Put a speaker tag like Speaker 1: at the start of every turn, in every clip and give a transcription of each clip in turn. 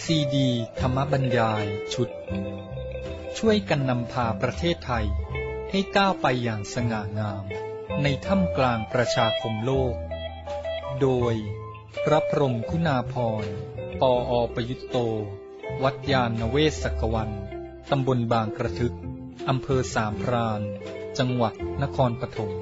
Speaker 1: ซีดีธรรมบรรยายชุดช่วยกันนำพาประเทศไทยให้ก้าวไปอย่างสง่างามในท่ามกลางประชาคมโลกโดยพระพรหมคุณาภรณ์ ปอ.ประยุตโต วัดยานเวศกวันตำบลบางกระทึกอำเภอสามพรานจังหวัดนครปฐม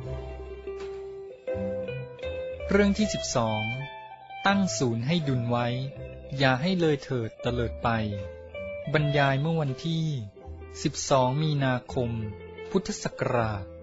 Speaker 1: เรื่องที่12ตั้งศูนย์ให้ดุลไว้อย่าให้เลยเถิดเตลิดไปบรรยายเมื่อวันที่12มีนาคมพุทธศักราช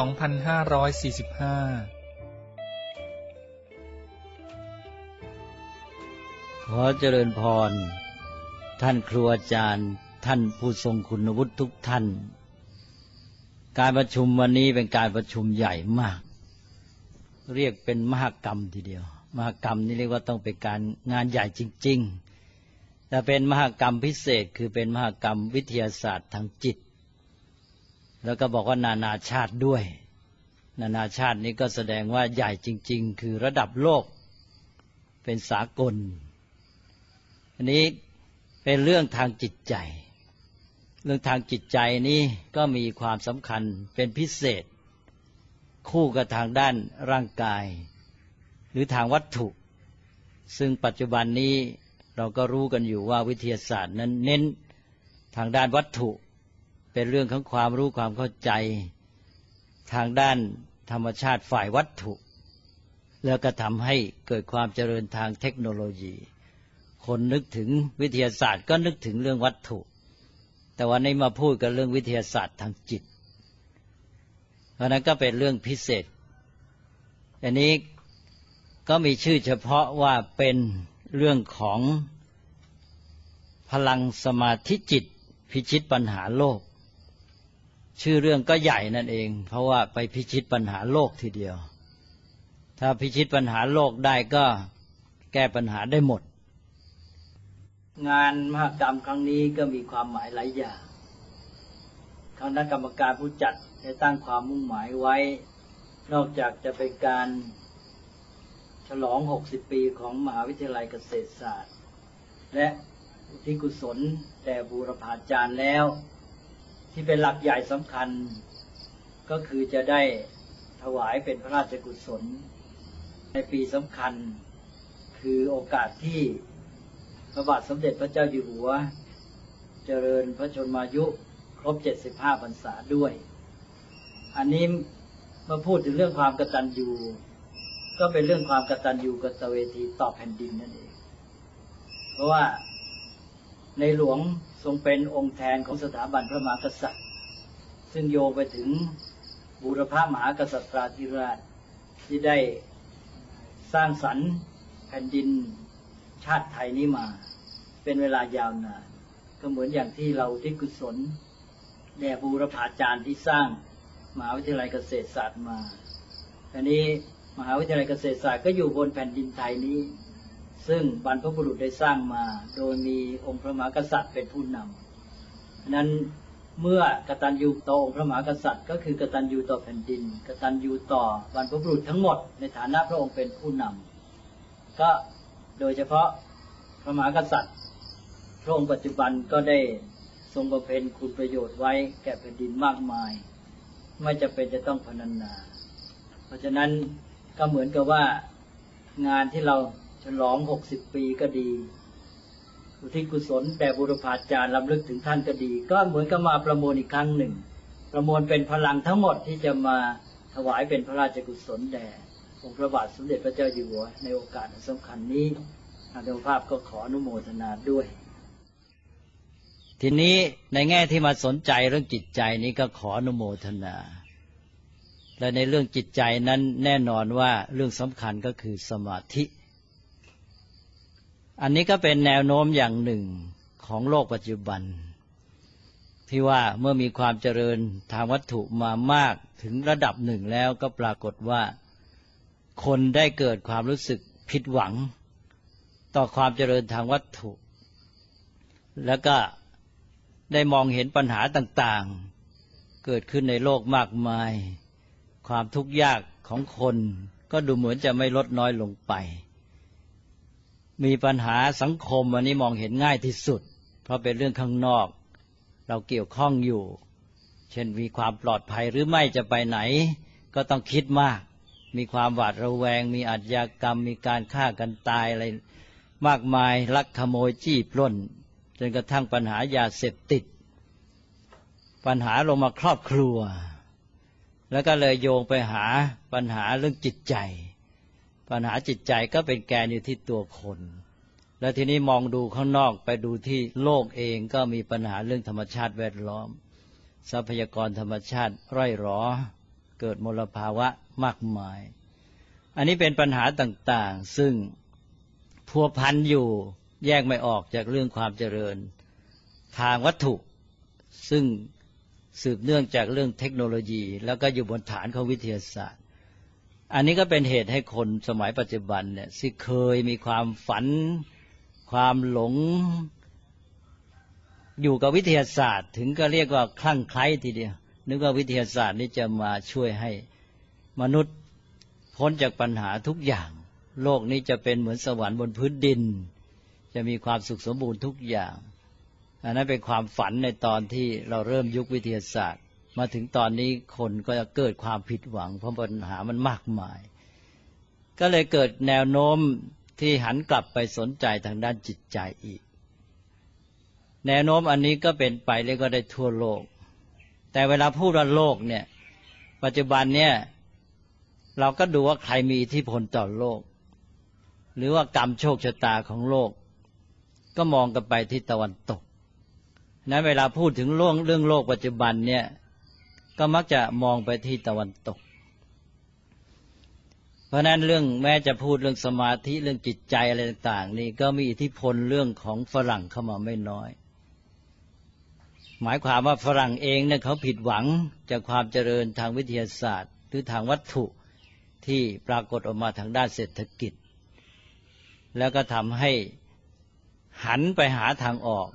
Speaker 1: 2545
Speaker 2: ขอเจริญพรท่านครูอาจารย์ท่านผู้ทรงคุณวุฒิทุกท่านการประชุมวันนี้เป็นการประชุมใหญ่มากเรียกเป็นมหกรรมทีเดียวมหกรรมนี่เรียกว่าต้องเป็นการงานใหญ่จริงๆแต่เป็นมหกรรมพิเศษคือเป็นมหกรรมวิทยาศาสตร์ทางจิตแล้วก็บอกว่านานาชาติด้วยนานาชาตินี้ก็แสดงว่าใหญ่จริงๆคือระดับโลกเป็นสากลอันนี้เป็นเรื่องทางจิตใจเรื่องทางจิตใจนี้ก็มีความสำคัญเป็นพิเศษคู่กับทางด้านร่างกายหรือทางวัตถุซึ่งปัจจุบันนี้เราก็รู้กันอยู่ว่าวิทยาศาสตร์นั้นเน้นทางด้านวัตถุเป็นเรื่องของความรู้ความเข้าใจทางด้านธรรมชาติฝ่ายวัตถุแล้วก็ทำให้เกิดความเจริญทางเทคโนโลยีคนนึกถึงวิทยาศาสตร์ก็นึกถึงเรื่องวัตถุแต่วันนี้มาพูดกันเรื่องวิทยาศาสตร์ทางจิตเพราะนั้นก็เป็นเรื่องพิเศษอันนี้ก็มีชื่อเฉพาะว่าเป็นเรื่องของพลังสมาธิจิตพิชิตปัญหาโลกชื่อเรื่องก็ใหญ่นั่นเองเพราะว่าไปพิชิตปัญหาโลกทีเดียวถ้าพิชิตปัญหาโลกได้ก็แก้ปัญหาได้หมดงานมหกรรมครั้งนี้ก็มีความหมายหลายอย่างคณะกรรมการผู้จัดได้ตั้งความมุ่งหมายไว้นอกจากจะเป็นการฉลอง60ปีของมหาวิทยาลัยเกษตรศาสตร์และอุทิศกุศลแด่บูรพาจารย์แล้วที่เป็นหลักใหญ่สำคัญก็คือจะได้ถวายเป็นพระราชกุศลในปีสำคัญคือโอกาสที่พระบาทสมเด็จพระเจ้าอยู่หัวเจริญพระชนมายุครบ75พรรษาด้วยอันนี้มาพูดถึงเรื่องความกตัญญูก็เป็นเรื่องความกตัญญูกตเวทีต่อแผ่นดินนั่นเองเพราะว่าในหลวงทรงเป็นองค์แทนของสถาบันพระมหากษัตริย์ซึ่งโยงไปถึงบูรพมหากษัตริย์ธิราชที่ได้สร้างสรรค์แผ่นดินชาติไทยนี้มาเป็นเวลายาวนานก็เหมือนอย่างที่เราอุทิศกุศลแด่บูรพาจารย์ที่สร้างมหาวิทยาลัยเกษตรศาสตร์มาอันนี้มหาวิทยาลัยเกษตรศาสตร์ก็อยู่บนแผ่นดินไทยนี้ซึ่งบรรพบุรุษได้สร้างมาโดยมีองค์พระมหากษัตริย์เป็นผู้นำนั้นเมื่อกตัญญูต่อองค์พระมหากษัตริย์ก็คือกตัญญูต่อแผ่นดินกตัญญูต่อบรรพบุรุษทั้งหมดในฐานะพระองค์เป็นผู้นำก็โดยเฉพาะพระมหากษัตริย์พระองค์ปัจจุบันก็ได้ทรงบำเพ็ญคุณประโยชน์ไว้แก่แผ่นดินมากมายไม่จำเป็นจะต้องพรรณนาเพราะฉะนั้นก็เหมือนกับว่างานที่เราฉลอง60ปีก็ดีอุทิศกุศลแด่บูรพาจารย์รำลึกถึงท่านก็ดีก็เหมือนกับมาประมวลอีกครั้งหนึ่งประมวลเป็นพลังทั้งหมดที่จะมาถวายเป็นพระราชกุศลแด่องค์พระบาทสมเด็จพระเจ้าอยู่หัวในโอกาสสำคัญนี้อาจารย์ภาพก็ขออนุโมทนาด้วยทีนี้ในแง่ที่มาสนใจเรื่องจิตใจนี้ก็ขออนุโมทนาและในเรื่องจิตใจนั้นแน่นอนว่าเรื่องสำคัญก็คือสมาธิอันนี้ก็เป็นแนวโน้มอย่างหนึ่งของโลกปัจจุบันที่ว่าเมื่อมีความเจริญทางวัตถุมามากถึงระดับหนึ่งแล้วก็ปรากฏว่าคนได้เกิดความรู้สึกผิดหวังต่อความเจริญทางวัตถุแล้วก็ได้มองเห็นปัญหาต่างๆเกิดขึ้นในโลกมากมายความทุกข์ยากของคนก็ดูเหมือนจะไม่ลดน้อยลงไปมีปัญหาสังคมอันนี้มองเห็นง่ายที่สุดเพราะเป็นเรื่องข้างนอกเราเกี่ยวข้องอยู่เช่นมีความปลอดภัยหรือไม่จะไปไหนก็ต้องคิดมากมีความหวาดระแวงมีอาชญากรรมมีการฆ่ากันตายอะไรมากมายลักขโมยจี้ปล้นจนกระทั่งปัญหายาเสพติดปัญหาลงมาครอบครัวแล้วก็เลยโยงไปหาปัญหาเรื่องจิตใจปัญหาจิตใจก็เป็นแกนอยู่ที่ตัวคนแล้วทีนี้มองดูข้างนอกไปดูที่โลกเองก็มีปัญหาเรื่องธรรมชาติแวดล้อมทรัพยากรธรรมชาติร่อยหรอเกิดมลภาวะมากมายอันนี้เป็นปัญหาต่างๆซึ่งพัวพันอยู่แยกไม่ออกจากเรื่องความเจริญทางวัตถุซึ่งสืบเนื่องจากเรื่องเทคโนโลยีแล้วก็อยู่บนฐานของวิทยาศาสตร์อันนี้ก็เป็นเหตุให้คนสมัยปัจจุบันเนี่ยที่เคยมีความฝันความหลงอยู่กับวิทยาศาสตร์ถึงก็เรียกว่าคลั่งไคล้ทีเดียวนึกว่าวิทยาศาสตร์นี้จะมาช่วยให้มนุษย์พ้นจากปัญหาทุกอย่างโลกนี้จะเป็นเหมือนสวรรค์บนพื้นดินจะมีความสุขสมบูรณ์ทุกอย่างอันนั้นเป็นความฝันในตอนที่เราเริ่มยุควิทยาศาสตร์มาถึงตอนนี้คนก็จะเกิดความผิดหวังเพราะปัญหามันมากมายก็เลยเกิดแนวโน้มที่หันกลับไปสนใจทางด้านจิตใจอีกแนวโน้มอันนี้ก็เป็นไปเรียกว่าได้ทั่วโลกแต่เวลาพูดว่าโลกเนี่ยปัจจุบันเนี่ยเราก็ดูว่าใครมีอิทธิพลต่อโลกหรือว่ากรรมโชคชะตาของโลกก็มองกันไปที่ตะวันตกนั้นเวลาพูดถึงเรื่องโลกปัจจุบันเนี่ยก็มักจะมองไปที่ตะวันตกเพราะนั้นเรื่องแม้จะพูดเรื่องสมาธิเรื่องจิตใจอะไรต่างๆนี่ก็มีอิทธิพลเรื่องของฝรั่งเข้ามาไม่น้อยหมายความว่าฝรั่งเองเนี่ยเขาผิดหวังจากความเจริญทางวิทยาศาสตร์หรือทางวัตถุที่ปรากฏออกมาทางด้านเศรษฐกิจแล้วก็ทำให้หันไปหาทางออก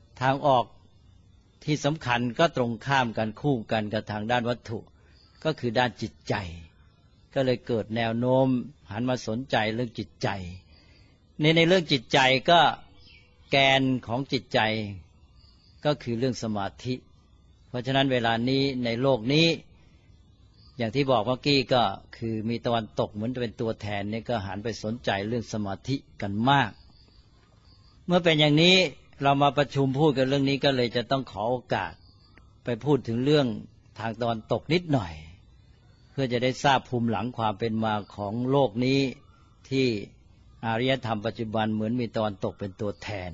Speaker 2: ที่สำคัญก็ตรงข้ามกันคู่กันกับทางด้านวัตถุก็คือด้านจิตใจก็เลยเกิดแนวโน้มหันมาสนใจเรื่องจิตใจในเรื่องจิตใจก็แกนของจิตใจก็คือเรื่องสมาธิเพราะฉะนั้นเวลานี้ในโลกนี้อย่างที่บอกเมื่อกี้ก็คือมีตะวันตกเหมือนจะเป็นตัวแทนนี่ก็หันไปสนใจเรื่องสมาธิกันมากเมื่อเป็นอย่างนี้เรามาประชุมพูดกันเรื่องนี้ก็เลยจะต้องขอโอกาสไปพูดถึงเรื่องทางตะวันตกนิดหน่อยเพื่อจะได้ทราบภูมิหลังความเป็นมาของโลกนี้ที่อารยธรรมปัจจุบันเหมือนมีตะวันตกเป็นตัวแทน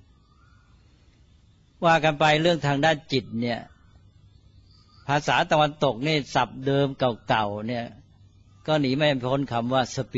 Speaker 2: ว่ากันไปเรื่องทางด้านจิตเนี่ยภาษาตะวันตกนี่ศัพท์เดิมเก่าๆเนี่ยก็หนีไม่พ้นคำว่าสปิ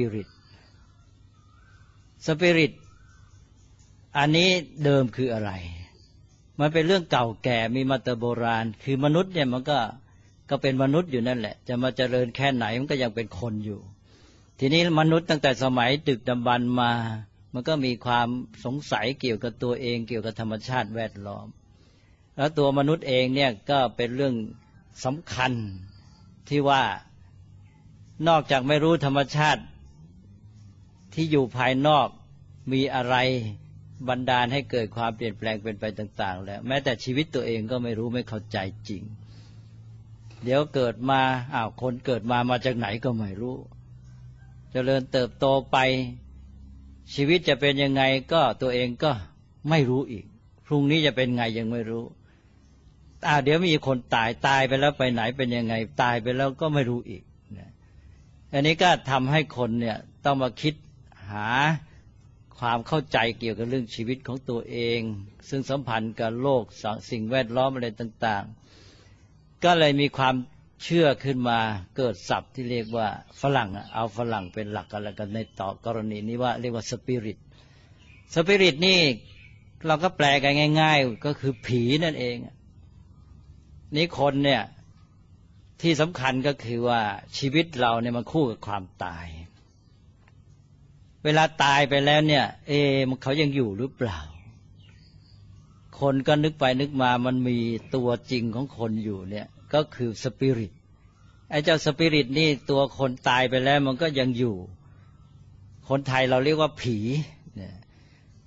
Speaker 2: ริตอันนี้เดิมคืออะไรมันเป็นเรื่องเก่าแก่มีมาแต่โบราณคือมนุษย์เนี่ยมันก็เป็นมนุษย์อยู่นั่นแหละจะมาเจริญแค่ไหนมันก็ยังเป็นคนอยู่ทีนี้มนุษย์ตั้งแต่สมัยดึกดำบรรพ์มามันก็มีความสงสัยเกี่ยวกับตัวเองเกี่ยวกับธรรมชาติแวดล้อมแล้วตัวมนุษย์เองเนี่ยก็เป็นเรื่องสำคัญที่ว่านอกจากไม่รู้ธรรมชาติที่อยู่ภายนอกมีอะไรบันดาลให้เกิดความเปลี่ยนแปลงเป็นไปต่างๆแล้วแม้แต่ชีวิตตัวเองก็ไม่รู้ไม่เข้าใจจริงเดี๋ยวเกิดมาคนเกิดมาจากไหนก็ไม่รู้เจริญเติบโตไปชีวิตจะเป็นยังไงก็ตัวเองก็ไม่รู้อีกพรุ่งนี้จะเป็นไงยังไม่รู้เดี๋ยวมีคนตายไปแล้วไปไหนเป็นยังไงตายไปแล้วก็ไม่รู้อีกอันนี้ก็ทำให้คนเนี่ยต้องมาคิดหาความเข้าใจเกี่ยวกับเรื่องชีวิตของตัวเองซึ่งสัมพันธ์กับโลกสิ่งแวดล้อมอะไรต่างๆก็เลยมีความเชื่อขึ้นมาเกิดศัพท์ที่เรียกว่าฝรั่งเอาฝรั่งเป็นหลักกันแล้วกันในต่อกรณีนี้ว่าเรียกว่าสปิริตนี่เราก็แปลกันง่ายๆก็คือผีนั่นเองนี่คนเนี่ยที่สำคัญก็คือว่าชีวิตเราเนี่ยมันคู่กับความตายเวลาตายไปแล้วเนี่ยเขายังอยู่หรือเปล่าคนก็นึกไปนึกมามันมีตัวจริงของคนอยู่เนี่ยก็คือสปิริตไอ้เจ้าสปิริตนี่ตัวคนตายไปแล้วมันก็ยังอยู่คนไทยเราเรียกว่าผีเนี่ย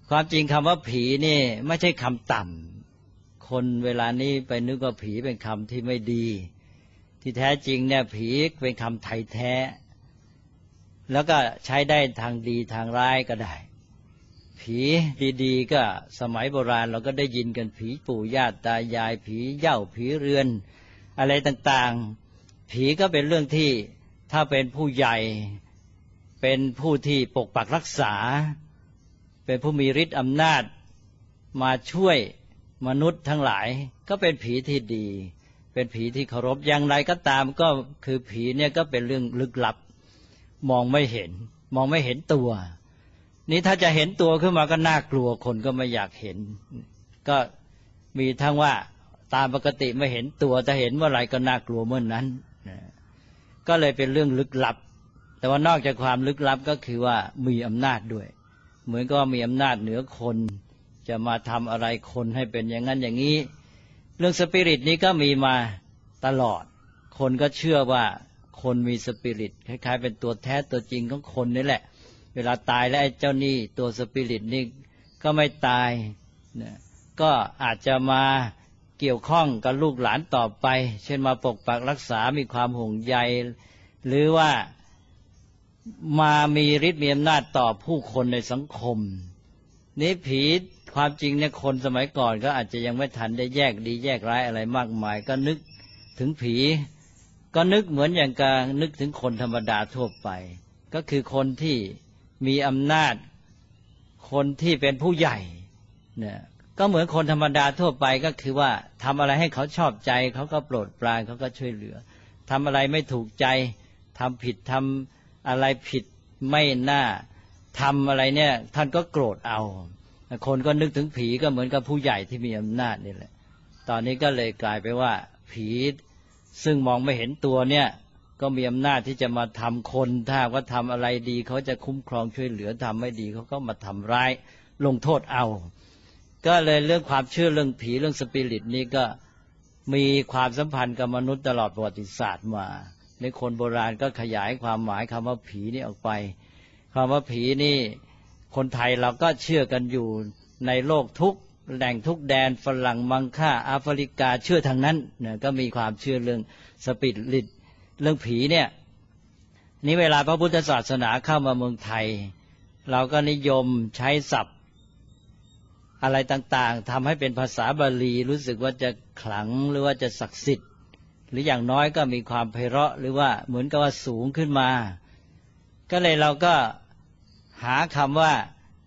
Speaker 2: ความจริงคำว่าผีนี่ไม่ใช่คำต่ำคนเวลานี้ไปนึกว่าผีเป็นคำที่ไม่ดีที่แท้จริงเนี่ยผีเป็นคำไทยแท้แล้วก็ใช้ได้ทางดีทางร้ายก็ได้ผีดีๆก็สมัยโบราณเราก็ได้ยินกันผีปู่ย่าตายายผีเหย้าผีเรือนอะไรต่างๆผีก็เป็นเรื่องที่ถ้าเป็นผู้ใหญ่เป็นผู้ที่ปกปักรักษาเป็นผู้มีฤทธิ์อำนาจมาช่วยมนุษย์ทั้งหลายก็เป็นผีที่ดีเป็นผีที่เคารพอย่างไรก็ตามก็คือผีเนี่ยก็เป็นเรื่องลึกลับมองไม่เห็นตัวนี่ถ้าจะเห็นตัวขึ้นมาก็น่ากลัวคนก็ไม่อยากเห็นก็มีทั้งว่าตามปกติไม่เห็นตัวแต่เห็นเมื่อไหร่ก็น่ากลัวเมื่อนั้นก็เลยเป็นเรื่องลึกลับแต่ว่านอกจากความลึกลับก็คือว่ามีอำนาจด้วยเหมือนก็มีอำนาจเหนือคนจะมาทำอะไรคนให้เป็นอย่างนั้นอย่างนี้เรื่องสปิริตนี้ก็มีมาตลอดคนก็เชื่อว่าคนมีสปิริตคล้ายๆเป็นตัวแท้ตัวจริงของคนนี่แหละเวลาตายแล้วไอ้เจ้านี่ตัวสปิริตนี่ก็ไม่ตายนะก็อาจจะมาเกี่ยวข้องกับลูกหลานต่อไปเช่นมาปกปักรักษามีความห่วงใยหรือว่ามามีฤทธิ์มีอำนาจต่อผู้คนในสังคมนี้ผีความจริงเนี่ยคนสมัยก่อนก็อาจจะยังไม่ทันได้แยกดีแยกร้ายอะไรมากมายก็นึกถึงผีก็นึกเหมือนอย่างการนึกถึงคนธรรมดาทั่วไปก็คือคนที่มีอำนาจคนที่เป็นผู้ใหญ่เนี่ยก็เหมือนคนธรรมดาทั่วไปก็คือว่าทำอะไรให้เขาชอบใจเขาก็โปรดปรานเขาก็ช่วยเหลือทำอะไรไม่ถูกใจทำผิดทำอะไรผิดไม่น่าทำอะไรเนี่ยท่านก็โกรธเอาคนก็นึกถึงผีก็เหมือนกับผู้ใหญ่ที่มีอำนาจนี่แหละตอนนี้ก็เลยกลายไปว่าผีซึ่งมองไม่เห็นตัวเนี่ยก็มีอำนาจที่จะมาทำคนถ้าว่าทำอะไรดีเขาจะคุ้มครองช่วยเหลือทำไม่ดีเขาก็มาทำร้ายลงโทษเอาก็เลยเรื่องความเชื่อเรื่องผีเรื่องสปิริตนี้ก็มีความสัมพันธ์กับมนุษย์ตลอดประวัติศาสตร์มาในคนโบราณก็ขยายความหมายคำว่าผีนี่ออกไปคำว่าผีนี่คนไทยเราก็เชื่อกันอยู่ในโลกทุกแหล่งทุกแดนฝรั่งมังค่าแอฟริกาเชื่อทางนั้นเนี่ยก็มีความเชื่อเรื่องสปิริตเรื่องผีเนี่ยนี่เวลาพระพุทธศาสนาเข้ามาเมืองไทยเราก็นิยมใช้ศัพท์อะไรต่างๆทำให้เป็นภาษาบาลีรู้สึกว่าจะขลังหรือว่าจะศักดิ์สิทธิ์หรืออย่างน้อยก็มีความไพเราะหรือว่าเหมือนกับว่าสูงขึ้นมาก็เลยเราก็หาคำว่า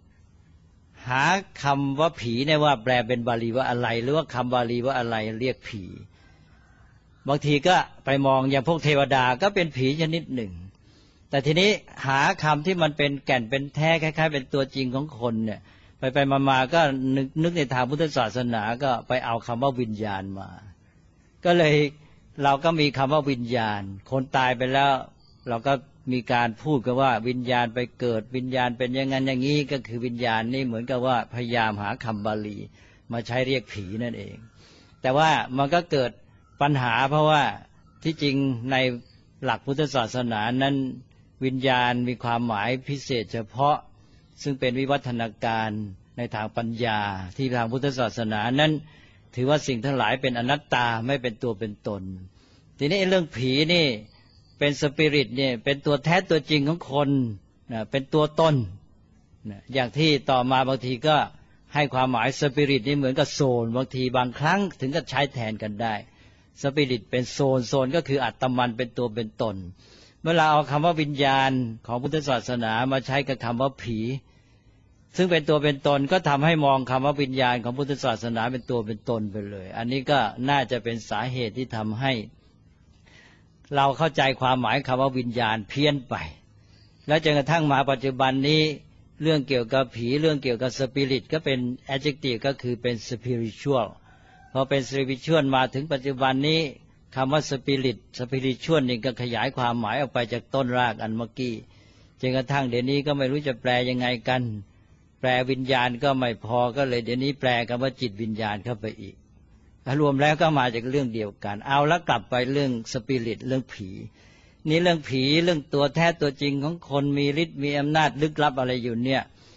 Speaker 2: ผีเนี่ยว่าแปลเป็นบาลีว่าอะไรหรือว่าคำบาลีว่าอะไรเรียกผีบางทีก็ไปมองอย่างพวกเทวดาก็เป็นผีชนิดหนึ่งแต่ทีนี้หาคำที่มันเป็นแก่นเป็นแท้คล้ายๆเป็นตัวจริงของคนเนี่ยไปมาก็นึกในทางพุทธศาสนาก็ไปเอาคำว่าวิญญาณมาก็เลยเราก็มีคำว่าวิญญาณคนตายไปแล้วเราก็มีการพูดกันว่าวิญญาณไปเกิดวิญญาณเป็นอย่างนั้นอย่างนี้ก็คือวิญญาณนี่เหมือนกับว่าพยายามหาคำบาลีมาใช้เรียกผีนั่นเองแต่ว่ามันก็เกิดปัญหาเพราะว่าที่จริงในหลักพุทธศาสนานั้นวิญญาณมีความหมายพิเศษเฉพาะซึ่งเป็นวิวัฒนาการในทางปัญญาที่ทางพุทธศาสนานั้นถือว่าสิ่งทั้งหลายเป็นอนัตตาไม่เป็นตัวเป็นตนทีนี้เรื่องผีนี่เป็นสปิริตเนี่ยเป็นตัวแท้ตัวจริงของคนนะเป็นตัวตนนะอย่างที่ต่อมาบางทีก็ให้ความหมายสปิริตนี่เหมือนกับโซนบางทีบางครั้งถึงกับใช้แทนกันได้สปิริตเป็นโซนก็คืออัตมันเป็นตัวเป็นตนเมื่อเราเอาคำว่าวิญญาณของพุทธศาสนามาใช้กับคำว่าผีซึ่งเป็นตัวเป็นตนก็ทำให้มองคำว่าวิญญาณของพุทธศาสนาเป็นตัวเป็นตนไปเลยอันนี้ก็น่าจะเป็นสาเหตุที่ทำให้เราเข้าใจความหมายคำว่าวิญญาณเพี้ยนไปแล้วจนกระทั่งมาปัจจุบันนี้เรื่องเกี่ยวกับผีเรื่องเกี่ยวกับสปิริตก็เป็น adjective ก็คือเป็น spiritual พอเป็น spiritual มาถึงปัจจุบันนี้คำว่า spiritual นี่ก็ขยายความหมายออกไปจากต้นรากอันเมื่อกี้จนกระทั่งเดี๋ยวนี้ก็ไม่รู้จะแปลยังไงกันแปลวิญญาณก็ไม่พอก็เลยเดี๋ยวนี้แปลคำว่าจิตวิญญาณเข้าไปอีกรวมแล้วก็มาจากเรื่องเดียวกันเอาแล้วกลับไปเรื่องสปิริตเรื่องผีนี่เรื่องผีเรื่องตัวแท้ตัวจริงของคนมีฤทธิ์มีอำนาจลึกลับอะไรอยู่เนี่ย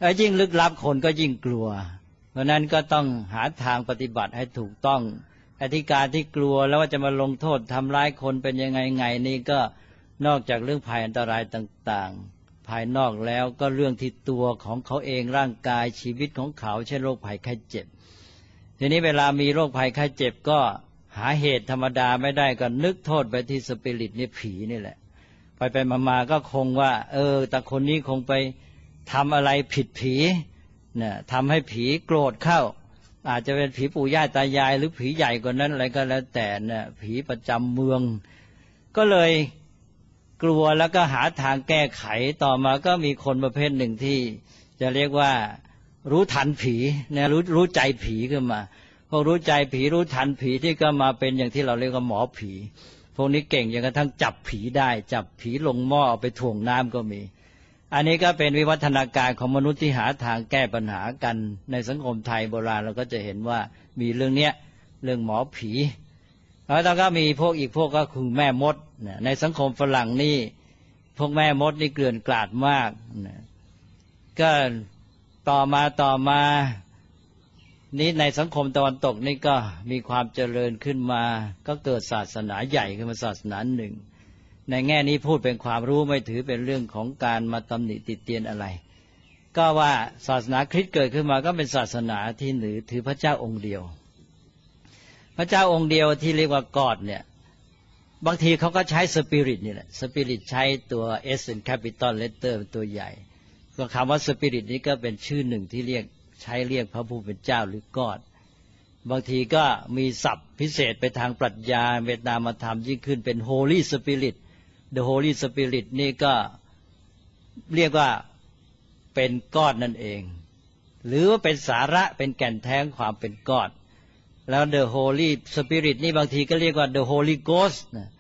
Speaker 2: ยิ่งลึกลับคนก็ยิ่งกลัวเพราะนั้นก็ต้องหาทางปฏิบัติให้ถูกต้องอธิการที่กลัวแล้วว่าจะมาลงโทษทำร้ายคนเป็นยังไงนี่ก็นอกจากเรื่องภัยอันตรายต่างๆภายนอกแล้วก็เรื่องที่ตัวของเขาเองร่างกายชีวิตของเขาเช่นโรคภัยไข้เจ็บทีนี้เวลามีโรคภัยไข้เจ็บก็หาเหตุธรรมดาไม่ได้ก็นึกโทษไปที่สปิริตนี่ผีนี่แหละไปมาก็คงว่าแต่คนนี้คงไปทำอะไรผิดผีเนี่ยทำให้ผีโกรธเข้าอาจจะเป็นผีปู่ย่าตายายหรือผีใหญ่กว่านั้นอะไรก็แล้วแต่เนี่ยผีประจำเมืองก็เลยกลัวแล้วก็หาทางแก้ไขต่อมาก็มีคนประเภทหนึ่งที่จะเรียกว่ารู้ทันผีเนี่ยรู้ใจผีขึ้นมาพวกรู้ใจผีรู้ทันผีที่ก็มาเป็นอย่างที่เราเรียกว่าหมอผีพวกนี้เก่งจนกระทั่งจับผีได้จับผีลงหม้อเอาไปถ่วงน้ำก็มีอันนี้ก็เป็นวิวัฒนาการของมนุษย์ที่หาทางแก้ปัญหากันในสังคมไทยโบราณเราก็จะเห็นว่ามีเรื่องเนี้ยเรื่องหมอผีแล้วก็มีพวกอีกพวกก็คือแม่มดในสังคมฝรั่งนี่พวกแม่มดนี่เกลื่อนกลาดมากก็ต่อมานี้ในสังคมตะวันตกนี่ก็มีความเจริญขึ้นมาก็เกิดศาสนาใหญ่ขึ้นมาศาสนาหนึ่งในแง่นี้พูดเป็นความรู้ไม่ถือเป็นเรื่องของการมาตำหนิติเตียนอะไรก็ว่าศาสนาคริสต์เกิดขึ้นมาก็เป็นศาสนาที่ถือพระเจ้าองค์เดียวพระเจ้าองค์เดียวที่เรียกว่ากอดเนี่ยบางทีเขาก็ใช้สปิริตนี่แหละสปิริตใช้ตัว S เป็น capital letter เป็นตัวใหญ่ก็คำว่าสปิริตนี้ก็เป็นชื่อหนึ่งที่ใช้เรียกพระผู้เป็นเจ้าหรือกอดบางทีก็มีศัพท์พิเศษไปทางปรัชญาเมตตามธรรมยิ่งขึ้นเป็น Holy Spirit The Holy Spirit นี่ก็เรียกว่าเป็นกอดนั่นเองหรือว่าเป็นสาระเป็นแก่นแท้ของความเป็นกอดแล้ว The Holy Spirit นี่บางทีก็เรียกว่า The Holy Ghost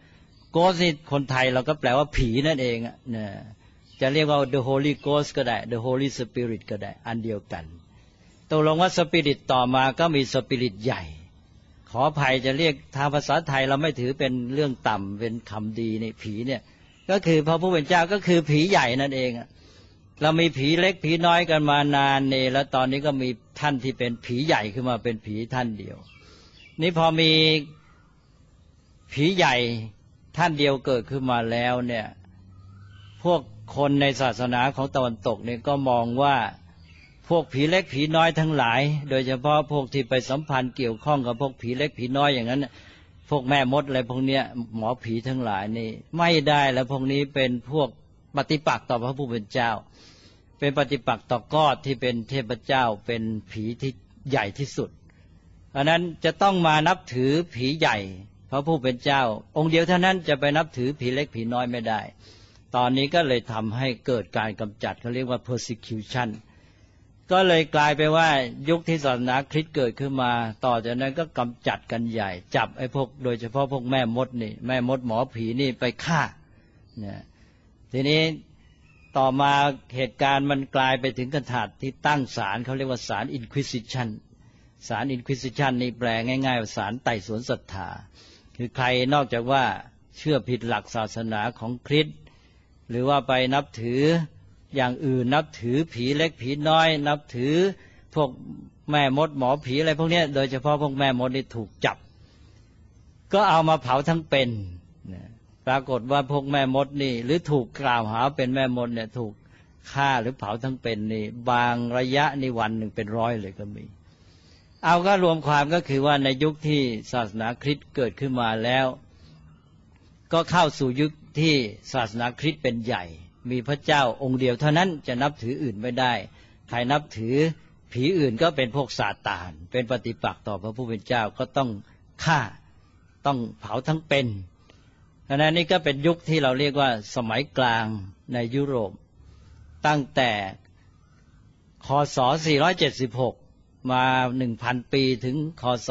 Speaker 2: Ghost นี่คนไทยเราก็แปลว่าผีนั่นเองนะจะเรียกว่า The Holy Ghost ก็ได้ The Holy Spirit ก็ได้อันเดียวกันตกลงว่าสปิริตต่อมาก็มีสปิริตใหญ่ขออภัยจะเรียกทางภาษาไทยเราไม่ถือเป็นเรื่องต่ำเป็นคำดีในผีเนี่ยก็คือพระผู้เป็นเจ้าก็คือผีใหญ่นั่นเองเรามีผีเล็กผีน้อยกันมานานเนี่ยแล้วตอนนี้ก็มีท่านที่เป็นผีใหญ่ขึ้นมาเป็นผีท่านเดียวนี่พอมีผีใหญ่ท่านเดียวเกิดขึ้นมาแล้วเนี่ยพวกคนในศาสนาของตะวันตกเนี่ยก็มองว่าพวกผีเล็กผีน้อยทั้งหลายโดยเฉพาะพวกที่ไปสัมพันธ์เกี่ยวข้องกับพวกผีเล็กผีน้อยอย่างนั้นพวกแม่มดอะไรพวกเนี้ยหมอผีทั้งหลายนี่ไม่ได้แล้วพวกนี้เป็นพวกปฏิปักษ์ต่อพระผู้เป็นเจ้าเป็นปฏิปักษ์ต่อกอดที่เป็นเทพเจ้าเป็นผีที่ใหญ่ที่สุดเพราะนั้นจะต้องมานับถือผีใหญ่พระผู้เป็นเจ้าองค์เดียวเท่านั้นจะไปนับถือผีเล็กผีน้อยไม่ได้ตอนนี้ก็เลยทำให้เกิดการกำจัดเขาเรียกว่า persecutionก็เลยกลายไปว่ายุคที่ศาสนาคริสต์เกิดขึ้นมาต่อจากนั้นก็กำจัดกันใหญ่จับไอ้พวกโดยเฉพาะพวกแม่มดนี่แม่มดหมอผีนี่ไปฆ่าเนี่ยทีนี้ต่อมาเหตุการณ์มันกลายไปถึงขนาดที่ตั้งศาลเขาเรียกว่าศาล Inquisition ศาล Inquisition นี่แปลง่ายๆว่าศาลไต่สวนศรัทธาคือใครนอกจากว่าเชื่อผิดหลักศาสนาของคริสต์หรือว่าไปนับถืออย่างอื่นนับถือผีเล็กผีน้อยนับถือพวกแม่มดหมอผีอะไรพวกนี้โดยเฉพาะพวกแม่มดนี่ถูกจับก็เอามาเผาทั้งเป็นปรากฏว่าพวกแม่มดนี่หรือถูกกล่าวหาเป็นแม่มดเนี่ยถูกฆ่าหรือเผาทั้งเป็นนี่บางระยะนี่วันหนึ่งเป็นร้อยเลยก็มีเอาก็รวมความก็คือว่าในยุคที่ศาสนาคริสต์เกิดขึ้นมาแล้วก็เข้าสู่ยุคที่ศาสนาคริสต์เป็นใหญ่มีพระเจ้าองค์เดียวเท่านั้นจะนับถืออื่นไม่ได้ใครนับถือผีอื่นก็เป็นพวกซาตานเป็นปฏิปักษ์ต่อพระผู้เป็นเจ้าก็ต้องฆ่าต้องเผาทั้งเป็นดังนั้นนี่ก็เป็นยุคที่เราเรียกว่าสมัยกลางในยุโรปตั้งแต่คศ476มา 1,000 ปีถึงคศ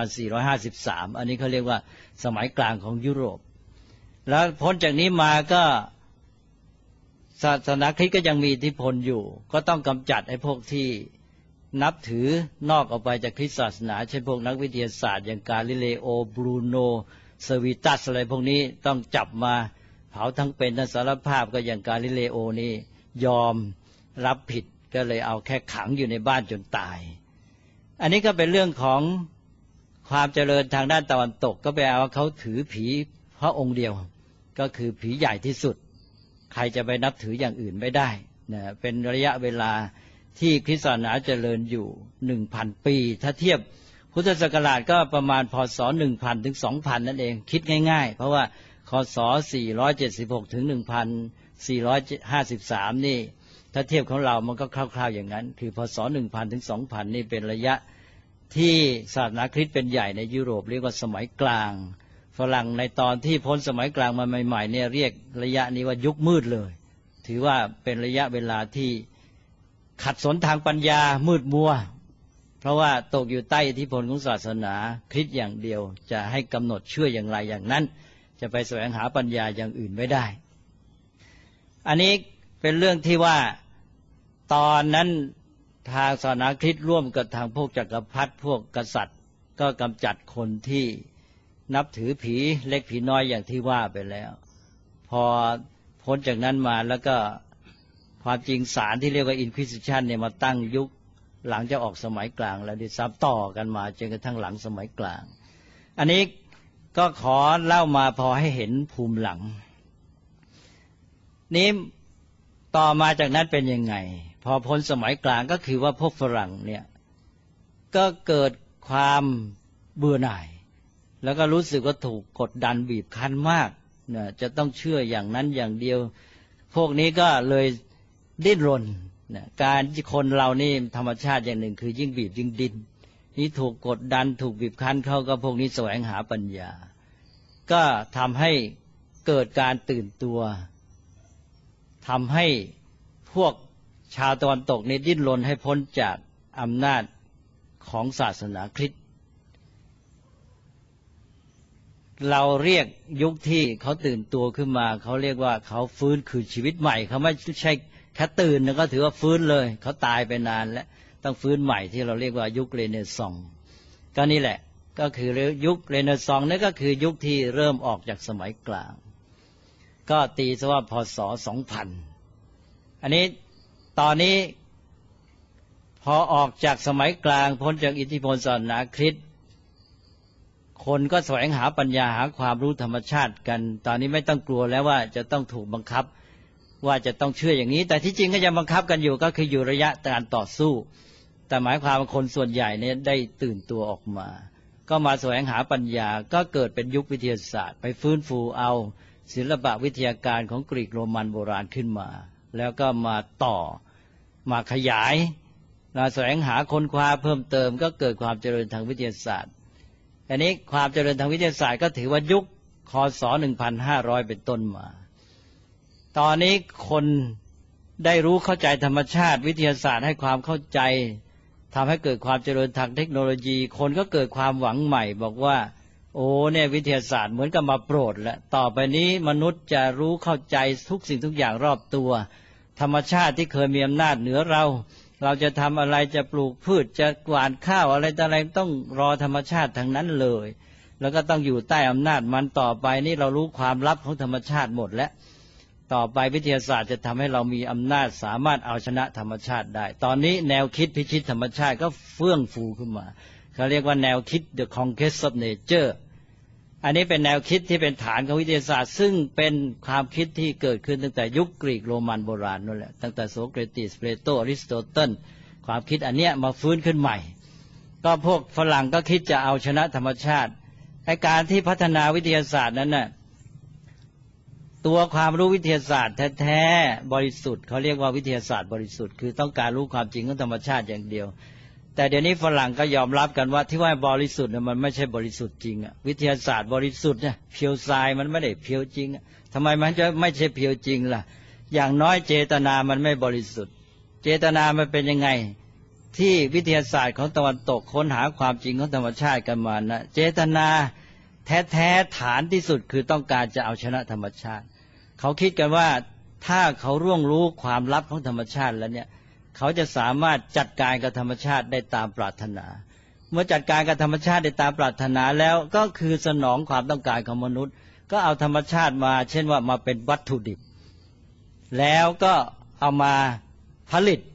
Speaker 2: 1453อันนี้เขาเรียกว่าสมัยกลางของยุโรปแล้วพ้นจากนี้มาก็ศาสนาคริสต์ก็ยังมีอิทธิพลอยู่ก็ต้องกำจัดไอ้พวกที่นับถือนอกออกไปจากคริสตศาสนาเช่นพวกนักวิทยาศาสตร์อย่างกาลิเลโอบรูโนเซอร์วิตัสอะไรพวกนี้ต้องจับมาเผาทั้งเป็นทั้งสารภาพก็อย่างกาลิเลโอนี่ยอมรับผิดก็เลยเอาแค่ขังอยู่ในบ้านจนตายอันนี้ก็เป็นเรื่องของความเจริญทางด้านตะวันตกก็ไปเอาเขาถือผีพระองค์เดียวก็คือผีใหญ่ที่สุดใครจะไปนับถืออย่างอื่นไม่ได้นะเป็นระยะเวลาที่คริสตศาสนาเจริญอยู่ 1,000 ปีถ้าเทียบพุทธศักราชก็ประมาณพศ 1,000 ถึง 2,000 นั่นเองคิดง่ายๆเพราะว่าคศ 476 ถึง 1,453 นี่ถ้าเทียบของเรามันก็คร่าวๆอย่างนั้นคือพศ 1,000 ถึง 2,000 นี่เป็นระยะที่ศาสนาคริสต์เป็นใหญ่ในยุโรปเรียกว่าสมัยกลางฝรั่งในตอนที่พ้นสมัยกลางมาใหม่ๆเนี่ยเรียกระยะนี้ว่ายุคมืดเลยถือว่าเป็นระยะเวลาที่ขัดสนทางปัญญามืดมัวเพราะว่าตกอยู่ใต้อิทธิพลของศาสนาคริสต์อย่างเดียวจะให้กำหนดเชื่ออย่างไรอย่างนั้นจะไปแสวงหาปัญญาอย่างอื่นไม่ได้อันนี้เป็นเรื่องที่ว่าตอนนั้นทางศาสนาคริสต์ร่วมกับทางพวกจักรพรรดิพวกกษัตริย์ก็กำจัดคนที่นับถือผีเล็กผีน้อยอย่างที่ว่าไปแล้วพอพ้นจากนั้นมาแล้วก็ความจริงศาลที่เรียกว่า Inquisition เนี่ยมาตั้งยุคหลังจะออกสมัยกลางแล้วได้ซับต่อกันมาจนกระทั่งหลังสมัยกลางอันนี้ก็ขอเล่ามาพอให้เห็นภูมิหลังนี้ต่อมาจากนั้นเป็นยังไงพอพ้นสมัยกลางก็คือว่าพวกฝรั่งเนี่ยก็เกิดความเบื่อหน่ายแล้วก็รู้สึกว่าถูกกดดันบีบคั้นมากนะจะต้องเชื่ออย่างนั้นอย่างเดียวพวกนี้ก็เลยดิ้นรนนะการที่คนเรานี่ธรรมชาติอย่างหนึ่งคือยิ่งบีบยิ่งดิ้นนี่ถูกกดดันถูกบีบคั้นเขาก็พวกนี้แสวงหาปัญญาก็ทำให้เกิดการตื่นตัวทำให้พวกชาวตะวันตกนี่ดิ้นรนให้พ้นจากอำนาจของศาสนาคริสต์เราเรียกยุคที่เขาตื่นตัวขึ้นมาเขาเรียกว่าเขาฟื้นคืนชีวิตใหม่เขาไม่ใช่แค่ตื่นนะก็ถือว่าฟื้นเลยเขาตายไปนานแล้วต้องฟื้นใหม่ที่เราเรียกว่ายุคเรเนซองส์ก็นี่แหละก็คือยุคเรเนซองส์นั่นก็คือยุคที่เริ่มออกจากสมัยกลางก็ตีซะว่าพศ 2000 อันนี้ตอนนี้พอออกจากสมัยกลางพ้นจากอิทธิพลศาสนาคริสต์คนก็แสวงหาปัญญาหาความรู้ธรรมชาติกันตอนนี้ไม่ต้องกลัวแล้วว่าจะต้องถูกบังคับว่าจะต้องเชื่ออย่างนี้แต่ที่จริงก็ยังบังคับกันอยู่ก็คืออยู่ระยะการต่อสู้แต่หมายความว่าคนส่วนใหญ่เนี่ยได้ตื่นตัวออกมาก็มาแสวงหาปัญญาก็เกิดเป็นยุควิทยาศาสตร์ไปฟื้นฟูเอาศิลปะวิทยาการของกรีกโรมันโบราณขึ้นมาแล้วก็มาต่อมาขยายมาแสวงหาค้นคว้าเพิ่มเติมก็เกิดความเจริญทางวิทยาศาสตร์อันนี้ความเจริญทางวิทยาศาสตร์ก็ถือว่ายุคคศ 1,500 เป็นต้นมาตอนนี้คนได้รู้เข้าใจธรรมชาติวิทยาศาสตร์ให้ความเข้าใจทำให้เกิดความเจริญทางเทคโนโลยีคนก็เกิดความหวังใหม่บอกว่าโอ้เนี่ยวิทยาศาสตร์เหมือนกับมาโปรดแล้วต่อไปนี้มนุษย์จะรู้เข้าใจทุกสิ่งทุกอย่างรอบตัวธรรมชาติที่เคยมีอำนาจเหนือเราจะทำอะไรจะปลูกพืชจะหว่านข้าวอะไรต่ออะไรต้องรอธรรมชาติทั้งนั้นเลยแล้วก็ต้องอยู่ใต้อำนาจมันต่อไปนี่เรารู้ความลับของธรรมชาติหมดแล้วต่อไปวิทยาศาสตร์จะทำให้เรามีอำนาจสามารถเอาชนะธรรมชาติได้ตอนนี้แนวคิดพิชิตธรรมชาติก็เฟื่องฟูขึ้นมาเขาเรียกว่าแนวคิด The Conquest of Nature อันนี้เป็นแนวคิดที่เป็นฐานของวิทยาศาสตร์ซึ่งเป็นความคิดที่เกิดขึ้นตั้งแต่ยุคกรีกโรมันโบราณนั่นแหละตั้งแต่โสเครติสเพลโตอริสโตเติลความคิดอันเนี้ยมาฟื้นขึ้นใหม่ก็พวกฝรั่งก็คิดจะเอาชนะธรรมชาติไอ้การที่พัฒนาวิทยาศาสตร์นั้นน่ะตัวความรู้วิทยาศาสตร์แท้ๆบริสุทธิ์เขาเรียกว่าวิทยาศาสตร์บริสุทธิ์คือต้องการรู้ความจริงของธรรมชาติอย่างเดียวแต่เดี๋ยวนี้ฝรั่งก็ยอมรับกันว่าที่ว่าบริสุทธิ์มันไม่ใช่บริสุทธิ์จริงอ่ะวิทยาศาสตร์บริสุทธิ์เนี่ยเพียวทรายมันไม่ได้เพียวจริงทำไมมันจะไม่ใช่เพียวจริงล่ะอย่างน้อยเจตนามันไม่บริสุทธิ์เจตนามันเป็นยังไงที่วิทยาศาสตร์ของตะวันตกค้นหาความจริงของธรรมชาติกันมานะเจตนาแท้ๆฐานที่สุดคือต้องการจะเอาชนะธรรมชาติเขาคิดกันว่าถ้าเขาร่วงรู้ความลับของธรรมชาติแล้วเนี่ยเขาจะสามารถจัดการกับธรรมชาติได้ตามปรารถนาเมื่อจัดการกับธรรมชาติได้ตามปรารถนาแล้วก็คือสนองความต้องการของมนุษย์ก็เอาธรรมชาติมาเช่นว่ามาเป็นวัตถุดิบแล้วก็เอามาผลิต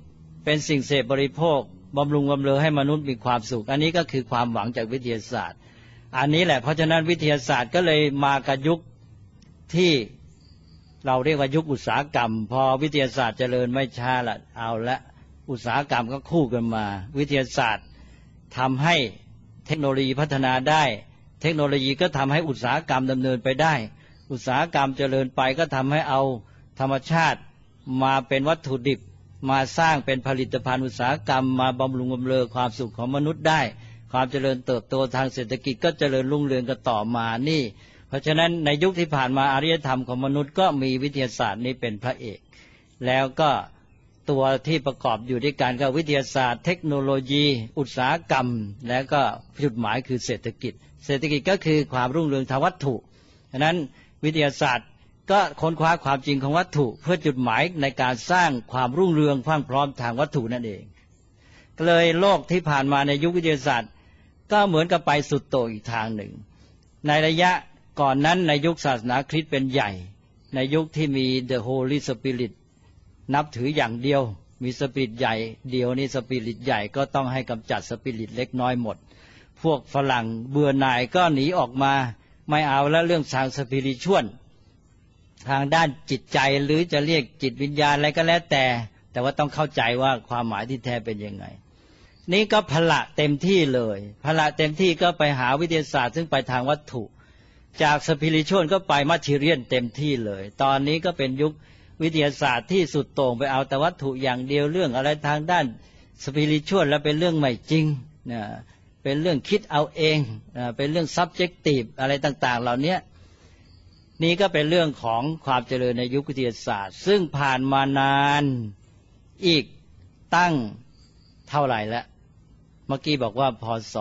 Speaker 2: เป็นสิ่งเสพบริโภคบำรุงบำเรอให้มนุษย์มีความสุขอันนี้ก็คือความหวังจากวิทยาศาสตร์อันนี้แหละเพราะฉะนั้นวิทยาศาสตร์ก็เลยมากับยุคที่เราเรียกว่ายุคอุตสาหกรรมพอวิทยาศาสตร์เจริญไม่ช้าละเอาละอุตสาหกรรมก็คู่กันมาวิทยาศาสตร์ทำให้เทคโนโลยีพัฒนาได้เทคโนโลยีก็ทำให้อุตสาหกรรมดำเนินไปได้อุตสาหกรรมเจริญไปก็ทำให้เอาธรรมชาติมาเป็นวัตถุดิบมาสร้างเป็นผลิตภัณฑ์อุตสาหกรรมมาบำรุงบำเรอความสุขของมนุษย์ได้ความเจริญเติบโตทางเศรษฐกิจก็เจริญรุ่งเรืองกันต่อมานี่เพราะฉะนั้นในยุคที่ผ่านมาอารยธรรมของมนุษย์ก็มีวิทยาศาสตร์นี้เป็นพระเอกแล้วก็ตัวที่ประกอบอยู่ด้วยกันก็วิทยาศาสตร์เทคโนโลยีอุตสาหกรรมแล้วก็จุดหมายคือเศรษฐกิจเศรษฐกิจก็คือความรุ่งเรืองทางวัตถุฉะนั้นวิทยาศาสตร์ก็ค้นคว้าความจริงของวัตถุเพื่อจุดหมายในการสร้างความรุ่งเรืองพรั่งพร้อมทางวัตถุนั่นเองเลยโลกที่ผ่านมาในยุควิทยาศาสตร์ก็เหมือนกับไปสุดโต่งอีกทางหนึ่งในระยะก่อนนั้นในยุคศาสนาคริสต์เป็นใหญ่ในยุคที่มี The Holy Spirit นับถืออย่างเดียวมีสปิริตใหญ่เดียวนี่สปิริตใหญ่ก็ต้องให้กำจัดสปิริตเล็กน้อยหมดพวกฝรั่งเบื่อหน่ายก็หนีออกมาไม่เอาแล้วเรื่องทางสปิริตชวลทางด้านจิตใจหรือจะเรียกจิตวิญญาณอะไรก็แล้วแต่ว่าต้องเข้าใจว่าความหมายที่แท้เป็นยังไงนี่ก็พละเต็มที่เลยพละเต็มที่ก็ไปหาวิทยาศาสตร์ซึ่งไปทางวัตถุจากสปิริตชวลก็ไปมัททีเรียนเต็มที่เลยตอนนี้ก็เป็นยุควิทยาศาสตร์ที่สุดโต่งไปเอาแต่วัตถุอย่างเดียวเรื่องอะไรทางด้านสปิริตชวลแล้วเป็นเรื่องไม่จริงนะเป็นเรื่องคิดเอาเองเป็นเรื่อง subjective อะไรต่างๆเหล่านี้นี่ก็เป็นเรื่องของความเจริญในยุควิทยาศาสตร์ซึ่งผ่านมานานอีกตั้งเท่าไหร่แล้วเมื่อกี้บอกว่าพ.ศ.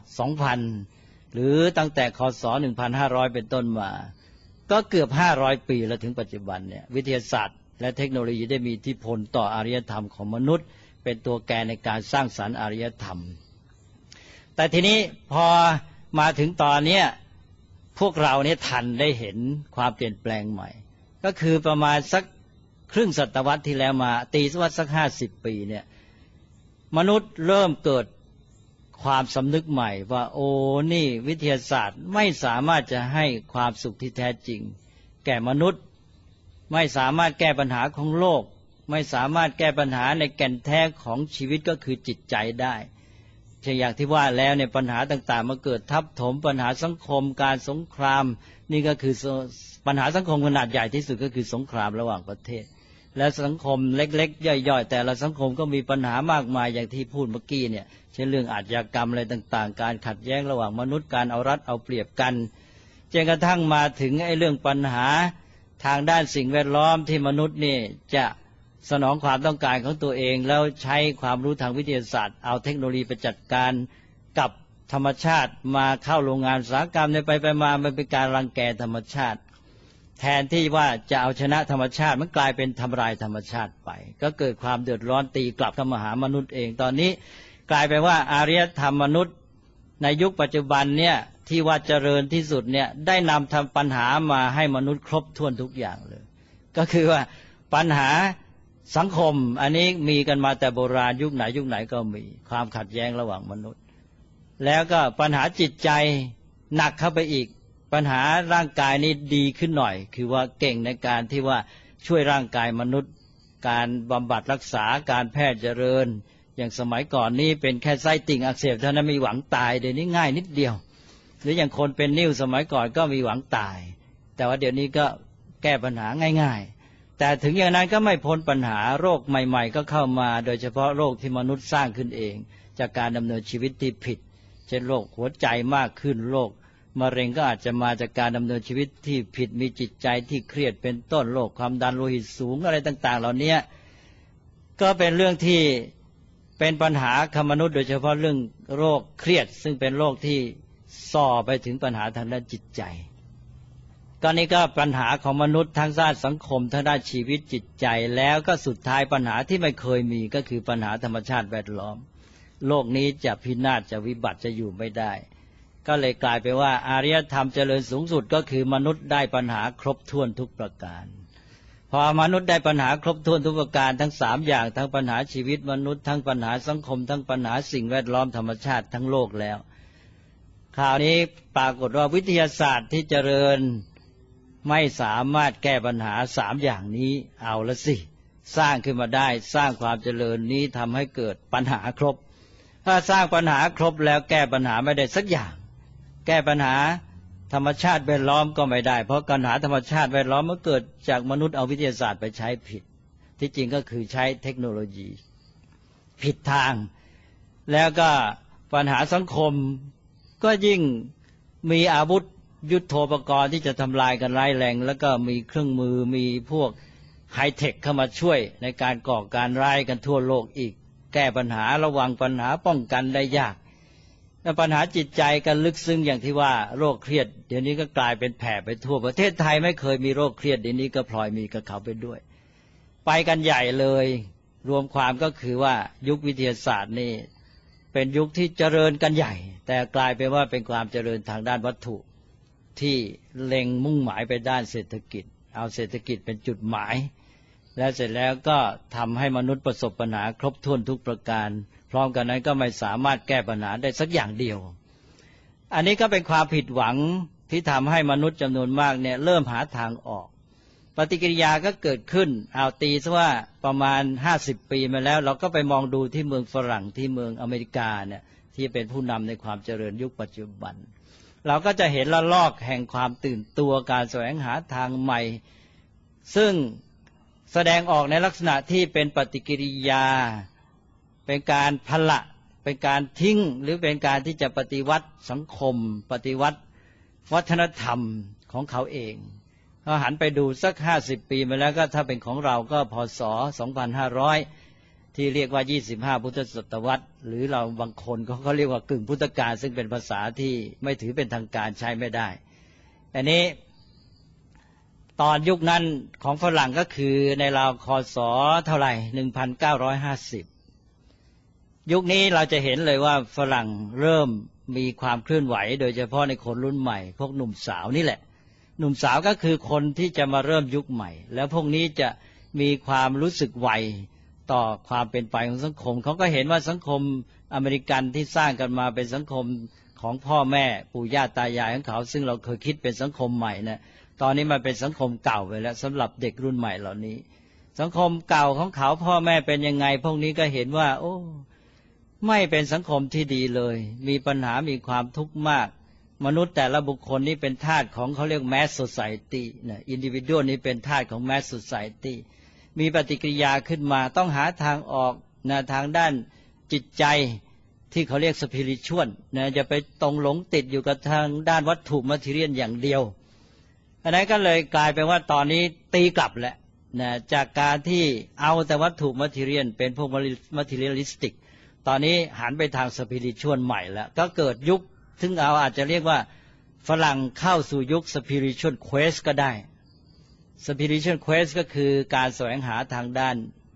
Speaker 2: 2000หรือตั้งแต่ค.ศ. 1500เป็นต้นมาก็เกือบ500ปีแล้วถึงปัจจุบันเนี่ยวิทยาศาสตร์และเทคโนโลยีได้มีอิทธิพลต่ออารยธรรมของมนุษย์เป็นตัวแกนในการสร้างสรรค์อารยธรรมแต่ทีนี้พอมาถึงตอนนี้พวกเราเนี่ยทันได้เห็นความเปลี่ยนแปลงใหม่ก็คือประมาณสักครึ่งศตวรรษที่แล้วมาตีว่าสัก50 ปีเนี่ยมนุษย์เริ่มเกิดความสำนึกใหม่ว่าโอ้นี่วิทยาศาสตร์ไม่สามารถจะให้ความสุขที่แท้จริงแก่มนุษย์ไม่สามารถแก้ปัญหาของโลกไม่สามารถแก้ปัญหาในแก่นแท้ของชีวิตก็คือจิตใจได้เช่นอย่างที่ว่าแล้วเนี่ยปัญหาต่างๆมาเกิดทับถมปัญหาสังคมการสงครามนี่ก็คือปัญหาสังคมขนาดใหญ่ที่สุดก็คือสงครามระหว่างประเทศและสังคมเล็กๆย่อยๆแต่ละสังคมก็มีปัญหามากมายอย่างที่พูดเมื่อกี้เนี่ยเช่นเรื่องอาชญากรรมอะไรต่างๆการขัดแย้งระหว่างมนุษย์การเอารัดเอาเปรียบกันจนกระทั่งมาถึงไอ้เรื่องปัญหาทางด้านสิ่งแวดล้อมที่มนุษย์นี่จะสนองความต้องการของตัวเองแล้วใช้ความรู้ทางวิทยาศาสตร์เอาเทคโนโลยีไปจัดการกับธรรมชาติมาเข้าโรงงานอุตสาหกรรมในไปมามันเป็นการรังแกธรรมชาติแทนที่ว่าจะเอาชนะธรรมชาติมันกลายเป็นทำลายธรรมชาติไปก็เกิดความเดือดร้อนตีกลับเข้ามาหามนุษย์เองตอนนี้กลายเป็นว่าอารยธรรมมนุษย์ในยุคปัจจุบันเนี่ยที่ว่าเจริญที่สุดเนี่ยได้นำทำปัญหามาให้มนุษย์ครบถ้วนทุกอย่างเลยก็คือว่าปัญหาสังคมอันนี้มีกันมาแต่โบราณยุคไหนก็มีความขัดแย้งระหว่างมนุษย์แล้วก็ปัญหาจิตใจหนักเข้าไปอีกปัญหาร่างกายนี่ดีขึ้นหน่อยคือว่าเก่งในการที่ว่าช่วยร่างกายมนุษย์การบำบัดรักษาการแพทย์เจริญอย่างสมัยก่อนนี่เป็นแค่ไส้ติ่งอักเสบเท่านั้นมีหวังตายเดี๋ยวนี้ง่ายนิดเดียวหรืออย่างคนเป็นนิ่วสมัยก่อนก็มีหวังตายแต่ว่าเดี๋ยวนี้ก็แก้ปัญหาง่ายๆแต่ถึงอย่างนั้นก็ไม่พ้นปัญหาโรคใหม่ๆก็เข้ามาโดยเฉพาะโรคที่มนุษย์สร้างขึ้นเองจากการดำเนินชีวิตที่ผิดเช่นโรคหัวใจมากขึ้นโรคมะเร็งก็อาจจะมาจากการดำเนินชีวิตที่ผิดมีจิตใจที่เครียดเป็นต้นโรคความดันโลหิตสูงอะไรต่างๆเหล่านี้ก็เป็นเรื่องที่เป็นปัญหาของมนุษย์โดยเฉพาะเรื่องโรคเครียดซึ่งเป็นโรคที่ส่อไปถึงปัญหาทางด้านจิตใจก็นี่ก็ปัญหาของมนุษย์ทั้งด้านสังคมทั้งด้านชีวิตจิตใจแล้วก็สุดท้ายปัญหาที่ไม่เคยมีก็คือปัญหาธรรมชาติแวดล้อมโลกนี้จะพินาศจะวิบัติจะอยู่ไม่ได้ก็เลยกลายไปว่าอารยธรรมเจริญสูงสุดก็คือมนุษย์ได้ปัญหาครบถ้วนทุกประการพอมนุษย์ได้ปัญหาครบถ้วนทุกประการทั้ง3อย่างทั้งปัญหาชีวิตมนุษย์ทั้งปัญหาสังคมทั้งปัญหาสิ่งแวดล้อมธรรมชาติทั้งโลกแล้วคราวนี้ปรากฏว่าวิทยาศาสตร์ที่เจริญไม่สามารถแก้ปัญหา3อย่างนี้เอาละสิสร้างขึ้นมาได้สร้างความเจริญนี้ทำให้เกิดปัญหาครบถ้าสร้างปัญหาครบแล้วแก้ปัญหาไม่ได้สักอย่างแก้ปัญหาธรรมชาติแวดล้อมก็ไม่ได้เพราะปัญหาธรรมชาติแวดล้อมมันเกิดจากมนุษย์เอาวิทยาศาสตร์ไปใช้ผิดที่จริงก็คือใช้เทคโนโลยีผิดทางแล้วก็ปัญหาสังคมก็ยิ่งมีอาวุธยุทโธปกรณ์ที่จะทำลายกันร้ายแรงแล้วก็มีเครื่องมือมีพวกไฮเทคเข้ามาช่วยในการก่อการร้ายกันทั่วโลกอีกแก้ปัญหาระวังปัญหาป้องกันได้ยากและปัญหาจิตใจกันลึกซึ้งอย่างที่ว่าโรคเครียดเดี๋ยวนี้ก็กลายเป็นแผ่ไปทั่วประเทศไทยไม่เคยมีโรคเครียดเดี๋ยวนี้ก็พลอยมีกับเขาไปด้วยไปกันใหญ่เลยรวมความก็คือว่ายุควิทยาศาสตร์นี่เป็นยุคที่เจริญกันใหญ่แต่กลายเป็นว่าเป็นความเจริญทางด้านวัตถุที่เล็งมุ่งหมายไปด้านเศรษฐกิจเอาเศรษฐกิจเป็นจุดหมายแล้วเสร็จแล้วก็ทำให้มนุษย์ประสบปัญหาครบถ้วนทุกประการพร้อมกันนั้นก็ไม่สามารถแก้ปัญหาได้สักอย่างเดียวอันนี้ก็เป็นความผิดหวังที่ทำให้มนุษย์จำนวนมากเนี่ยเริ่มหาทางออกปฏิกิริยาก็เกิดขึ้นเอาตีซะว่าประมาณ50 ปีมาแล้วเราก็ไปมองดูที่เมืองฝรั่งที่เมืองอเมริกาเนี่ยที่เป็นผู้นำในความเจริญยุคปัจจุบันเราก็จะเห็นละลอกแห่งความตื่นตัวการแสวงหาทางใหม่ซึ่งแสดงออกในลักษณะที่เป็นปฏิกิริยาเป็นการพละเป็นการทิ้งหรือเป็นการที่จะปฏิวัติสังคมปฏิวัติวัฒนธรรมของเขาเองพอหันไปดูสัก50 ปีมาแล้วก็ถ้าเป็นของเราก็พศ2500ที่เรียกว่า25พุทธศตวรรษหรือเราบางคนเขาเรียกว่ากึ่งพุทธกาลซึ่งเป็นภาษาที่ไม่ถือเป็นทางการใช้ไม่ได้อันนี้ตอนยุคนั้นของฝรั่งก็คือในราวคศเท่าไหร่1950ยุคนี้เราจะเห็นเลยว่าฝรั่งเริ่มมีความเคลื่อนไหวโดยเฉพาะในคนรุ่นใหม่พวกหนุ่มสาวนี่แหละหนุ่มสาวก็คือคนที่จะมาเริ่มยุคใหม่แล้วพวกนี้จะมีความรู้สึกไวต่อความเป็นไปของสังคมเขาก็เห็นว่าสังคมอเมริกันที่สร้างกันมาเป็นสังคมของพ่อแม่ปู่ย่าตายายของเขาซึ่งเราเคยคิดเป็นสังคมใหม่นะตอนนี้มันเป็นสังคมเก่าไปแล้วสำหรับเด็กรุ่นใหม่เหล่านี้สังคมเก่าของเขาพ่อแม่เป็นยังไงพวกนี้ก็เห็นว่าโอ้ไม่เป็นสังคมที่ดีเลยมีปัญหามีความทุกข์มากมนุษย์แต่ละบุคคลนี้เป็นทาสของเขาเรียก mass society นะอินดิวิดวลนี้เป็นทาสของ mass society มีปฏิกิริยาขึ้นมาต้องหาทางออกนะทางด้านจิตใจที่เขาเรียก spiritual นะจะไปตรงหลงติดอยู่กับทางด้านวัตถุ material อย่างเดียวอันนั้นก็เลยกลายเป็นว่าตอนนี้ตีกลับแล้วนะจากการที่เอาแต่วัตถุ material เป็นพวก materialistic ตอนนี้หันไปทาง spiritual ใหม่แล้วก็เกิดยุคซึ่งเอาอาจจะเรียกว่าฝรั่งเข้าสู่ยุค spiritual quest ก็ได้ spiritual quest ก็คือการแสวงหาทางด้าน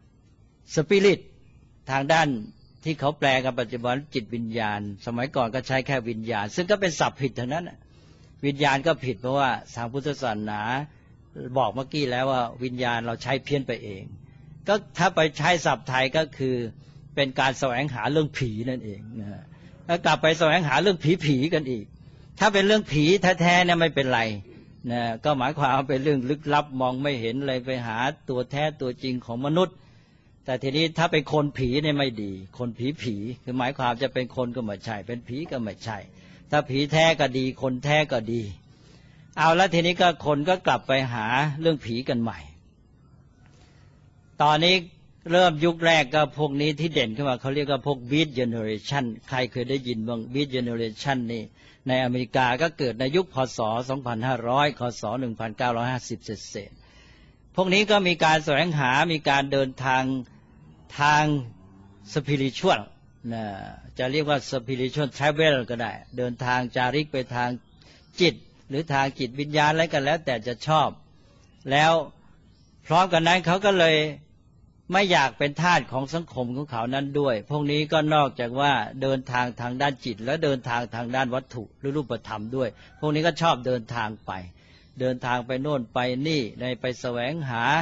Speaker 2: spirit ทางด้านที่เขาแปลกันปัจจุบันจิตวิญญาณสมัยก่อนก็ใช้แค่วิญญาณซึ่งก็เป็นศัพท์ผิดทั้งนั้นวิญญาณก็ผิดเพราะว่าทางพุทธศาสนาบอกเมื่อกี้แล้วว่าวิญญาณเราใช้เพี้ยนไปเองก็ถ้าไปใช้ศัพท์ไทยก็คือเป็นการแสวงหาเรื่องผีนั่นเองนะแล้วกลับไปแสวงหาเรื่องผีกันอีกถ้าเป็นเรื่องผีแท้ๆเนี่ยไม่เป็นไรนะก็หมายความว่าเป็นเรื่องลึกลับมองไม่เห็นเลยไปหาตัวแท้ตัวจริงของมนุษย์แต่ทีนี้ถ้าเป็นคนผีเนี่ยไม่ดีคนผีคือหมายความจะเป็นคนก็ไม่ใช่เป็นผีก็ไม่ใช่ถ้าผีแท้ก็ดีคนแท้ก็ดีเอาแล้วทีนี้ก็คนก็กลับไปหาเรื่องผีกันใหม่ตอนนี้เริ่มยุคแรกก็พวกนี้ที่เด่นขึ้นมาเขาเรียกว่าพวก Beat Generation ใครเคยได้ยินบ้าง Beat Generation นี่ในอเมริกาก็เกิดในยุคพศ2500คศ1950เศษพวกนี้ก็มีการแสวงหามีการเดินทาง spiritual นะจะเรียกว่า spiritual travel ก็ได้เดินทางจาริกไปทางจิตหรือทางจิตวิญญาณอะไรกันแล้วแต่จะชอบแล้วพร้อมกันนั้นเขาก็เลยไม่อยากเป็นทาสของสังคมของเขานั้นด้วยพวกนี้ก็นอกจากว่าเดินทางด้านจิตและเดินทางด้านวัตถุหรือรูปธรรมด้วยพวกนี้ก็ชอบเดินทางไปโน่นไปนี่ไปแสวงหา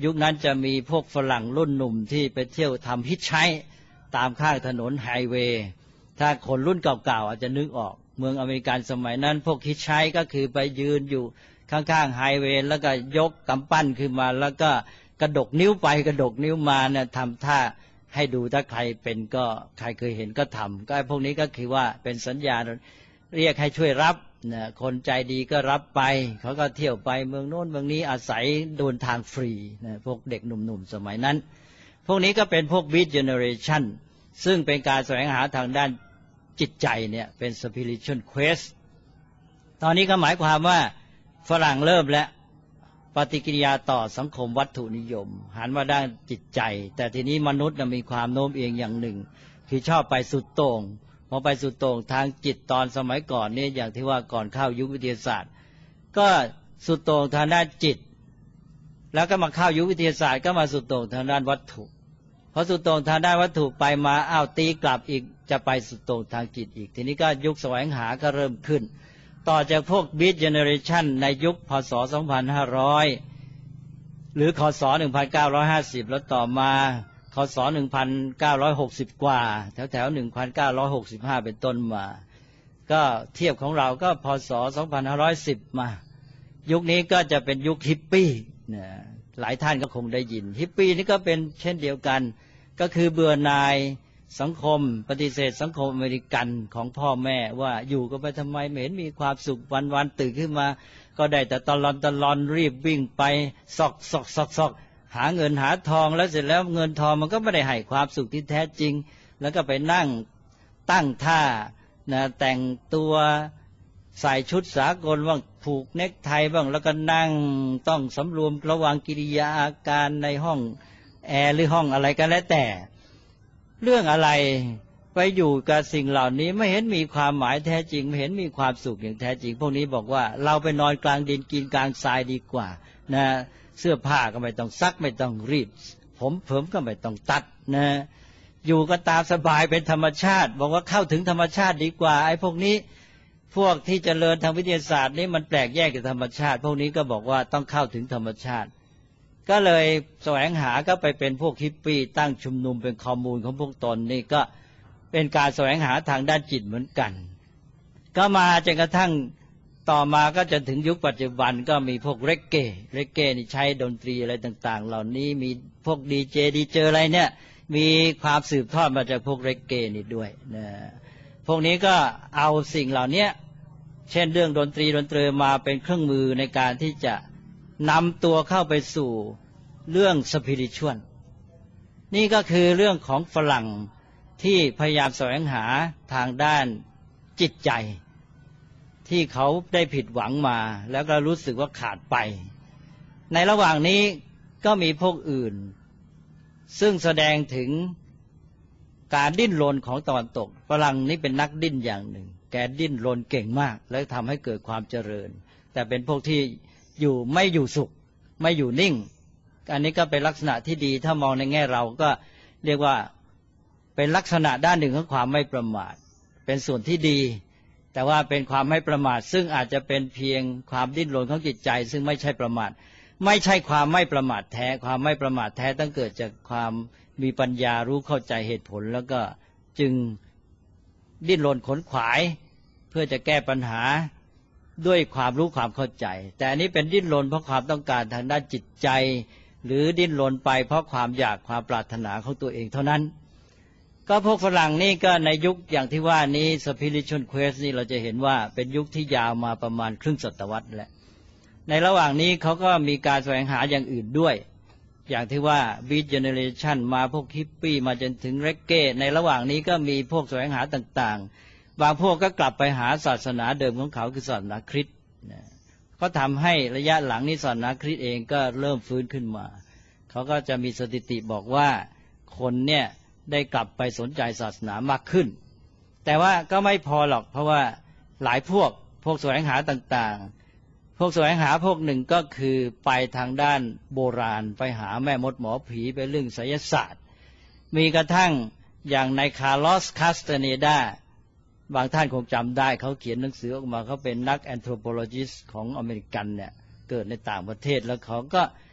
Speaker 2: ยุคนั้นจะมีพวกฝรั่งรุ่นหนุ่มที่ไปเที่ยวทำฮิตไชค์ตามข้างถนนไฮเวย์ถ้าคนรุ่นเก่าๆอาจจะนึกออกเมืองอเมริกันสมัยนั้นพวกฮิตไชค์ก็คือไปยืนอยู่ข้างๆไฮเวย์แล้วก็ยกกำปั้นขึ้นมาแล้วก็กระดกนิ้วไปกระดกนิ้วมาเนี่ยทำท่าให้ดูถ้าใครเป็นก็ใครเคยเห็นก็ทำก็พวกนี้ก็คือว่าเป็นสัญญาณเรียกให้ช่วยรับนะคนใจดีก็รับไปเขาก็เที่ยวไปเมืองโน้นเมืองนี้อาศัยเดินทางฟรีนะพวกเด็กหนุ่มๆสมัยนั้นพวกนี้ก็เป็นพวก Beat Generation ซึ่งเป็นการแสวงหาทางด้านจิตใจเนี่ยเป็น Spiritual Quest ตอนนี้ก็หมายความว่าฝรั่งเริ่มและปฏิกิริยาต่อสังคมวัตถุนิยมหันมาด้านจิตใจแต่ทีนี้มนุษย์มีความโน้มเอียงอย่างหนึ่งคือชอบไปสุดโต่งพอไปสุดโต่งทางจิตตอนสมัยก่อนนี่อย่างที่ว่าก่อนเข้ายุควิทยาศาสตร์ก็สุดโต่งทางด้านจิตแล้วก็มาเข้ายุควิทยาศาสตร์ก็มาสุดโต่งทางด้านวัตถุพอสุดโต่งทางด้านวัตถุไปมาตีกลับอีกจะไปสุดโต่งทางจิตอีกทีนี้ก็ยุคแสวงหาก็เริ่มขึ้นต่อจากพวก Beat Generation ในยุคพศ 2500 หรือคศ 1950 แล้วต่อมาคศ 1960 กว่าแถว 1965 เป็นต้นมาก็เทียบของเราก็พศ 2510 มายุคนี้ก็จะเป็นยุคฮิปปี้นะหลายท่านก็คงได้ยินฮิปปี้นี่ก็เป็นเช่นเดียวกันก็คือเบื่อหน่ายสังคมปฏิเสธสังคมอเมริกันของพ่อแม่ว่าอยู่กันไปทำไมไม่เห็นมีความสุขวันๆตื่นขึ้นมาก็ได้แต่ตลอนรีบวิ่งไปซอกหาเงินหาทองแล้วเสร็จแล้วเงินทองมันก็ไม่ได้ให้ความสุขที่แท้จริงแล้วก็ไปนั่งตั้งท่านะแต่งตัวใส่ชุดสากลบ้างผูกเน็กไทบ้างแล้วก็นั่งต้องสำรวมระวังกิริยาอาการในห้องแอร์หรือห้องอะไรกันแล้วแต่เรื่องอะไรไปอยู่กับสิ่งเหล่านี้ไม่เห็นมีความหมายแท้จริงไม่เห็นมีความสุขอย่างแท้จริงพวกนี้บอกว่าเราไปนอนกลางดินกินกลางทรายดีกว่านะเสื้อผ้าก็ไม่ต้องซักไม่ต้องรีดผมก็ไม่ต้องตัดนะอยู่ก็ตามสบายเป็นธรรมชาติบอกว่าเข้าถึงธรรมชาติดีกว่าไอ้พวกนี้พวกที่เจริญทางวิทยาศาสตร์นี่มันแปลกแยกจากธรรมชาติพวกนี้ก็บอกว่าต้องเข้าถึงธรรมชาติก็เลยแสวงหาก็ไปเป็นพวกฮิปปี้ตั้งชุมนุมเป็นคอมมูนของพวกตนนี่ก็เป็นการแสวงหาทางด้านจิตเหมือนกันก็มาจนกระทั่งต่อมาก็จนถึงยุคปัจจุบันก็มีพวกเรกเก้นี่ใช้ดนตรีอะไรต่างๆเหล่านี้มีพวกดีเจอะไรเนี่ยมีความสืบทอดมาจากพวกเรกเก้นี่ด้วยนะพวกนี้ก็เอาสิ่งเหล่านี้เช่นเรื่องดนตรีมาเป็นเครื่องมือในการที่จะนำตัวเข้าไปสู่เรื่องสปิริตชวลนี่ก็คือเรื่องของฝรั่งที่พยายามแสวงหาทางด้านจิตใจที่เขาได้ผิดหวังมาแล้วก็รู้สึกว่าขาดไปในระหว่างนี้ก็มีพวกอื่นซึ่งแสดงถึงการดิ้นรนของตะวันตกฝรั่งนี้เป็นนักดิ้นอย่างหนึ่งแกดิ้นรนเก่งมากและทำให้เกิดความเจริญแต่เป็นพวกที่ไม่อยู่สุขไม่อยู่นิ่งอันนี้ก็เป็นลักษณะที่ดีถ้ามองในแง่เราก็เรียกว่าเป็นลักษณะด้านหนึ่งของความไม่ประมาทเป็นส่วนที่ดีแต่ว่าเป็นความไม่ประมาทซึ่งอาจจะเป็นเพียงความดิ้นรนของจิตใจซึ่งไม่ใช่ประมาทไม่ใช่ความไม่ประมาทแท้ความไม่ประมาทแท้ต้องเกิดจากความมีปัญญารู้เข้าใจเหตุผลแล้วก็จึงดิ้นรนขนขวายเพื่อจะแก้ปัญหาด้วยความรู้ความเข้าใจแต่อันนี้เป็นดิ้นรนเพราะความต้องการทางด้านจิตใจหรือดิ้นรนไปเพราะความอยากความปรารถนาของตัวเองเท่านั้นก็พวกฝรั่งนี่ก็ในยุคอย่างที่ว่านี้ Spiritual Quest นี่เราจะเห็นว่าเป็นยุคที่ยาวมาประมาณครึ่งศตวรรษแล้วในระหว่างนี้เขาก็มีการแสวงหาอย่างอื่นด้วยอย่างที่ว่า Beat Generation มาพวกฮิปปี้มาจนถึงเรกเก้ในระหว่างนี้ก็มีพวกแสวงหาต่างๆบางพวกก็กลับไปหาศาสนาเดิมของเขาคือศาสนาคริสต์ก็ทำให้ระยะหลังนี้ศาสนาคริสต์เองก็เริ่มฟื้นขึ้นมาเขาก็จะมีสถิติบอกว่าคนเนี่ยได้กลับไปสนใจศาสนามากขึ้นแต่ว่าก็ไม่พอหรอกเพราะว่าหลายพวกแสวงหาต่างๆพวกแสวงหาพวกหนึ่งก็คือไปทางด้านโบราณไปหาแม่มดหมอผีไปเรื่องไสยศาสตร์มีกระทั่งอย่างในคาร์ลอสคาสเตเนดาบางท่านคงจำได้เขาเขียนหนังสือออกมาเขาเป็นนักแอนโทรโพโลจิสต์ของอเมริกันเนี่ยเกิดในต่างประเทศแล้วเขาก็ไป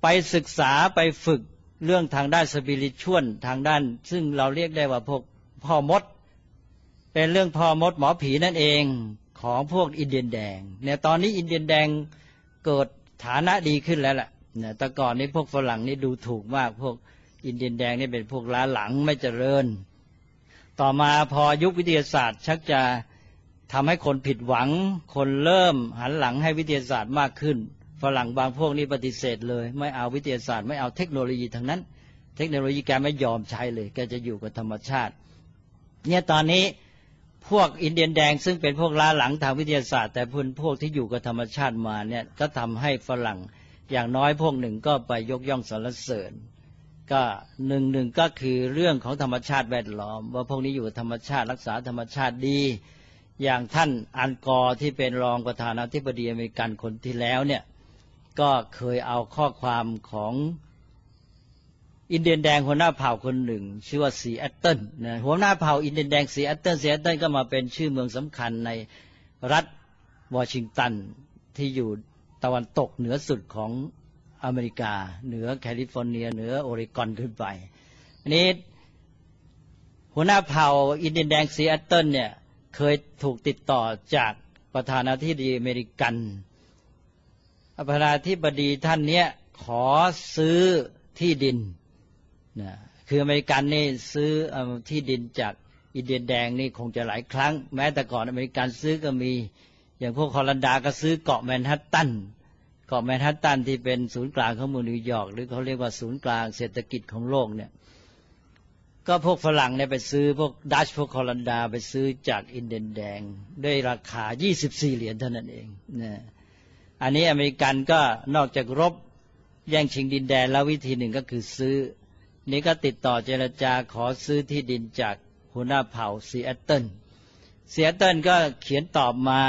Speaker 2: ไปศึกษาไปฝึกเรื่องทางด้านสปิริชวลทางด้านซึ่งเราเรียกได้ว่าพวกพ่อมดเป็นเรื่องพ่อมดหมอผีนั่นเองของพวกอินเดียนแดงเนี่ยตอนนี้อินเดียนแดงเกิดฐานะดีขึ้นแล้วล่ะเนี่ยแต่ก่อนนี้พวกฝรั่งนี่ดูถูกมากพวกอินเดียนแดงนี่เป็นพวกล้าหลังไม่เจริญต่อมาพอยุควิทยาศาสตร์ชักจะทำให้คนผิดหวังคนเริ่มหันหลังให้วิทยาศาสตร์มากขึ้นฝรั่งบางพวกนี่ปฏิเสธเลยไม่เอาวิทยาศาสตร์ไม่เอาเทคโนโลยีทั้งนั้นเทคโนโลยีแกไม่ยอมใช้เลยแกจะอยู่กับธรรมชาติเนี่ยตอนนี้พวกอินเดียนแดงซึ่งเป็นพวกล้าหลังทางวิทยาศาสตร์แต่พวกที่อยู่กับธรรมชาติมาเนี่ยก็ทำให้ฝรั่งอย่างน้อยพวกหนึ่งก็ไปยกย่องสรรเสริญก็หนึ่งก็คือเรื่องของธรรมชาติแวดล้อมว่าพวกนี้อยู่กับธรรมชาติรักษาธรรมชาติดีอย่างท่านอัลกอร์ที่เป็นรองประธานาธิบดีอเมริกันคนที่แล้วเนี่ยก็เคยเอาข้อความของอินเดียนแดงหัวหน้าเผ่าคนหนึ่งชื่อว่าซีแอตเทิลนะหัวหน้าเผ่าอินเดียนแดงซีแอตเทิลก็มาเป็นชื่อเมืองสำคัญในรัฐวอชิงตันที่อยู่ตะวันตกเหนือสุดของอเมริกาเหนือแคลิฟอร์เนียเหนือโอเรกอนขึ้นไปอันนี้หัวหน้าเผ่าอินเดียนแดงซีแอตเทิลเนี่ยเคยถูกติดต่อจากประธานาธิบดีอเมริกันประธานาธิบดีท่านเนี้ยขอซื้อที่ดินนะคืออเมริกันนี่ซื้อที่ดินจากอินเดียนแดงนี่คงจะหลายครั้งแม้แต่ก่อนอเมริกันซื้อก็มีอย่างพวกฮอลันดาก็ซื้อเกาะแมนฮัตตันที่เป็นศูนย์กลางของเมืองนิวยอร์กหรือเขาเรียกว่าศูนย์กลางเศรษฐกิจของโลกเนี่ยก็พวกฝรั่งเนี่ยไปซื้อพวกดัชพวกฮอลันดาไปซื้อจากอินเดียนแดงด้วยราคา24เหรียญเท่านั้นเองนะอันนี้อเมริกันก็นอกจากรบแย่งชิงดินแดนแล้ววิธีหนึ่งก็คือซื้อนี่ก็ติดต่อเจรจาขอซื้อที่ดินจากหัวหน้าเผ่าซีแอตเทิลก็เขียนตอบมา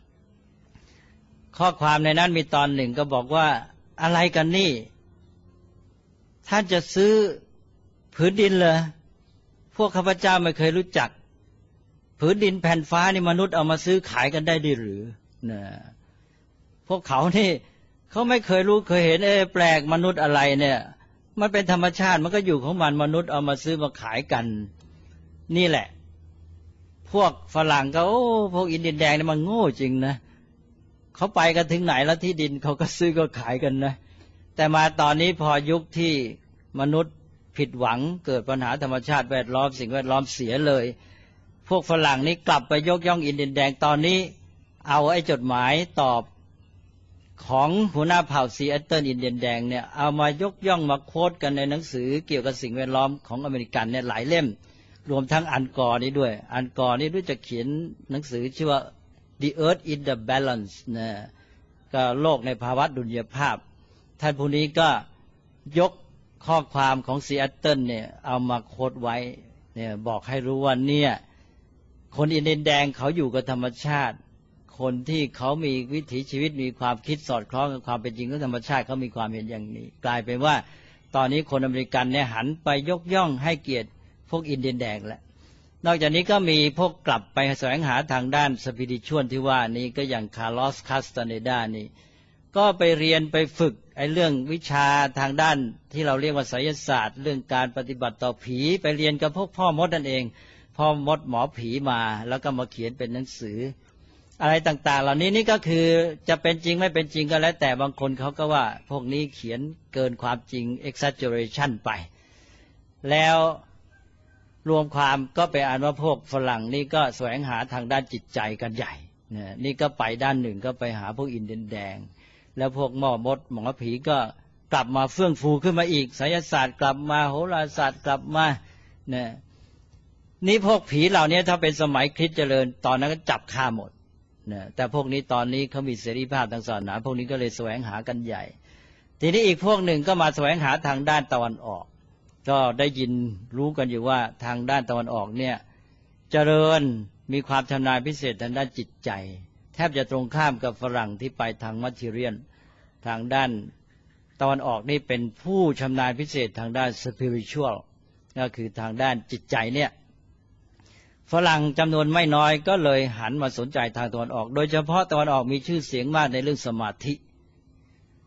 Speaker 2: ข้อความในนั้นมีตอนหนึ่งก็บอกว่าอะไรกันนี่ท่านจะซื้อผืนดินเหรอพวกข้าพเจ้าไม่เคยรู้จักผืนดินแผ่นฟ้านี่มนุษย์เอามาซื้อขายกันได้หรือนะพวกเขานี่เขาไม่เคยรู้เคยเห็นแปลกมนุษย์อะไรเนี่ยมันเป็นธรรมชาติมันก็อยู่ของมันมนุษย์เอามาซื้อมาขายกันนี่แหละพวกฝรั่งก็พวกอินเดียนแดงนี่มันโง่จริงนะเขาไปกันถึงไหนแล้วที่ดินเขาก็ซื้อก็ขายกันนะแต่มาตอนนี้พอยุคที่มนุษย์ผิดหวังเกิดปัญหาธรรมชาติแวดล้อมสิ่งแวดล้อมเสียเลยพวกฝรั่งนี่กลับไปยกย่องอินเดียนแดงตอนนี้เอาไอ้จดหมายตอบของหัวหน้าเผ่าซีแอตเทิลอินเดียนแดงเนี่ยเอามายกย่องมาโค้ดกันในหนังสือเกี่ยวกับสิ่งแวดล้อมของอเมริกันเนี่ยหลายเล่มรวมทั้งอัลกอร์นี่ด้วยอัลกอร์นี่รู้จักเขียนหนังสือชื่อว่า The Earth in the Balance นะก็โลกในภาวะดุลยภาพท่านผู้นี้ก็ยกข้อความของซีแอตเทิลเนี่ยเอามาโค้ดไว้เนี่ยบอกให้รู้ว่าเนี่ยคนอินเดียนแดงเขาอยู่กับธรรมชาติคนที่เขามีวิถีชีวิตมีความคิดสอดคล้องกับความเป็นจริงของธรรมชาติเขามีความเห็นอย่างนี้กลายเป็นว่าตอนนี้คนอเมริกันเนี่ยหันไปยกย่องให้เกียรติพวกอินเดียนแดงแล้วนอกจากนี้ก็มีพวกกลับไปแสวงหาทางด้านสปิริชวลที่ว่านี้ก็อย่างคาร์ลอสคาสตาเนดานี่ก็ไปเรียนไปฝึกไอ้เรื่องวิชาทางด้านที่เราเรียกว่าไสยศาสตร์เรื่องการปฏิบัติต่อผีไปเรียนกับพวกพ่อมดนั่นเองพ่อมดหมอผีมาแล้วก็มาเขียนเป็นหนังสืออะไรต่างๆเหล่านี้นี่ก็คือจะเป็นจริงไม่เป็นจริงก็แล้วแต่บางคนเขาก็ว่าพวกนี้เขียนเกินความจริง exaggeration ไปแล้วรวมความก็ไปอ่านว่าพวกฝรั่งนี่ก็แสวงหาทางด้านจิตใจกันใหญ่นี่ก็ไปด้านหนึ่งก็ไปหาพวกอินเดียนแดงแล้วพวกหมอมดหมอผีก็กลับมาเฟื่องฟูขึ้นมาอีกไสยศาสตร์กลับมาโหราศาสตร์กลับมานี่พวกผีเหล่านี้ถ้าเป็นสมัยคริสต์เจริญตอนนั้นก็จับฆ่าหมดแต่พวกนี้ตอนนี้เขามีเสรีภาพทางศาสนาพวกนี้ก็เลยแสวงหากันใหญ่ทีนี้อีกพวกหนึ่งก็มาแสวงหาทางด้านตะวันออกก็ได้ยินรู้กันอยู่ว่าทางด้านตะวันออกเนี่ยเจริญมีความชำนาญพิเศษทางด้านจิตใจแทบจะตรงข้ามกับฝรั่งที่ไปทางมัทีเรียนทางด้านตะวันออกนี่เป็นผู้ชำนาญพิเศษทางด้านสปิริชวลก็คือทางด้านจิตใจเนี่ยฝรั่งจำนวนไม่น้อยก็เลยหันมาสนใจทางตะวันออกโดยเฉพาะตะวันออกมีชื่อเสียงมากในเรื่องสมาธิ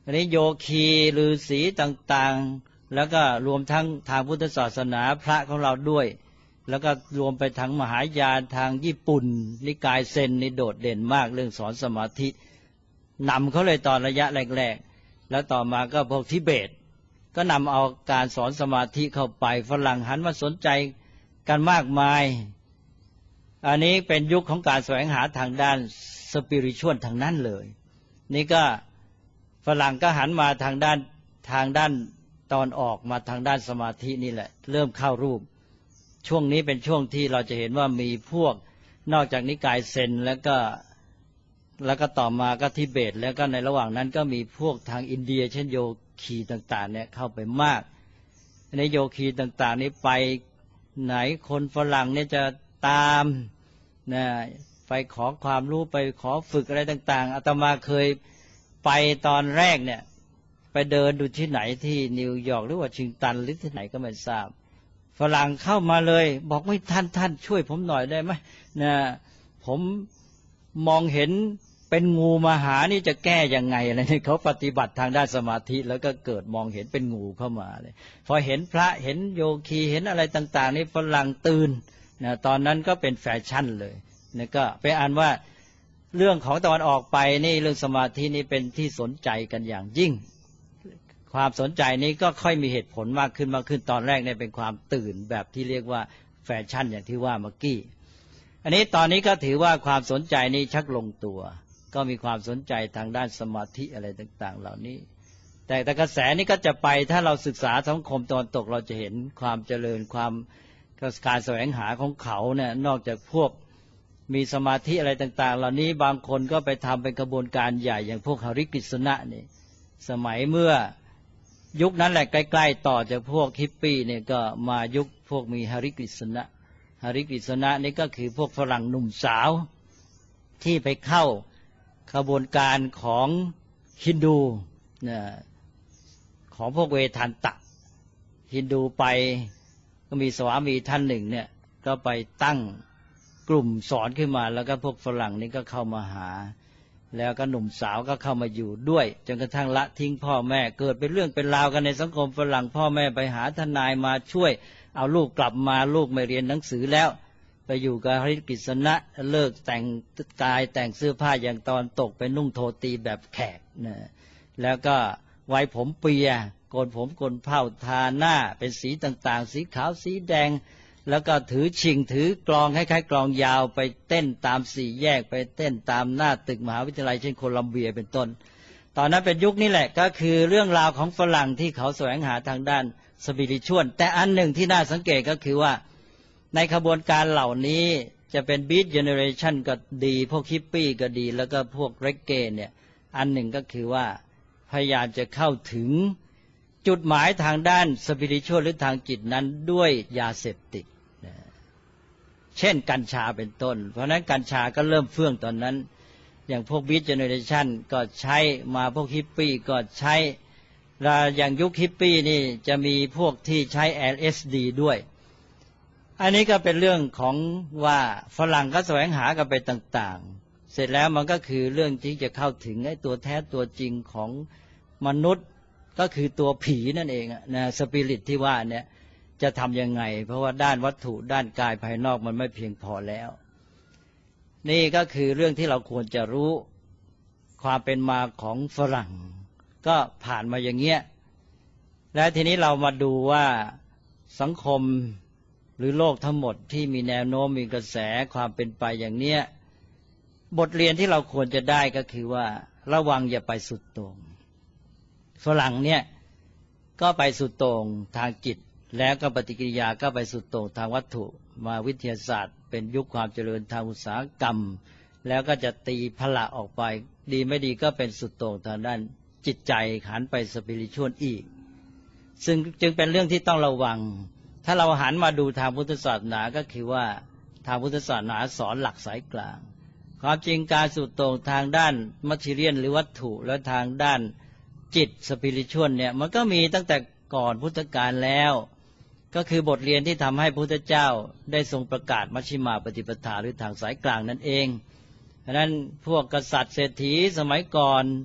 Speaker 2: อันนี้โยคีฤาษีต่างๆแล้วก็รวมทั้งทางพุทธศาสนาพระของเราด้วยแล้วก็รวมไปทั้งมหายานทางญี่ปุ่นนิกายเซนนี่โดดเด่นมากเรื่องสอนสมาธินำเขาเลยตอนระยะแรกๆแล้วต่อมาก็พวกทิเบตก็นำเอาการสอนสมาธิเข้าไปฝรั่งหันมาสนใจกันมากมายอันนี้เป็นยุคของการแสวงหาทางด้านสปิริชวลทางนั้นเลยนี่ก็ฝรั่งก็หันมาทางด้านตอนออกมาทางด้านสมาธินี่แหละเริ่มเข้ารูปช่วงนี้เป็นช่วงที่เราจะเห็นว่ามีพวกนอกจากนิกายเซนแล้วก็ต่อมาก็ทิเบตแล้วก็ในระหว่างนั้นก็มีพวกทางอินเดียเช่นโยคีต่างๆเนี่ยเข้าไปมากในโยคีต่างๆนี้ไปไหนคนฝรั่งเนี่ยจะตามนะไปขอความรู้ไปขอฝึกอะไรต่างๆอาตมาเคยไปตอนแรกเนี่ยไปเดินดูที่ไหนที่นิวยอร์กหรือวอชิงตันหรือที่ไหนก็ไม่ทราบฝรั่งเข้ามาเลยบอกว่าท่านช่วยผมหน่อยได้ไหมนะผมมองเห็นเป็นงูมาหานี่จะแก้ยังไงอะไรนี่เขาปฏิบัติทางด้านสมาธิแล้วก็เกิดมองเห็นเป็นงูเข้ามาเลยพอเห็นพระเห็นโยคีเห็นอะไรต่างๆนี่ฝรั่งตื่นนะตอนนั้นก็เป็นแฟชั่นเลยนะก็ไปอ่านว่าเรื่องของตะวันออกไปนี่เรื่องสมาธินี่เป็นที่สนใจกันอย่างยิ่งความสนใจนี้ก็ค่อยมีเหตุผลมากขึ้นตอนแรกเนี่ยเป็นความตื่นแบบที่เรียกว่าแฟชั่นอย่างที่ว่าเมื่อกี้อันนี้ตอนนี้ก็ถือว่าความสนใจนี้ชักลงตัวก็มีความสนใจทางด้านสมาธิอะไรต่างๆเหล่านี้แต่กระแสนี้ก็จะไปถ้าเราศึกษาสังคมตะวันตกเราจะเห็นความเจริญความการแสวงหาของเขาเนี่ยนอกจากพวกมีสมาธิอะไรต่างๆเหล่านี้บางคนก็ไปทำเป็นกระบวนการใหญ่อย่างพวกหริกฤษณะนี่สมัยเมื่อยุคนั้นแหละใกล้ๆต่อจากพวกฮิปปี้เนี่ยก็มายุคพวกมีหริกฤษณะนี่ก็คือพวกฝรั่งหนุ่มสาวที่ไปเข้าขบวนการของฮินดูนะของพวกเวทันตะฮินดูไปก็มีสวามีท่านหนึ่งเนี่ยก็ไปตั้งกลุ่มสอนขึ้นมาแล้วก็พวกฝรั่งนี่ก็เข้ามาหาแล้วก็หนุ่มสาวก็เข้ามาอยู่ด้วยจนกระทั่งละทิ้งพ่อแม่เกิดเป็นเรื่องเป็นราวกันในสังคมฝรั่งพ่อแม่ไปหาทนายมาช่วยเอาลูกกลับมาลูกไม่เรียนหนังสือแล้วไปอยู่กับหริกฤษณะเลิกแต่งกายแต่งเสื้อผ้าอย่างตอนตกไปนุ่งโทตีแบบแขกนะแล้วก็ไว้ผมเปียโกนผมโกนเผ้าทาหน้าเป็นสีต่างๆสีขาวสีแดงแล้วก็ถือชิงถือกลองคล้ายๆกลองยาวไปเต้นตามสี่แยกไปเต้นตามหน้าตึกมหาวิทยาลัยเช่นโคลัมเบียเป็นต้นตอนนั้นเป็นยุคนี้แหละก็คือเรื่องราวของฝรั่งที่เขาแสวงหาทางด้านสปิริชวลแต่อันหนึ่งที่น่าสังเกตก็คือว่าในขบวนการเหล่านี้จะเป็นบีทเจเนเรชันก็ดีพวกฮิปปี้ก็ดีแล้วก็พวกเรกเก้เนี่ยอันหนึ่งก็คือว่าพยายามจะเข้าถึงจุดหมายทางด้านสปิริชวลหรือทางจิตนั้นด้วยยาเสพติดเช่นกัญชาเป็นต้นเพราะนั้นกัญชาก็เริ่มเฟื่องตอนนั้นอย่างพวกบีทเจเนเรชันก็ใช้มาพวกฮิปปี้ก็ใช้อย่างยุคฮิปปี้นี่จะมีพวกที่ใช้ LSD ด้วยอันนี้ก็เป็นเรื่องของว่าฝรั่งก็แสวงหากันไปต่างๆเสร็จแล้วมันก็คือเรื่องที่จะเข้าถึงไอ้ตัวแท้ตัวจริงของมนุษย์ก็คือตัวผีนั่นเองนะสปิริตที่ว่าเนี่ยจะทำยังไงเพราะว่าด้านวัตถุด้านกายภายนอกมันไม่เพียงพอแล้วนี่ก็คือเรื่องที่เราควรจะรู้ความเป็นมาของฝรั่งก็ผ่านมาอย่างเงี้ยและทีนี้เรามาดูว่าสังคมหรือโลกทั้งหมดที่มีแนวโน้มมีกระแสความเป็นไปอย่างเนี้ยบทเรียนที่เราควรจะได้ก็คือว่าระวังอย่าไปสุดโต่งฝรั่งเนี่ยก็ไปสุดโต่งทางจิตแล้วก็ปฏิกิริยาก็ไปสุดโต่งทางวัตถุมาวิทยาศาสตร์เป็นยุคความเจริญทางอุตสาหกรรมแล้วก็จะตีพละออกไปดีไม่ดีก็เป็นสุดโต่งทางด้านจิตใจหันไปสปิริชวลอีกซึ่งจึงเป็นเรื่องที่ต้องระวังถ้าเราหันมาดูทางพุทธศาสนาก็คือว่าทางพุทธศาสนาสอนหลักสายกลางความจริงการสุดโต่งทางด้านมัททีเรียนหรือวัตถุและทางด้านจิตสปิริชวลเนี่ยมันก็มีตั้งแต่ก่อนพุทธกาลแล้วก็คือบทเรียนที่ทำให้พระพุทธเจ้าได้ทรงประกาศมัชฌิมาปฏิปทาหรือทางสายกลางนั่นเองฉะนั้นพวกกษัตริย์เศรษฐีสมัยก่อน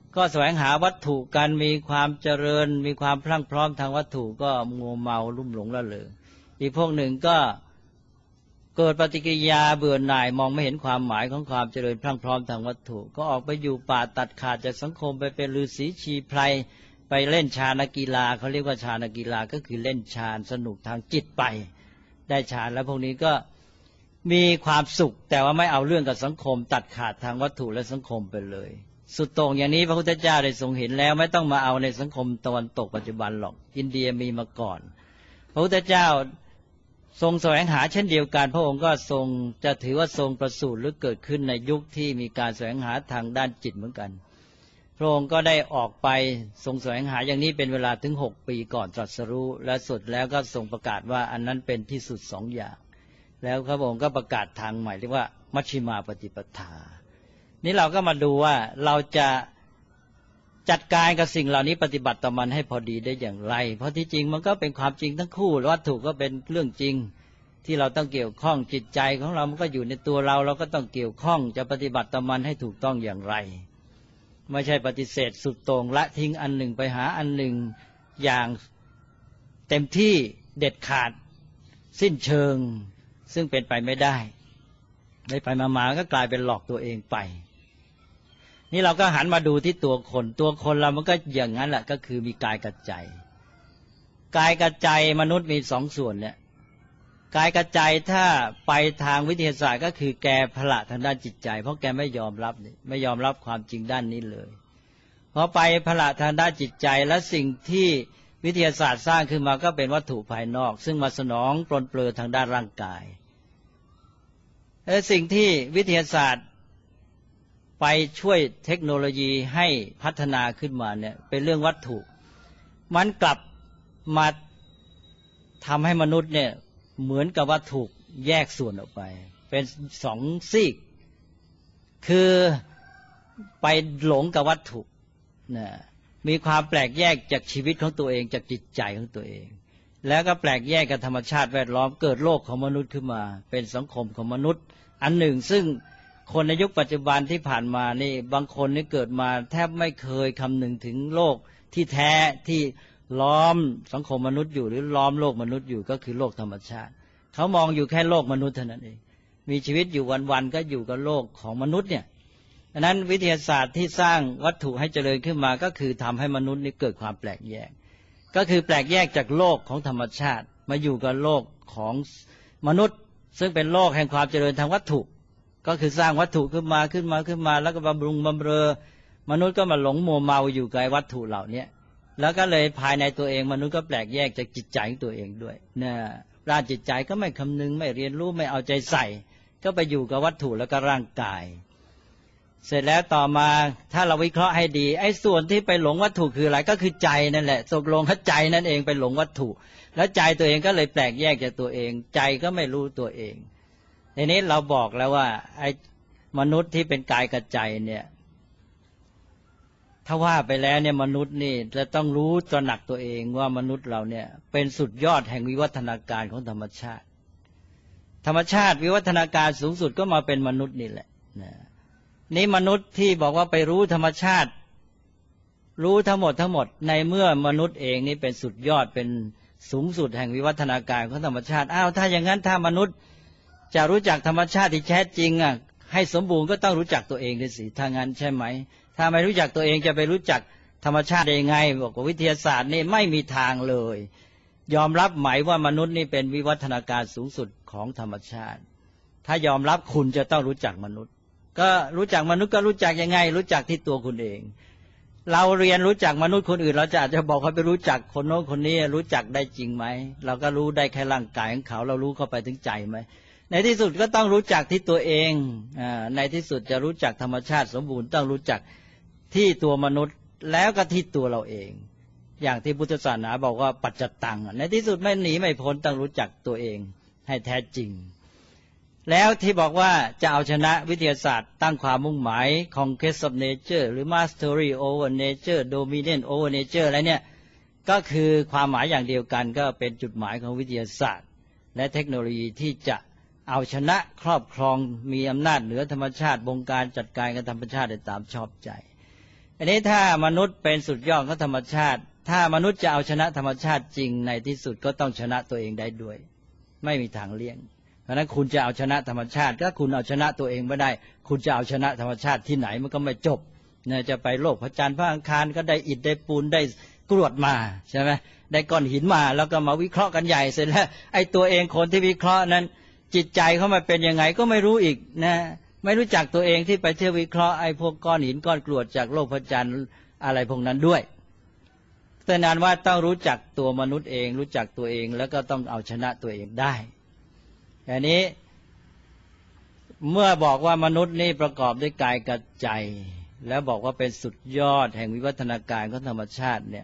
Speaker 2: ก็แสวงหาวัตถุกันมีความเจริญมีความพรั่งพร้อมทางวัตถุก็มัวเมาลุ่มหลงละเลงอีกพวกหนึ่งก็เกิดปฏิกิริยาเบื่อหน่ายมองไม่เห็นความหมายของความเจริญพรั่งพร้อมทางวัตถุก็ออกไปอยู่ป่าตัดขาดจากสังคมไปเป็นฤาษีชีไพรไปเล่นฌานกีฬาเขาเรียกว่าฌานกีฬาก็คือเล่นฌานสนุกทางจิตไปได้ฌานแล้วพวกนี้ก็มีความสุขแต่ว่าไม่เอาเรื่องกับสังคมตัดขาดทางวัตถุและสังคมไปเลยสุดโต่งอย่างนี้พระพุทธเจ้าได้ทรงเห็นแล้วไม่ต้องมาเอาในสังคมตะวันตกปัจจุบันหรอกอินเดียมีมาก่อนพระพุทธเจ้าทรงแสวงหาเช่นเดียวกันพระองค์ก็ทรงจะถือว่าทรงประสูติหรือเกิดขึ้นในยุคที่มีการแสวงหาทางด้านจิตเหมือนกันพระองค์ก็ได้ออกไปทรงแสวงหาอย่างนี้เป็นเวลาถึง6 ปีก่อนตรัสรู้และสุดแล้วก็ทรงประกาศว่าอันนั้นเป็นที่สุด2 อย่างแล้วพระองค์ก็ประกาศทางใหม่เรียกว่ามัชฌิมาปฏิปทานี่เราก็มาดูว่าเราจะจัดการกับสิ่งเหล่านี้ปฏิบัติต่อมันให้พอดีได้อย่างไรเพราะที่จริงมันก็เป็นความจริงทั้งคู่วัตถุก็เป็นเรื่องจริงที่เราต้องเกี่ยวข้องจิตใจของเรามันก็อยู่ในตัวเราเราก็ต้องเกี่ยวข้องจะปฏิบัติต่อมันให้ถูกต้องอย่างไรไม่ใช่ปฏิเสธสุดโต่งละทิ้งอันหนึ่งไปหาอันหนึ่งอย่างเต็มที่เด็ดขาดสิ้นเชิงซึ่งเป็นไปไม่ได้ไปมาก็กลายเป็นหลอกตัวเองไปนี่เราก็หันมาดูที่ตัวคนเรามันก็อย่างนั้นแหละก็คือมีกายกับใจกายกับใจมนุษย์มี2 ส่วนเนี่ยกายกับใจถ้าไปทางวิทยาศาสตร์ก็คือแกผละทางด้านจิตใจเพราะแกไม่ยอมรับความจริงด้านนี้เลยพอไปผละทางด้านจิตใจและสิ่งที่วิทยาศาสตร์สร้างขึ้นมาก็เป็นวัตถุภายนอกซึ่งมาสนองปรนเปลือทางด้านร่างกายและสิ่งที่วิทยาศาสตร์ไปช่วยเทคโนโลยีให้พัฒนาขึ้นมาเนี่ยเป็นเรื่องวัตถุมันกลับมาทำให้มนุษย์เนี่ยเหมือนกับว่าถูกแยกส่วนออกไปเป็น2 ซีกคือไปหลงกับวัตถุนะมีความแปลกแยกจากชีวิตของตัวเองจากจิตใจของตัวเองแล้วก็แปลกแยกกับธรรมชาติแวดล้อมเกิดโลกของมนุษย์ขึ้นมาเป็นสังคมของมนุษย์อันหนึ่งซึ่งคนในยุคปัจจุบันที่ผ่านมานี่บางคนนี่เกิดมาแทบไม่เคยคำนึงถึงโลกที่แท้ที่ล้อมสังคมมนุษย์อยู่หรือล้อมโลกมนุษย์อยู่ก็คือโลกธรรมชาติเขามองอยู่แค่โลกมนุษย์เท่านั้นเองมีชีวิตอยู่วันๆก็อยู่กับโลกของมนุษย์เนี่ยดังนั้นวิทยาศาสตร์ที่สร้างวัตถุให้เจริญขึ้นมาก็คือทำให้มนุษย์นี่เกิดความแปลกแยกก็คือแปลกแยกจากโลกของธรรมชาติมาอยู่กับโลกของมนุษย์ซึ่งเป็นโลกแห่งความเจริญทางวัตถุก็คือสร้างวัตถุขึ้นมาแล้วก็บำรุงบำเรอมนุษย์ก็มาหลงมัวเมาอยู่กับวัตถุเหล่านี้แล้วก็เลยภายในตัวเองมนุษย์ก็แปลกแยกจากจิตใจของตัวเองด้วยนะด้านจิตใจก็ไม่คำนึงไม่เรียนรู้ไม่เอาใจใส่ก็ไปอยู่กับวัตถุแล้วก็ร่างกายเสร็จแล้วต่อมาถ้าเราวิเคราะห์ให้ดีไอ้ส่วนที่ไปหลงวัตถุคืออะไรก็คือใจนั่นแหละตกลงว่าใจนั่นเองไปหลงวัตถุแล้วใจตัวเองก็เลยแปลกแยกจากตัวเองใจก็ไม่รู้ตัวเองทีนี้เราบอกแล้วว่าไอ้มนุษย์ที่เป็นกายกับใจเนี่ยถ้าว่าไปแล้วเนี่ยมนุษย์นี่จะต้องรู้ตระหนักตัวเองว่ามนุษย์เราเนี่ยเป็นสุดยอดแห่งวิวัฒนาการของธรรมชาติวิวัฒนาการสูงสุดก็มาเป็นมนุษย์นี่แหละนี่มนุษย์ที่บอกว่าไปรู้ธรรมชาติรู้ทั้งหมดในเมื่อมนุษย์เองนี่เป็นสุดยอดเป็นสูงสุดแห่งวิวัฒนาการของธรรมชาติถ้าอย่างนั้นถ้ามนุษย์จะรู้จักธรรมชาติที่แท้จริงให้สมบูรณ์ก็ต้องรู้จักตัวเองด้วยสิถ้างั้นใช่ไหมถ้าไม่รู้จักตัวเองจะไปรู้จักธรรมชาติได้ยังไงบอกว่าวิทยาศาสตร์นี่ไม่มีทางเลยยอมรับไหมว่ามนุษย์นี่เป็นวิวัฒนาการสูงสุดของธรรมชาติถ้ายอมรับคุณจะต้องรู้จักมนุษย์ก็รู้จักมนุษย์ก็รู้จักยังไงรู้จักที่ตัวคุณเองเราเรียนรู้จักมนุษย์คนอื่นเราจะอาจจะบอกเขาไปรู้จักคนโน้นคนนี้รู้จักได้จริงไหมเราก็รู้ได้แค่ร่างกายของเขาเรารู้เข้าไปถึงใจไหมในที่สุดก็ต้องรู้จักที่ตัวเองในที่สุดจะรู้จักธรรมชาติสมบูรณ์ต้องรู้จักที่ตัวมนุษย์แล้วก็ที่ตัวเราเองอย่างที่พุทธศาสนาบอกว่าปัจจตังในที่สุดไม่หนีไม่พ้นต้องรู้จักตัวเองให้แท้จริงแล้วที่บอกว่าจะเอาชนะวิทยาศาสตร์ตั้งความมุ่งหมาย Conquest of Nature หรือ Mastery over Nature Dominion over Nature อะไรเนี่ยก็คือความหมายอย่างเดียวกันก็เป็นจุดหมายของวิทยาศาสตร์และเทคโนโลยีที่จะเอาชนะครอบครองมีอำนาจเหนือธรรมชาติบงการจัดการกับธรรมชาติได้ตามชอบใจอันนี้ถ้ามนุษย์เป็นสุดยอดของธรรมชาติถ้ามนุษย์จะเอาชนะธรรมชาติจริงในที่สุดก็ต้องชนะตัวเองได้ด้วยไม่มีทางเลี่ยงเพราะนั้นคุณจะเอาชนะธรรมชาติถ้าคุณเอาชนะตัวเองไม่ได้คุณจะเอาชนะธรรมชาติที่ไหนมันก็ไม่จบเนี่ยจะไปโลกพระจันทร์พระอังคารก็ได้อิฐได้ปูนได้กรวดมาใช่ไหมได้ก้อนหินมาแล้วก็มาวิเคราะห์กันใหญ่เสร็จแล้วไอ้ตัวเองคนที่วิเคราะห์นั้นจิตใจเขามาเป็นยังไงก็ไม่รู้อีกนะไม่รู้จักตัวเองที่ไปเที่ยววิเคราะห์ไอ้พวกก้อนหินก้อนกรวดจากโลกพระจันทร์อะไรพวกนั้นด้วยแต่นั้นว่าต้องรู้จักตัวมนุษย์เองรู้จักตัวเองแล้วก็ต้องเอาชนะตัวเองได้อันนี้เมื่อบอกว่ามนุษย์นี่ประกอบด้วยกายกับใจแล้วบอกว่าเป็นสุดยอดแห่งวิวัฒนาการของธรรมชาติเนี่ย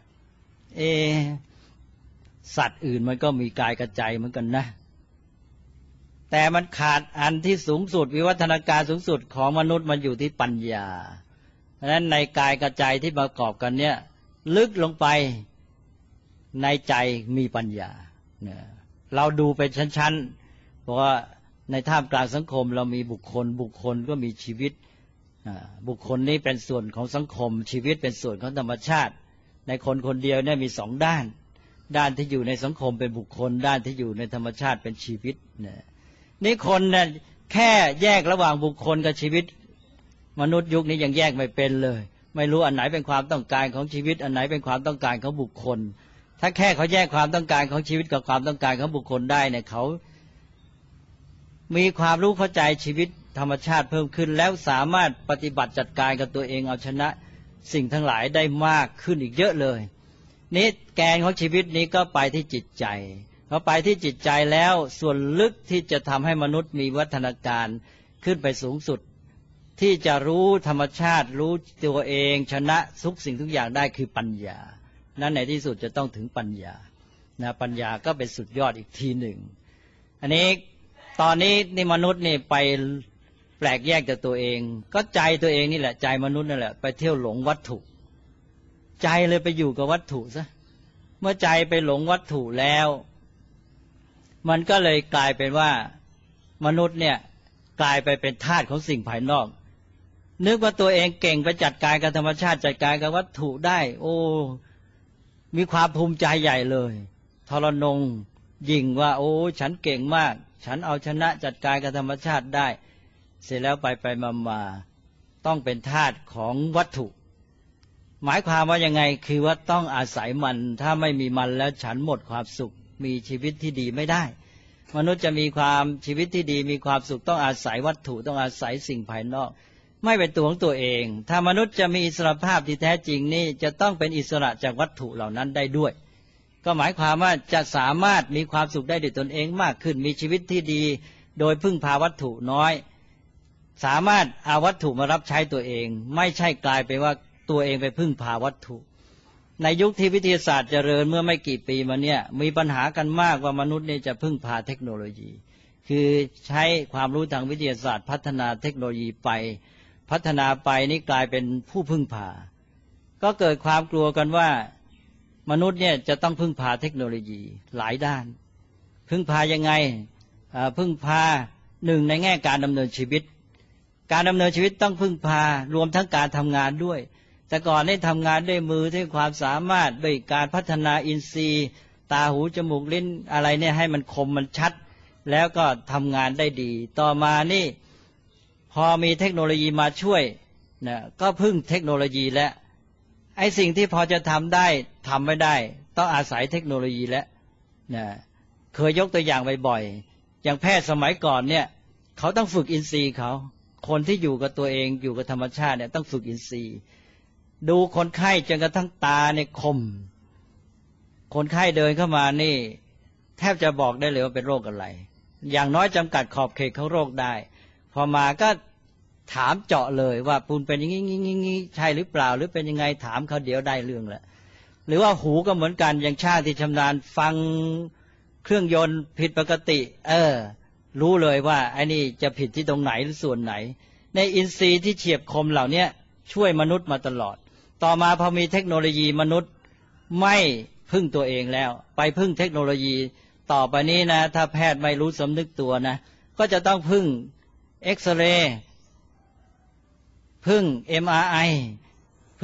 Speaker 2: สัตว์อื่นมันก็มีกายกับใจเหมือนกันนะแต่มันขาดอันที่สูงสุดวิวัฒนาการสูงสุดของมนุษย์มันอยู่ที่ปัญญาเพราะฉะนั้นในกายกับใจที่ประกอบกันเนี่ยลึกลงไปในใจมีปัญญาเราดูเป็นชั้นๆเพราะว่าในท่ามกลางสังคมเรามีบุคคลก็มีชีวิตบุคคลนี้เป็นส่วนของสังคมชีวิตเป็นส่วนของธรรมชาติในคนคนเดียวเนี่ยมีสองด้านด้านที่อยู่ในสังคมเป็นบุคคลด้านที่อยู่ในธรรมชาติเป็นชีวิตนี่คนเนี่ยแค่แยกระหว่างบุคคลกับชีวิตมนุษย์ยุคนี้ยังแยกไม่เป็นเลยไม่รู้อันไหนเป็นความต้องการของชีวิตอันไหนเป็นความต้องการของบุคคลถ้าแค่เขาแยกความต้องการของชีวิตกับความต้องการของบุคคลได้เนี่ยเขามีความรู้เข้าใจชีวิตธรรมชาติเพิ่มขึ้นแล้วสามารถปฏิบัติจัดการกับตัวเองเอาชนะสิ่งทั้งหลายได้มากขึ้นอีกเยอะเลยนี่แกนของชีวิตนี้ก็ไปที่จิตใจพอไปที่จิตใจแล้วส่วนลึกที่จะทำให้มนุษย์มีวัฒนาการขึ้นไปสูงสุดที่จะรู้ธรรมชาติรู้ตัวเองชนะทุกสิ่งทุกอย่างได้คือปัญญานั้นในที่สุดจะต้องถึงปัญญาปัญญาก็เป็นสุดยอดอีกทีหนึ่งอันนี้ตอนนี้นี่มนุษย์นี่ไปแปลกแยกจากตัวเองก็ใจตัวเองนี่แหละใจมนุษย์นั่นแหละไปเที่ยวหลงวัตถุใจเลยไปอยู่กับวัตถุซะเมื่อใจไปหลงวัตถุแล้วมันก็เลยกลายเป็นว่ามนุษย์เนี่ยกลายไปเป็นทาสของสิ่งภายนอกนึกว่าตัวเองเก่งไปจัดการกับธรรมชาติจัดการกับวัตถุได้โอ้มีความภูมิใจใหญ่เลยทรนงยิ่งว่าโอ้ฉันเก่งมากฉันเอาชนะจัดการกับธรรมชาติได้เสร็จแล้วไปมาต้องเป็นทาสของวัตถุหมายความว่ายังไงคือว่าต้องอาศัยมันถ้าไม่มีมันแล้วฉันหมดความสุขมีชีวิตที่ดีไม่ได้มนุษย์จะมีความชีวิตที่ดีมีความสุขต้องอาศัยวัตถุต้องอาศัยสิ่งภายนอกไม่เป็นตัวของตัวเองถ้ามนุษย์จะมีอิสรภาพที่แท้จริงนี่จะต้องเป็นอิสระจากวัตถุเหล่านั้นได้ด้วยก็หมายความว่าจะสามารถมีความสุขได้ด้วยตนเองมากขึ้นมีชีวิตที่ดีโดยพึ่งพาวัตถุน้อยสามารถเอาวัตถุมารับใช้ตัวเองไม่ใช่กลายเป็นว่าตัวเองไปพึ่งพาวัตถุในยุคที่วิทยาศาสตร์เจริญเมื่อไม่กี่ปีมาเนี่ยมีปัญหากันมากว่ามนุษย์เนี่ยจะพึ่งพาเทคโนโลยีคือใช้ความรู้ทางวิทยาศาสตร์พัฒนาเทคโนโลยีไปพัฒนาไปนี่กลายเป็นผู้พึ่งพาก็เกิดความกลัวกันว่ามนุษย์เนี่ยจะต้องพึ่งพาเทคโนโลยีหลายด้านพึ่งพายังไงพึ่งพาหนึ่งในแง่การดำเนินชีวิตการดำเนินชีวิตต้องพึ่งพารวมทั้งการทำงานด้วยแต่ก่อนได้ทำงานด้วยมือด้วยความสามารถด้วยการพัฒนาอินทรีย์ตาหูจมูกลิ้นอะไรเนี่ยให้มันคมมันชัดแล้วก็ทำงานได้ดีต่อมานี่พอมีเทคโนโลยีมาช่วยนะก็พึ่งเทคโนโลยีและไอ้สิ่งที่พอจะทำได้ทำไม่ได้ต้องอาศัยเทคโนโลยีแล้วนะเคยยกตัวอย่างบ่อยๆอย่างแพทย์สมัยก่อนเนี่ยเขาต้องฝึกอินทรีย์เขาคนที่อยู่กับตัวเองอยู่กับธรรมชาติเนี่ยต้องฝึกอินทรีย์ดูคนไข้จนกระทั่งตาเนี่ยคมคนไข้เดินเข้ามานี่แทบจะบอกได้เลยว่าเป็นโรคอะไรอย่างน้อยจำกัดขอบเขตของโรคได้พอมาก็ถามเจาะเลยว่าปูนเป็นอย่างนี้ใช่หรือเปล่าหรือเป็นยังไงถามเขาเดี๋ยวได้เรื่องแหละหรือว่าหูก็เหมือนกันอย่างชาติที่ชำนาญฟังเครื่องยนต์ผิดปกติรู้เลยว่าไอ้นี่จะผิดที่ตรงไหนหรือส่วนไหนในอินทรีย์ที่เฉียบคมเหล่านี้ช่วยมนุษย์มาตลอดต่อมาพอมีเทคโนโลยีมนุษย์ไม่พึ่งตัวเองแล้วไปพึ่งเทคโนโลยีต่อไปนี้นะถ้าแพทย์ไม่รู้สำนึกตัวนะก็จะต้องพึ่งเอ็กซเรย์พึ่ง MRI พึ่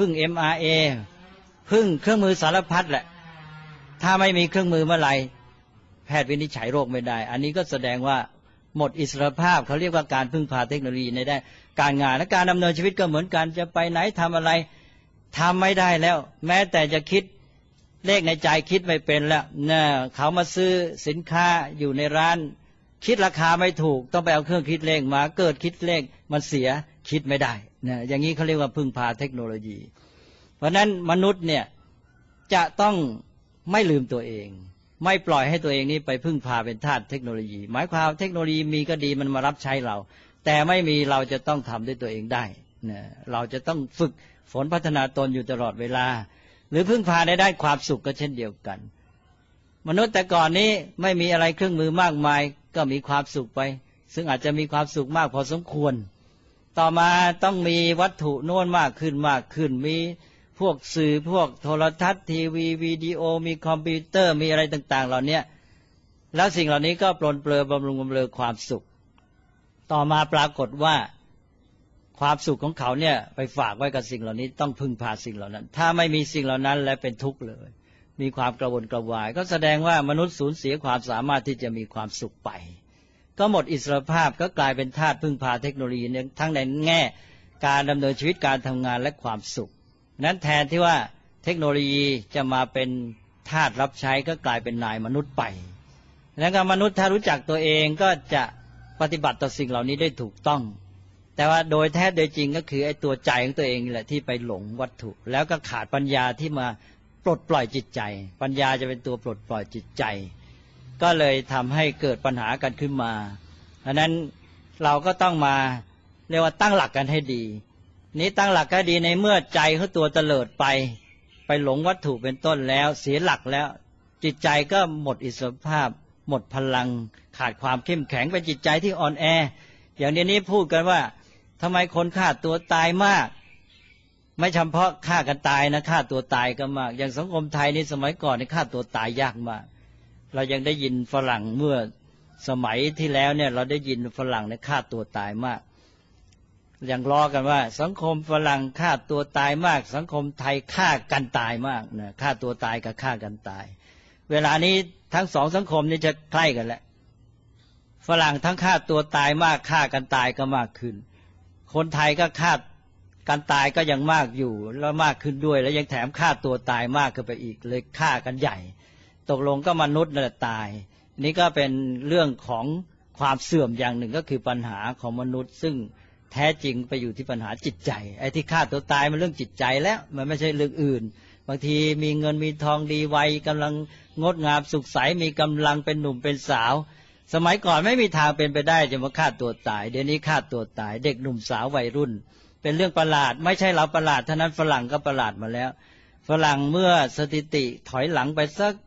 Speaker 2: พึ่ง MRA พึ่งเครื่องมือสารพัดแหละถ้าไม่มีเครื่องมือเมื่อไหร่แพทย์วินิจฉัยโรคไม่ได้อันนี้ก็แสดงว่าหมดอิสรภาพเขาเรียกว่าการพึ่งพาเทคโนโลยีในด้านการงานและการดำเนินชีวิตก็เหมือนกันจะไปไหนทำอะไรทำไม่ได้แล้วแม้แต่จะคิดเลขในใจคิดไม่เป็นแล้วเนี่ยเขามาซื้อสินค้าอยู่ในร้านคิดราคาไม่ถูกต้องไปเอาเครื่องคิดเลขมาเกิดคิดเลขมันเสียคิดไม่ได้เนี่ยอย่างนี้เขาเรียกว่าพึ่งพาเทคโนโลยีเพราะนั้นมนุษย์เนี่ยจะต้องไม่ลืมตัวเองไม่ปล่อยให้ตัวเองนี้ไปพึ่งพาเป็นทาสเทคโนโลยีหมายความเทคโนโลยีมีก็ดีมันมารับใช้เราแต่ไม่มีเราจะต้องทำด้วยตัวเองได้เนี่ยเราจะต้องฝึกฝนพัฒนาตนอยู่ตลอดเวลาหรือพึ่งพาในด้านความสุขก็เช่นเดียวกันมนุษย์แต่ก่อนนี้ไม่มีอะไรเครื่องมือมากมายก็มีความสุขไปซึ่งอาจจะมีความสุขมากพอสมควรต่อมาต้องมีวัตถุโน้นมากขึ้นมีพวกสื่อพวกโทรทัศน์ทีวีวิดีโอมีคอมพิวเตอร์มีอะไรต่างๆเหล่านี้แล้วสิ่งเหล่านี้ก็ปลนเปลือบำรุงบำเรอความสุขต่อมาปรากฏว่าความสุขของเขาเนี่ยไปฝากไว้กับสิ่งเหล่านี้ต้องพึ่งพาสิ่งเหล่านั้นถ้าไม่มีสิ่งเหล่านั้นและเป็นทุกข์เลยมีความกระวนกระวายก็แสดงว่ามนุษย์สูญเสียความสามารถที่จะมีความสุขไปก็หมดอิสรภาพก็กลายเป็นทาสพึ่งพาเทคโนโลยีทั้งในแง่การดำเนินชีวิตการทำงานและความสุขนั้นแทนที่ว่าเทคโนโลยีจะมาเป็นทาสรับใช้ก็กลายเป็นนายมนุษย์ไปแล้วก็มนุษย์ถ้ารู้จักตัวเองก็จะปฏิบัติต่อสิ่งเหล่านี้ได้ถูกต้องแต่ว่าโดยแท้โดยจริงก็คือไอ้ตัวใจของตัวเองนี่แหละที่ไปหลงวัตถุแล้วก็ขาดปัญญาที่มาปลดปล่อยจิตใจปัญญาจะเป็นตัวปลดปล่อยจิตใจก็เลยทำให้เกิดปัญหากันขึ้นมาดังนั้นเราก็ต้องมาเรียกว่าตั้งหลักกันให้ดีนี้ตั้งหลักก็ดีในเมื่อใจเขาตัวเตลิดไปหลงวัตถุเป็นต้นแล้วเสียหลักแล้วจิตใจก็หมดอิสรภาพหมดพลังขาดความเข้มแข็งเป็นจิตใจที่อ่อนแออย่างนี้พูดกันว่าทำไมคนฆ่าตัวตายมากไม่เฉพาะฆ่ากันตายนะฆ่าตัวตายก็มากอย่างสังคมไทยนี่สมัยก่อนนี่ฆ่าตัวตายยากมากเรายังได้ยินฝรั่งเมื่อสมัยที่แล้วเนี่ยเราได้ยินฝรั่งเนี่ยฆ่าตัวตายมากยังล้อกันว่าสังคมฝรั่งฆ่าตัวตายมากสังคมไทยฆ่ากันตายมากนะฆ่าตัวตายกับฆ่ากันตายเวลานี้ทั้งสองสังคมนี่จะใกล้กันแล้วฝรั่งทั้งฆ่าตัวตายมากฆ่ากันตายก็มากขึ้นคนไทยก็ฆ่ากันตายก็ยังมากอยู่แล้วมากขึ้นด้วยแล้วยังแถมฆ่าตัวตายมากขึ้นไปอีกเลยฆ่ากันใหญ่ตกลงก็มนุษย์นั่นแหละตายนี่ก็เป็นเรื่องของความเสื่อมอย่างหนึ่งก็คือปัญหาของมนุษย์ซึ่งแท้จริงไปอยู่ที่ปัญหาจิตใจไอ้ที่ฆ่าตัวตายมันเรื่องจิตใจแล้วมันไม่ใช่เรื่องอื่นบางทีมีเงินมีทองดีวัยกำลังงดงามสุขใสมีกำลังเป็นหนุ่มเป็นสาวสมัยก่อนไม่มีทางเป็นไปได้จะมาฆ่าตัวตายเดี๋ยวนี้ฆ่าตัวตายเด็กหนุ่มสาววัยรุ่นเป็นเรื่องประหลาดไม่ใช่เราประหลาดเท่านั้นฝรั่งก็ประหลาดมาแล้วฝรั่งเมื่อสถิติถอยหลังไปสัก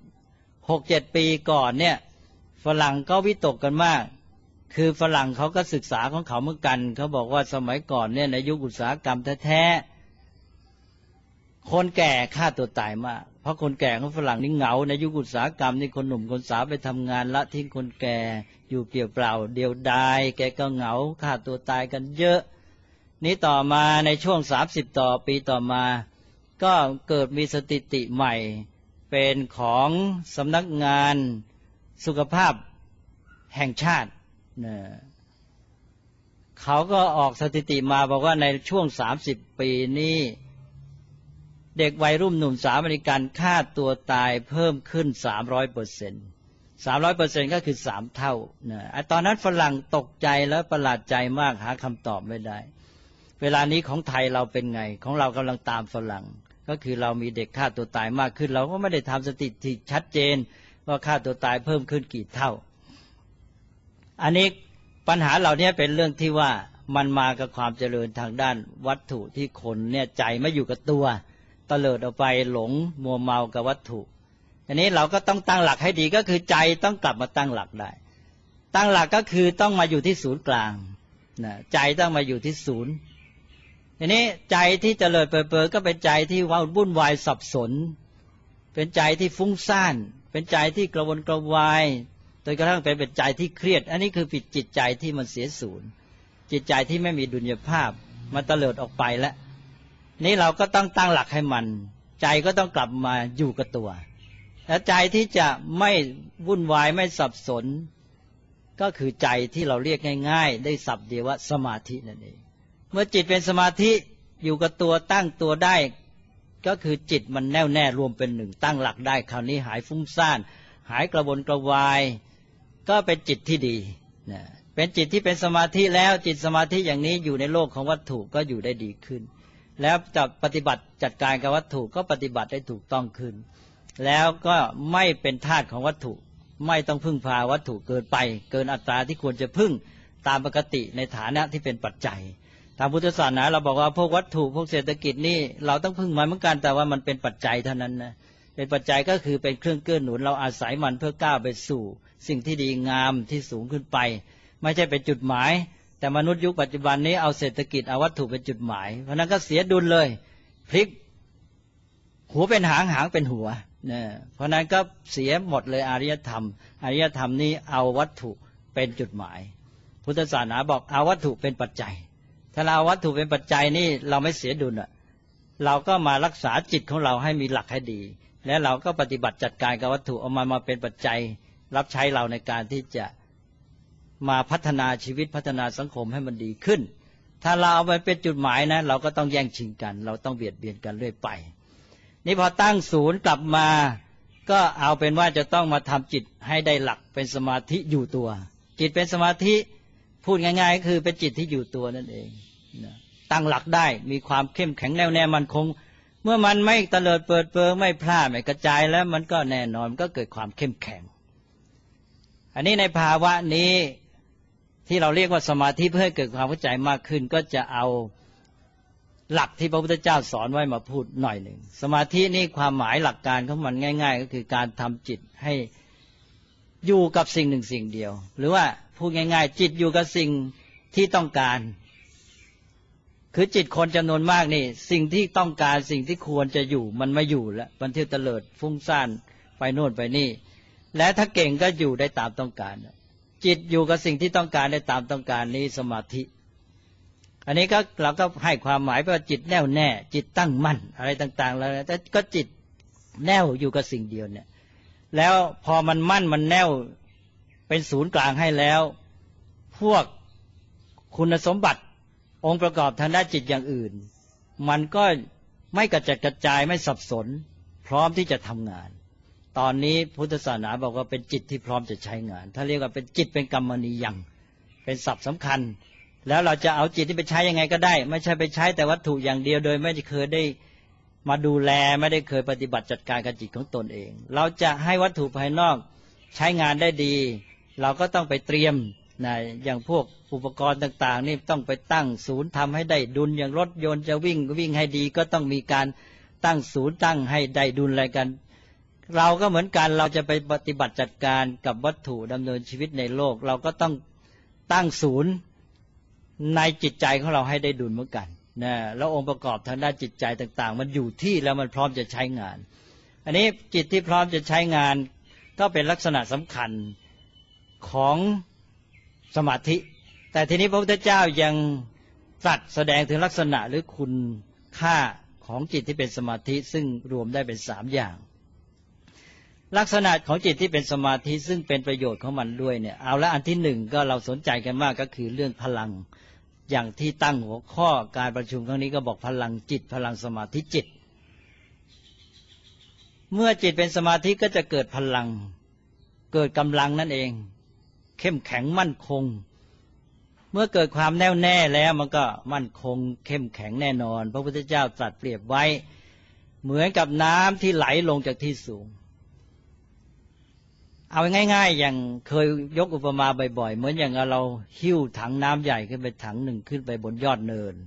Speaker 2: 6-7 ปีก่อนเนี่ยฝรั่งก็วิตกกันมากคือฝรั่งเขาก็ศึกษาของเขาเหมือนกันเขาบอกว่าสมัยก่อนเนี่ยในยุคอุตสาหกรรมแท้ๆคนแก่ฆ่าตัวตายมากเพราะคนแก่ของฝรั่งนี่เหงาในยุคอุตสาหกรรมนี่คนหนุ่มคนสาวไปทำงานละทิ้งคนแก่อยู่เปลี่ยวเปล่าเดียวดายแกก็เหงาฆ่าตัวตายกันเยอะนี้ต่อมาในช่วง30 ปีต่อมาก็เกิดมีสถิติใหม่เป็นของสำนักงานสุขภาพแห่งชาติเขาก็ออกสถิติมาบอกว่าในช่วง30 ปีนี้เด็กวัยรุ่นหนุ่มสาวอเมริกันฆ่าตัวตายเพิ่มขึ้น 300% ก็คือ3 เท่าตอนนั้นฝรั่งตกใจแล้วประหลาดใจมากหาคำตอบไม่ได้เวลานี้ของไทยเราเป็นไงของเรากำลังตามฝรั่งก็คือเรามีเด็กฆ่าตัวตายมากขึ้นเราก็ไม่ได้ทำสถิติชัดเจนว่าฆ่าตัวตายเพิ่มขึ้นกี่เท่าอันนี้ปัญหาเหล่านี้เป็นเรื่องที่ว่ามันมากับความเจริญทางด้านวัตถุที่คนเนี่ยใจไม่อยู่กับตัวเตลิดออกไปหลงมัวเมากับวัตถุอันนี้เราก็ต้องตั้งหลักให้ดีก็คือใจต้องกลับมาตั้งหลักได้ตั้งหลักก็คือต้องมาอยู่ที่ศูนย์กลางนะใจต้องมาอยู่ที่ศูนย์อันนี้ใจที่เจริญเปิดก็เป็นใจที่วุ่นวายสับสนเป็นใจที่ฟุ้งซ่านเป็นใจที่กระวนกระวายโดยกระทั่งเป็นใจที่เครียดอันนี้คือผิดจิตใจที่มันเสียศูนย์จิตใจที่ไม่มีดุลยภาพมันเตลิดออกไปแล้วนี่เราก็ต้องตั้งหลักให้มันใจก็ต้องกลับมาอยู่กับตัวและใจที่จะไม่วุ่นวายไม่สับสนก็คือใจที่เราเรียกง่ายๆได้ศัพท์เดียวว่าสมาธินั่นเองเมื่อจิตเป็นสมาธิอยู่กับตัวตั้งตัวได้ก็คือจิตมันแน่วแน่รวมเป็นหนึ่งตั้งหลักได้คราวนี้หายฟุ้งซ่านหายกระวนกระวายก็เป็นจิตที่ดีนะเป็นจิตที่เป็นสมาธิแล้วจิตสมาธิอย่างนี้อยู่ในโลกของวัตถุก็อยู่ได้ดีขึ้นแล้วจะปฏิบัติจัดการกับวัตถุก็ปฏิบัติได้ถูกต้องขึ้นแล้วก็ไม่เป็นทาสของวัตถุไม่ต้องพึ่งพาวัตถุเกินไปเกินอัตราที่ควรจะพึ่งตามปกติในฐานะที่เป็นปัจจัยทางพุทธศาสนาเราบอกว่าพวกวัตถุพวกเศรษฐกิจนี่เราต้องพึ่งมันเหมือนกันแต่ว่ามันเป็นปัจจัยเท่านั้นนะเป็นปัจจัยก็คือเป็นเครื่องเกื้อหนุนเราอาศัยมันเพื่อก้าวไปสู่สิ่งที่ดีงามที่สูงขึ้นไปไม่ใช่เป็นจุดหมายแต่มนุษย์ยุคปัจจุบันนี้เอาเศรษฐกิจเอาวัตถุเป็นจุดหมายเพราะนั้นก็เสียดุลเลยพลิกหัวเป็นหางหางเป็นหัวนะเพราะนั้นก็เสียหมดเลยอารยธรรมอารยธรรมนี้เอาวัตถุเป็นจุดหมายพุทธศาสนาบอกเอาวัตถุเป็นปัจจัยถ้าเราเอาวัตถุเป็นปัจจัยนี่เราไม่เสียดุลอ่ะเราก็มารักษาจิตของเราให้มีหลักให้ดีและเราก็ปฏิบัติจัดการกับวัตถุเอามาเป็นปัจจัยรับใช้เราในการที่จะมาพัฒนาชีวิตพัฒนาสังคมให้มันดีขึ้นถ้าเราเอาไปเป็นจุดหมายนะเราก็ต้องแย่งชิงกันเราต้องเบียดเบียนกันเรื่อยไปนี่พอตั้งศูนย์กลับมาก็เอาเป็นว่าจะต้องมาทำจิตให้ได้หลักเป็นสมาธิอยู่ตัวจิตเป็นสมาธิพูดง่ายๆก็คือเป็นจิตที่อยู่ตัวนั่นเองตั้งหลักได้มีความเข้มแข็งแน่วแน่มั่นคงเมื่อมันไม่เตลิดเปิดเปิงไม่พลาดไม่กระจายแล้วมันก็แน่นอนก็เกิดความเข้มแข็งอันนี้ในภาวะนี้ที่เราเรียกว่าสมาธิเพื่อให้เกิดความเข้าใจมากขึ้นก็จะเอาหลักที่พระพุทธเจ้าสอนไว้มาพูดหน่อยหนึ่งสมาธินี่ความหมายหลักการของมันง่ายๆก็คือการทำจิตให้อยู่กับสิ่งหนึ่งสิ่งเดียวหรือว่าพูดง่ายๆจิตอยู่กับสิ่งที่ต้องการคือจิตคนจำนวนมากนี่สิ่งที่ต้องการสิ่งที่ควรจะอยู่มันไม่อยู่แล้วมันเที่ยวเตลิดฟุ้งซ่านไปโน่นไปนี่และถ้าเก่งก็อยู่ได้ตามต้องการจิตอยู่กับสิ่งที่ต้องการได้ตามต้องการนี้สมาธิอันนี้ก็เราก็ให้ความหมายว่าจิตแน่วแน่จิตตั้งมั่นอะไรต่างๆแล้วแต่ก็จิตแน่วอยู่กับสิ่งเดียวเนี่ยแล้วพอมันมั่นมันแน่วเป็นศูนย์กลางให้แล้วพวกคุณสมบัติองค์ประกอบทางด้านจิตอย่างอื่นมันก็ไม่กระจัดกระจายไม่สับสนพร้อมที่จะทำงานตอนนี้พุทธศาสนาบอกว่าเป็นจิตที่พร้อมจะใช้งานถ้าเรียกว่าเป็นจิตเป็นกัมมณียังเป็นศัพท์สำคัญแล้วเราจะเอาจิตที่ไปใช้ยังไงก็ได้ไม่ใช่ไปใช้แต่วัตถุอย่างเดียวโดยไม่เคยได้มาดูแลไม่ได้เคยปฏิบัติจัดการกับจิตของตนเองเราจะให้วัตถุภายนอกใช้งานได้ดีเราก็ต้องไปเตรียมนะอย่างพวกอุปกรณ์ต่างๆนี่ต้องไปตั้งศูนย์ทำให้ได้ดุลอย่างรถยนต์จะวิ่งให้ดีก็ต้องมีการตั้งศูนย์ตั้งให้ได้ดุลอะไรกันเราก็เหมือนกันเราจะไปปฏิบัติจัดการกับวัตถุดำเนินชีวิตในโลกเราก็ต้องตั้งศูนย์ในจิตใจของเราให้ได้ดุลเหมือนกันนะแล้วองค์ประกอบทางด้านจิตใจต่างๆมันอยู่ที่แล้วมันพร้อมจะใช้งานอันนี้จิตที่พร้อมจะใช้งานก็เป็นลักษณะสำคัญของสมาธิแต่ทีนี้พระพุทธเจ้ายังตรัสแสดงถึงลักษณะหรือคุณค่าของจิตที่เป็นสมาธิซึ่งรวมได้เป็น3อย่างลักษณะของจิตที่เป็นสมาธิซึ่งเป็นประโยชน์ของมันด้วยเนี่ยเอาละอันที่1ก็เราสนใจกันมากก็คือเรื่องพลังอย่างที่ตั้งหัวข้อการประชุมครั้งนี้ก็บอกพลังจิตพลังสมาธิจิตเมื่อจิตเป็นสมาธิก็จะเกิดพลังเกิดกำลังนั่นเองเข้มแข็งมั่นคงเมื่อเกิดความแน่วแน่แล้วมันก็มั่นคงเข้มแข็งแน่นอนพระพุทธเจ้าตรัสเปรียบไว้เหมือนกับน้ำที่ไหลลงจากที่สูงเอาง่ายๆอย่างเคยยกอุปมาบ่อยๆเหมือนอย่างเราหิ้วถังน้ำใหญ่ขึ้นไปถังหนึ่งขึ้นไปบนยอดเนิน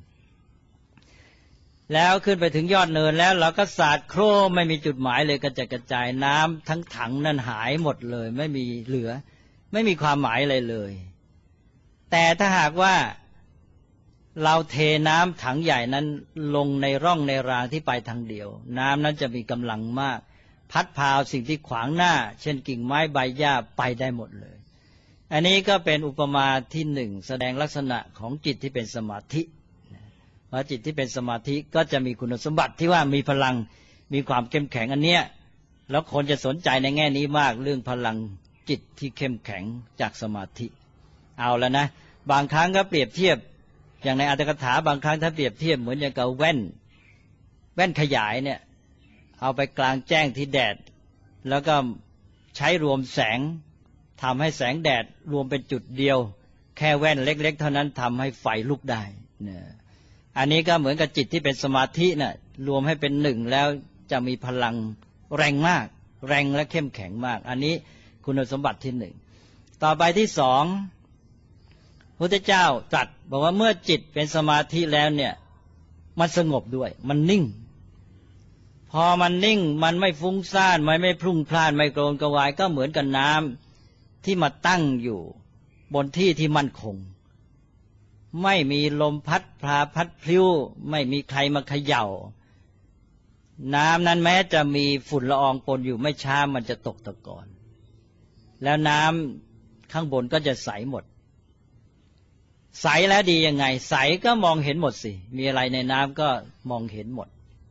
Speaker 2: แล้วขึ้นไปถึงยอดเนินแล้วเราก็สาดโครมไม่มีจุดหมายเลยกระจัดกระจายน้ำทั้งถังนั้นหายหมดเลยไม่มีเหลือไม่มีความหมายอะไรเลยแต่ถ้าหากว่าเราเทน้ำถังใหญ่นั้นลงในร่องในรางที่ไปทางเดียวน้ำนั้นจะมีกำลังมากพัดพาสิ่งที่ขวางหน้าเช่นกิ่งไม้ใบหญ้าไปได้หมดเลยอันนี้ก็เป็นอุปมาที่1แสดงลักษณะของจิตที่เป็นสมาธิเพราะจิตที่เป็นสมาธิก็จะมีคุณสมบัติที่ว่ามีพลังมีความเข้มแข็งอันเนี้ยแล้วคนจะสนใจในแง่นี้มากเรื่องพลังจิตที่เข้มแข็งจากสมาธิเอาแล้วนะบางครั้งก็เปรียบเทียบอย่างในอรรถกถาบางครั้งถ้าเปรียบเทียบเหมือนอย่างกับแว่นขยายเนี่ยเอาไปกลางแจ้งที่แดดแล้วก็ใช้รวมแสงทำให้แสงแดดรวมเป็นจุดเดียวแค่แว่นเล็กๆเท่านั้นทำให้ไฟลุกได้เนี่ยอันนี้ก็เหมือนกับจิตที่เป็นสมาธิน่ะรวมให้เป็นหนึ่งแล้วจะมีพลังแรงมากแรงและเข้มแข็งมากอันนี้คุณสมบัติที่หนึ่งต่อไปที่สองพระพุทธเจ้าตรัสบอกว่าเมื่อจิตเป็นสมาธิแล้วเนี่ยมันสงบด้วยมันนิ่งพอมันนิ่งมันไม่ฟุ้งซ่านไม่พลุ่งพล่านไม่โกรนกระวายก็เหมือนกับน้ำที่มาตั้งอยู่บนที่ที่มั่นคงไม่มีลมพัดพาพัดพลิ้วไม่มีใครมาเขย่าน้ำนั้นแม้จะมีฝุ่นละอองปนอยู่ไม่ช้ามันจะตกตะกอนแล้วน้ำข้างบนก็จะใสหมดใสแล้วดียังไงใสก็มองเห็นหมดสิมีอะไรในน้ำก็มองเห็นหมด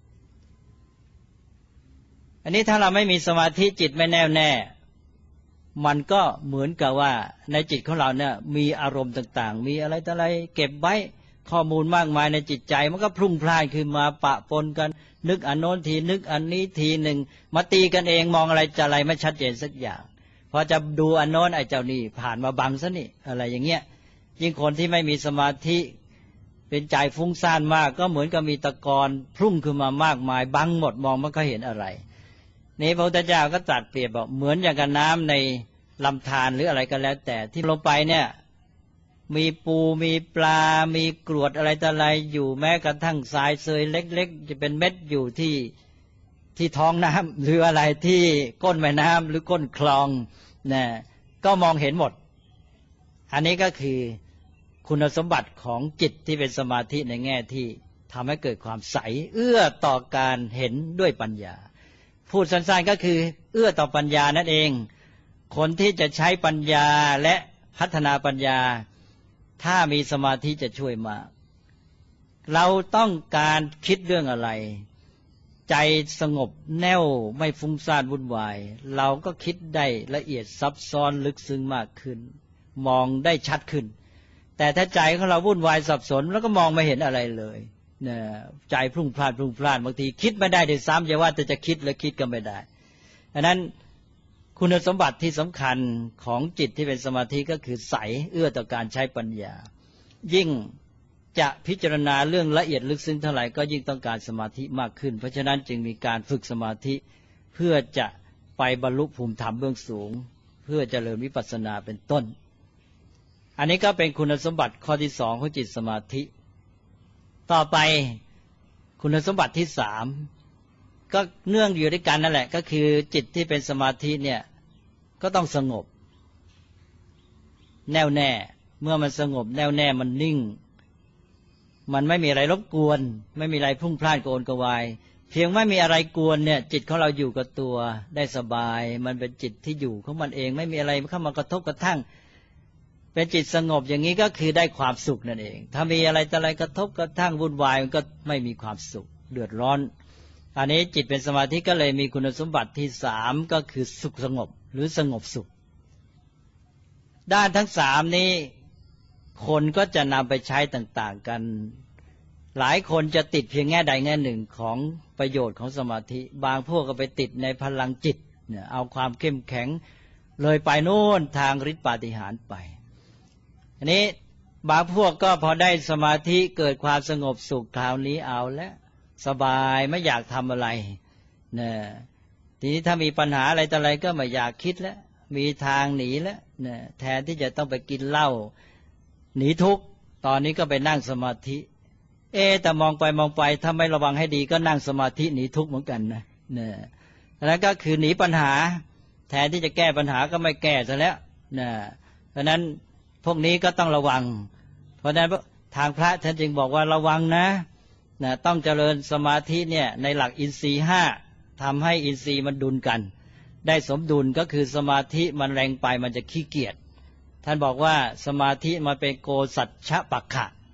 Speaker 2: อันนี้ถ้าเราไม่มีสมาธิจิตไม่แน่วแน่มันก็เหมือนกับว่าในจิตของเราเนี่ยมีอารมณ์ต่างๆมีอะไรต่ออะไรเก็บไว้ข้อมูลมากมายในจิตใจมันก็พลุ่งพล่านขึ้นมาปะปนกันนึกอันโน้นทีนึกอันนี้ทีหนึ่งมาตีกันเองมองอะไรจะอะไรไม่ชัดเจนสักอย่างพอจะดูอันโน้นไอ้เจ้านี่ผ่านมาบังซะนี่อะไรอย่างเงี้ยยิ่งคนที่ไม่มีสมาธิเป็นใจฟุ้งซ่านมากก็เหมือนกับมีตะกอนพุ่งขึ้นมามากมายบังหมดมองไม่ค่อยเห็นอะไรนี่พระพุทธเจ้าก็ตรัสเปรียบบอกเหมือนอย่างกับน้ำในลำธารหรืออะไรก็แล้วแต่ที่ลงไปเนี่ยมีปูมีปลามีกรวดอะไรต่ออะไรอยู่แม้กระทั่งทรายเซยเล็กๆจะเป็นเม็ดอยู่ที่ท้องน้ำหรืออะไรที่ก้นแม่น้ำหรือก้นคลองนะก็มองเห็นหมดอันนี้ก็คือคุณสมบัติของจิตที่เป็นสมาธิในแง่ที่ทำให้เกิดความใสเอื้อต่อการเห็นด้วยปัญญาพูดสั้นๆก็คือเอื้อต่อปัญญานั่นเองคนที่จะใช้ปัญญาและพัฒนาปัญญาถ้ามีสมาธิจะช่วยมากเราต้องการคิดเรื่องอะไรใจสงบแน่วไม่ฟุ้งซ่านวุ่นวายเราก็คิดได้ละเอียดซับซ้อนลึกซึ้งมากขึ้นมองได้ชัดขึ้นแต่ถ้าใจของเราวุ่นวายสับสนแล้วก็มองไม่เห็นอะไรเลยเนี่ยใจพลุ่งพล่านบางทีคิดไม่ได้ด้วยซ้ำอย่าว่าแต่จะคิดแล้วคิดก็ไม่ได้ดังนั้นคุณสมบัติที่สำคัญของจิตที่เป็นสมาธิก็คือใสเอื้อต่อการใช้ปัญญายิ่งจะพิจารณาเรื่องละเอียดลึกซึ้งเท่าไหร่ก็ยิ่งต้องการสมาธิมากขึ้นเพราะฉะนั้นจึงมีการฝึกสมาธิเพื่อจะไปบรรลุภูมิธรรมเบื้องสูงเพื่อเจริญวิปัสสนาเป็นต้นอันนี้ก็เป็นคุณสมบัติข้อที่สองของจิตสมาธิต่อไปคุณสมบัติที่สามก็เนื่องอยู่ด้วยกันนั่นแหละก็คือจิตที่เป็นสมาธิเนี่ยก็ต้องสงบแน่วแน่เมื่อมันสงบแน่วแน่มันนิ่งมันไม่มีอะไรรบกวนไม่มีอะไรพุ่งพล่านโกนกวายเพียงไม่มีอะไรกวนเนี่ยจิตของเราอยู่กับตัวได้สบายมันเป็นจิตที่อยู่ของมันเองไม่มีอะไรเข้ามากระทบกระทั่งเป็นจิตสงบอย่างนี้ก็คือได้ความสุขนั่นเองถ้ามีอะไรแต่อะไรกระทบกระทั่งวุ่นวายมันก็ไม่มีความสุขเดือดร้อนอันนี้จิตเป็นสมาธิก็เลยมีคุณสมบัติที่สามก็คือสุขสงบหรือสงบสุขด้านทั้งสามนี้คนก็จะนำไปใช้ต่างๆกันหลายคนจะติดเพียงแง่ใดแง่หนึ่งของประโยชน์ของสมาธิบางพวกก็ไปติดในพลังจิตเนี่ยเอาความเข้มแข็งเลยไปโน่นทางฤทธิปาฏิหาริย์ไปอันนี้บางพวกก็พอได้สมาธิเกิดความสงบสุขคราวนี้เอาแล้วสบายไม่อยากทำอะไรเนี่ยทีนี้ถ้ามีปัญหาอะไรต่ออะไรก็ไม่อยากคิดแล้วมีทางหนีแล้วเนี่ยแทนที่จะต้องไปกินเหล้าหนีทุกข์ตอนนี้ก็ไปนั่งสมาธิแต่มองไปถ้าไม่ระวังให้ดีก็นั่งสมาธิหนีทุกข์เหมือนกันนะเนี่ยแล้วก็คือหนีปัญหาแทนที่จะแก้ปัญหาก็ไม่แก้ซะแล้วเนี่ยเพราะนั้นพวกนี้ก็ต้องระวังเพราะนั้นทางพระท่านจึงบอกว่าระวังนะต้องเจริญสมาธิเนี่ยในหลักอินทรีย์ห้าทำให้อินทรีย์มันดุลกันได้สมดุลก็คือสมาธิมันแรงไปมันจะขี้เกียจท่านบอกว่าสมาธิมันเป็นโกสัจฉปักขะ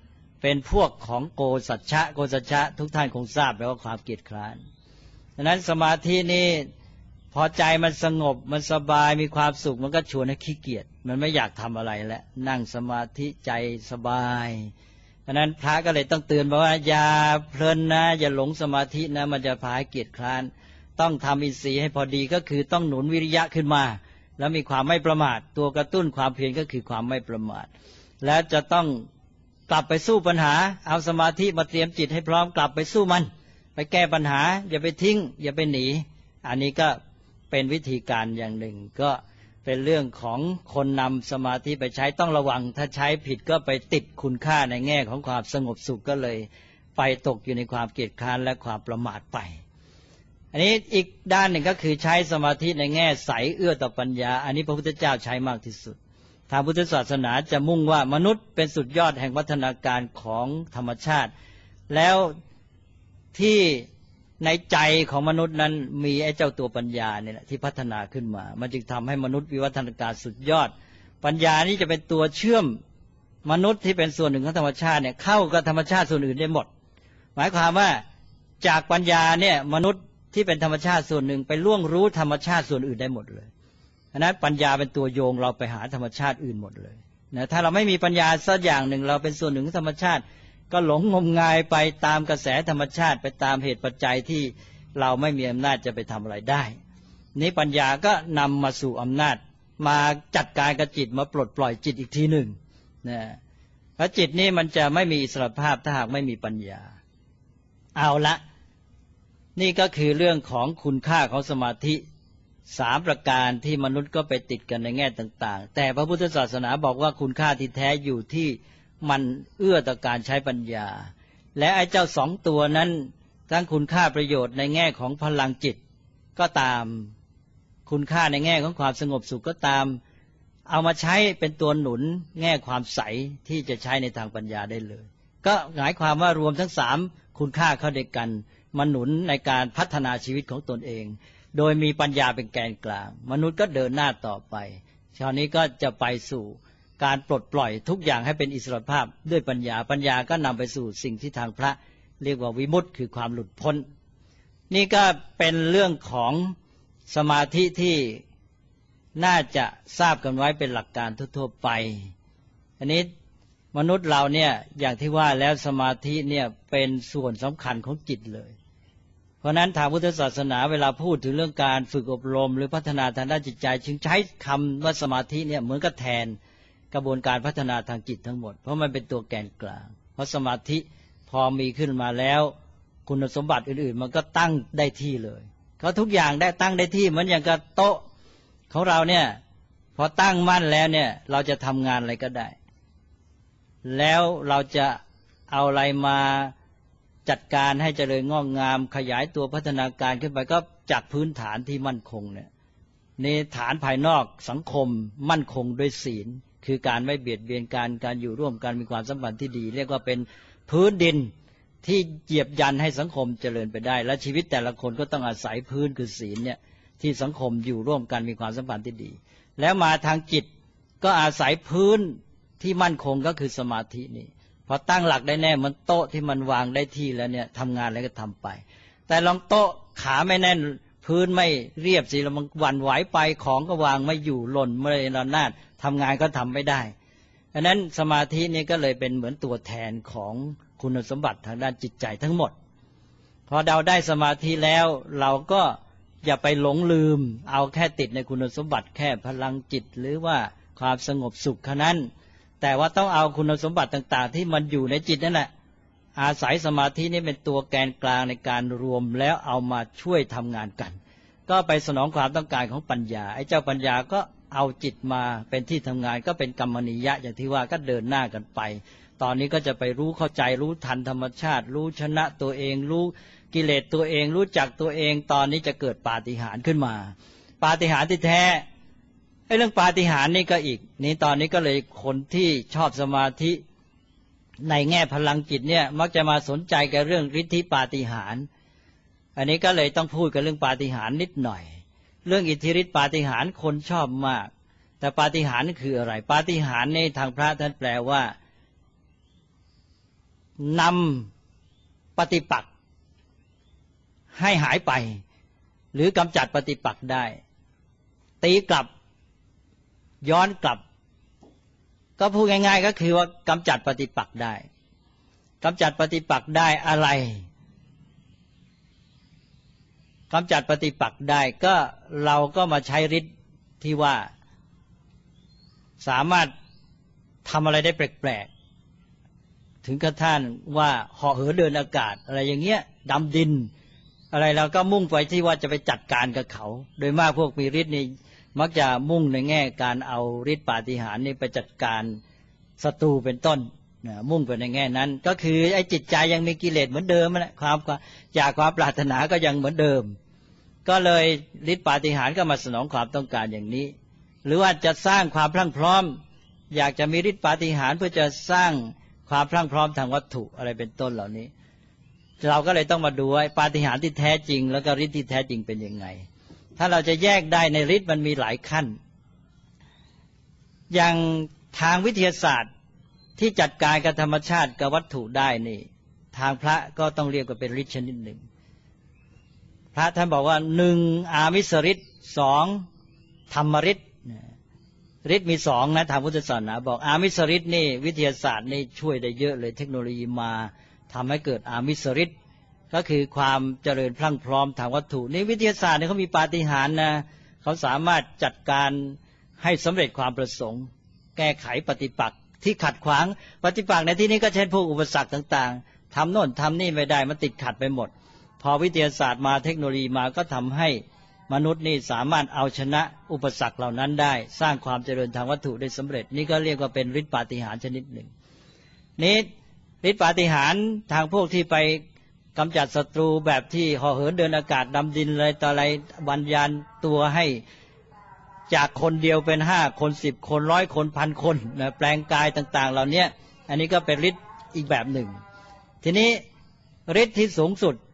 Speaker 2: เป็นพวกของโกสัจฉะโกสัจฉะทุกท่านคงทราบแปลว่าความเกียจคร้านดังนั้นสมาธินี้พอใจมันสงบมันสบายมีความสุขมันก็ชวนให้ขี้เกียจมันไม่อยากทำอะไรแล้วนั่งสมาธิใจสบายดังนั้นพระก็เลยต้องเตือนว่าอย่าเพลินนะอย่าหลงสมาธินะมันจะพาให้เกียจคร้านต้องทำอินทรีย์ให้พอดีก็คือต้องหนุนวิริยะขึ้นมาแล้วมีความไม่ประมาทตัวกระตุ้นความเพียรก็คือความไม่ประมาทและจะต้องกลับไปสู้ปัญหาเอาสมาธิมาเตรียมจิตให้พร้อมกลับไปสู้มันไปแก้ปัญหาอย่าไปทิ้งอย่าไปหนีอันนี้ก็เป็นวิธีการอย่างหนึ่งก็เป็นเรื่องของคนนำสมาธิไปใช้ต้องระวังถ้าใช้ผิดก็ไปติดคุณค่าในแง่ของความสงบสุขก็เลยไปตกอยู่ในความเกียจคร้านและความประมาทไปอันนี้อีกด้านหนึ่งก็คือใช้สมาธิในแง่ใสเอื้อต่อปัญญาอันนี้พระพุทธเจ้าใช้มากที่สุดทางพุทธศาสนาจะมุ่งว่ามนุษย์เป็นสุดยอดแห่งวัฒนาการของธรรมชาติแล้วที่ในใจของมนุษย์นั้นมีไอ้เจ้าตัวปัญญาเนี่ยแหละที่พัฒนาขึ้นมามันจึงทำให้มนุษย์วิวัฒนาการสุดยอดปัญญานี้จะเป็นตัวเชื่อมมนุษย์ที่เป็นส่วนหนึ่งของธรรมชาติเนี่ยเข้ากับธรรมชาติส่วนอื่นได้หมดหมายความว่าจากปัญญาเนี่ยมนุษย์ที่เป็นธรรมชาติส่วนหนึ่งไปล่วงรู้ธรรมชาติส่วนอื่นได้หมดเลยฉะนั้นปัญญาเป็นตัวโยงเราไปหาธรรมชาติอื่นหมดเลยนะถ้าเราไม่มีปัญญาสักอย่างหนึ่งเราเป็นส่วนหนึ่งของธรรมชาติก็หลงงมงายไปตามกระแสธรรมชาติไปตามเหตุปัจจัยที่เราไม่มีอำนาจจะไปทำอะไรได้นี้ปัญญาก็นำมาสู่อำนาจมาจัดการกับจิตมาปลดปล่อยจิตอีกทีหนึ่งนะเพราะจิตนี่มันจะไม่มีอิสรภาพถ้าหากไม่มีปัญญาเอาละนี่ก็คือเรื่องของคุณค่าของสมาธิ3ประการที่มนุษย์ก็ไปติดกันในแง่ต่างๆแต่พระพุทธศาสนาบอกว่าคุณค่าที่แท้อยู่ที่มันเอื้อต่อการใช้ปัญญาและไอ้เจ้า2ตัวนั้นทั้งคุณค่าประโยชน์ในแง่ของพลังจิตก็ตามคุณค่าในแง่ของความสงบสุขก็ตามเอามาใช้เป็นตัวหนุนแง่ความใสที่จะใช้ในทางปัญญาได้เลยก็หมายความว่ารวมทั้ง3คุณค่าเข้าด้วยกันมาหนุนในการพัฒนาชีวิตของตนเองโดยมีปัญญาเป็นแกนกลางมนุษย์ก็เดินหน้าต่อไปคราวนี้ก็จะไปสู่การปลดปล่อยทุกอย่างให้เป็นอิสรภาพด้วยปัญญาปัญญาก็นำไปสู่สิ่งที่ทางพระเรียกว่าวิมุตติคือความหลุดพ้นนี่ก็เป็นเรื่องของสมาธิที่น่าจะทราบกันไว้เป็นหลักการทั่วๆไปอันนี้มนุษย์เราเนี่ยอย่างที่ว่าแล้วสมาธิเนี่ยเป็นส่วนสำคัญของจิตเลยเพราะนั้นทางพุทธศาสนาเวลาพูดถึงเรื่องการฝึกอบรมหรือพัฒนาทางด้านจิตใจจึงใช้คำว่าสมาธิเนี่ยเหมือนกับแทนกระบวนการพัฒนาทางจิตทั้งหมดเพราะมันเป็นตัวแกนกลางเพราะสมาธิพอมีขึ้นมาแล้วคุณสมบัติอื่นๆมันก็ตั้งได้ที่เลยเขาทุกอย่างได้ตั้งได้ที่เหมือนอย่างกับโต๊ะของเราเนี่ยพอตั้งมั่นแล้วเนี่ยเราจะทำงานอะไรก็ได้แล้วเราจะเอาอะไรมาจัดการให้เจริญงอกงามขยายตัวพัฒนาการขึ้นไปก็จากพื้นฐานที่มั่นคงเนี่ยในฐานภายนอกสังคมมั่นคงด้วยศีลคือการไม่เบียดเบียนการอยู่ร่วมกันมีความสัมพันธ์ที่ดีเรียกว่าเป็นพื้นดินที่เหยียบยันให้สังคมเจริญไปได้และชีวิตแต่ละคนก็ต้องอาศัยพื้นคือศีลเนี่ยที่สังคมอยู่ร่วมกันมีความสัมพันธ์ที่ดีแล้วมาทางจิตก็อาศัยพื้นที่มั่นคงก็คือสมาธินี่พอตั้งหลักได้แน่มันโต๊ะที่มันวางได้ที่แล้วเนี่ยทำงานอะไรก็ทำไปแต่ลองโต๊ะขาไม่แน่นพื้นไม่เรียบสิแล้วมันหวั่นไหวไปของก็วางไม่อยู่หล่นไม่ระนาดทำงานก็ทำไม่ได้ดังนั้นสมาธินี่ก็เลยเป็นเหมือนตัวแทนของคุณสมบัติทางด้านจิตใจทั้งหมดพอเราได้สมาธิแล้วเราก็อย่าไปหลงลืมเอาแค่ติดในคุณสมบัติแค่พลังจิตหรือว่าความสงบสุขแค่นั้นแต่ว่าต้องเอาคุณสมบัติต่างๆที่มันอยู่ในจิตนั่นแหละอาศัยสมาธินี่เป็นตัวแกนกลางในการรวมแล้วเอามาช่วยทำงานกันก็ไปสนองความต้องการของปัญญาไอ้เจ้าปัญญาก็เอาจิตมาเป็นที่ทำงานก็เป็นกัมมณียะอย่างที่ว่าก็เดินหน้ากันไปตอนนี้ก็จะไปรู้เข้าใจรู้ทันธรรมชาติรู้ชนะตัวเองรู้กิเลสตัวเองรู้จักตัวเองตอนนี้จะเกิดปาฏิหาริย์ขึ้นมาปาฏิหาริย์ที่แท้ไอ้เรื่องปาฏิหาริย์นี่ก็อีกนี่ตอนนี้ก็เลยคนที่ชอบสมาธิในแง่พลังจิตเนี่ยมักจะมาสนใจกับเรื่องฤทธิปาฏิหาริย์อันนี้ก็เลยต้องพูดกันเรื่องปาฏิหาริย์นิดหน่อยเรื่องอิทธิฤทธิปาฏิหาริย์คนชอบมากแต่ปาฏิหาริย์คืออะไรปาฏิหาริย์ในทางพระท่านแปลว่านำปฏิปักษ์ให้หายไปหรือกำจัดปฏิปักษ์ได้ตีกลับย้อนกลับก็พูดง่ายๆก็คือว่ากำจัดปฏิปักษ์ได้กำจัดปฏิปักษ์ได้อะไรกำจัดปฏิปักษ์ได้ก็เราก็มาใช้ฤทธิ์ที่ว่าสามารถทำอะไรได้แปลกๆถึงกระทั่งว่าเหาะเหินเดินอากาศอะไรอย่างเงี้ยดำดินอะไรเราก็มุ่งไปที่ว่าจะไปจัดการกับเขาโดยมากพวกมีฤทธิ์นี่มักจะมุ่งในแง่การเอาฤทธิ์ปาฏิหาริย์นี่ไปจัดการศัตรูเป็นต้นมุ่งไปในแง่นั้นก็คือไอ้จิตใจยังมีกิเลสเหมือนเดิมนะความอยากความปรารถนาก็ยังเหมือนเดิมก็เลยฤทธิ์ปาฏิหาริย์ก็มาสนองความต้องการอย่างนี้หรือว่าจะสร้างความพรั่งพร้อมอยากจะมีฤทธิ์ปาฏิหาริย์เพื่อจะสร้างความพรั่งพร้อมทางวัตถุอะไรเป็นต้นเหล่านี้เราก็เลยต้องมาดูว่าปาฏิหาริย์ที่แท้จริงแล้วก็ฤทธิ์ที่แท้จริงเป็นยังไงถ้าเราจะแยกได้ในฤทธิ์มันมีหลายขั้นอย่างทางวิทยาศาสตร์ที่จัดการกับธรรมชาติกับวัตถุได้นี่ทางพระก็ต้องเรียกว่าเป็นฤทธิ์ชนิดหนึ่งพระท่านบอกว่า1อามิสฤทธิ์2ธรรมฤทธิ์ฤทธิ์มี2นะทางพุทธศาสนาบอกอามิสฤทธิ์นี่วิทยาศาสตร์นี่ช่วยได้เยอะเลยเทคโนโลยีมาทำให้เกิดอามิสฤทธิ์ก็คือความเจริญพรั่งพร้อมทางวัตถุนี่วิทยาศาสตร์เนี่ยเขามีปาฏิหาริย์นะเขาสามารถจัดการให้สำเร็จความประสงค์แก้ไขปฏิปักษ์ที่ขัดขวางปฏิปักษ์ในที่นี้ก็เช่นพวกอุปสรรคต่างๆทำโน่นทำนี่ไม่ได้มันติดขัดไปหมดพอวิทยาศาสตร์มาเทคโนโลยีมาก็ทำให้มนุษย์นี่สามารถเอาชนะอุปสรรคเหล่านั้นได้สร้างความเจริญทางวัตถุได้สำเร็จนี่ก็เรียกว่าเป็นฤทธิปาฏิหาริย์ชนิดหนึ่งนี้ฤทธิปาฏิหาริย์ทางพวกที่ไปกำจัดศัตรูแบบที่ห่อเหินเดินอากาศดำดินอะไรต่ออะไรบัญญาณตัวให้จากคนเดียวเป็น5 คน10 คน100 คน1,000 คนนะแปลงกายต่างๆเหล่านี้อันนี้ก็เป็นฤทธิ์อีกแบบหนึ่งทีนี้ฤทธิ์ที่สูงสุด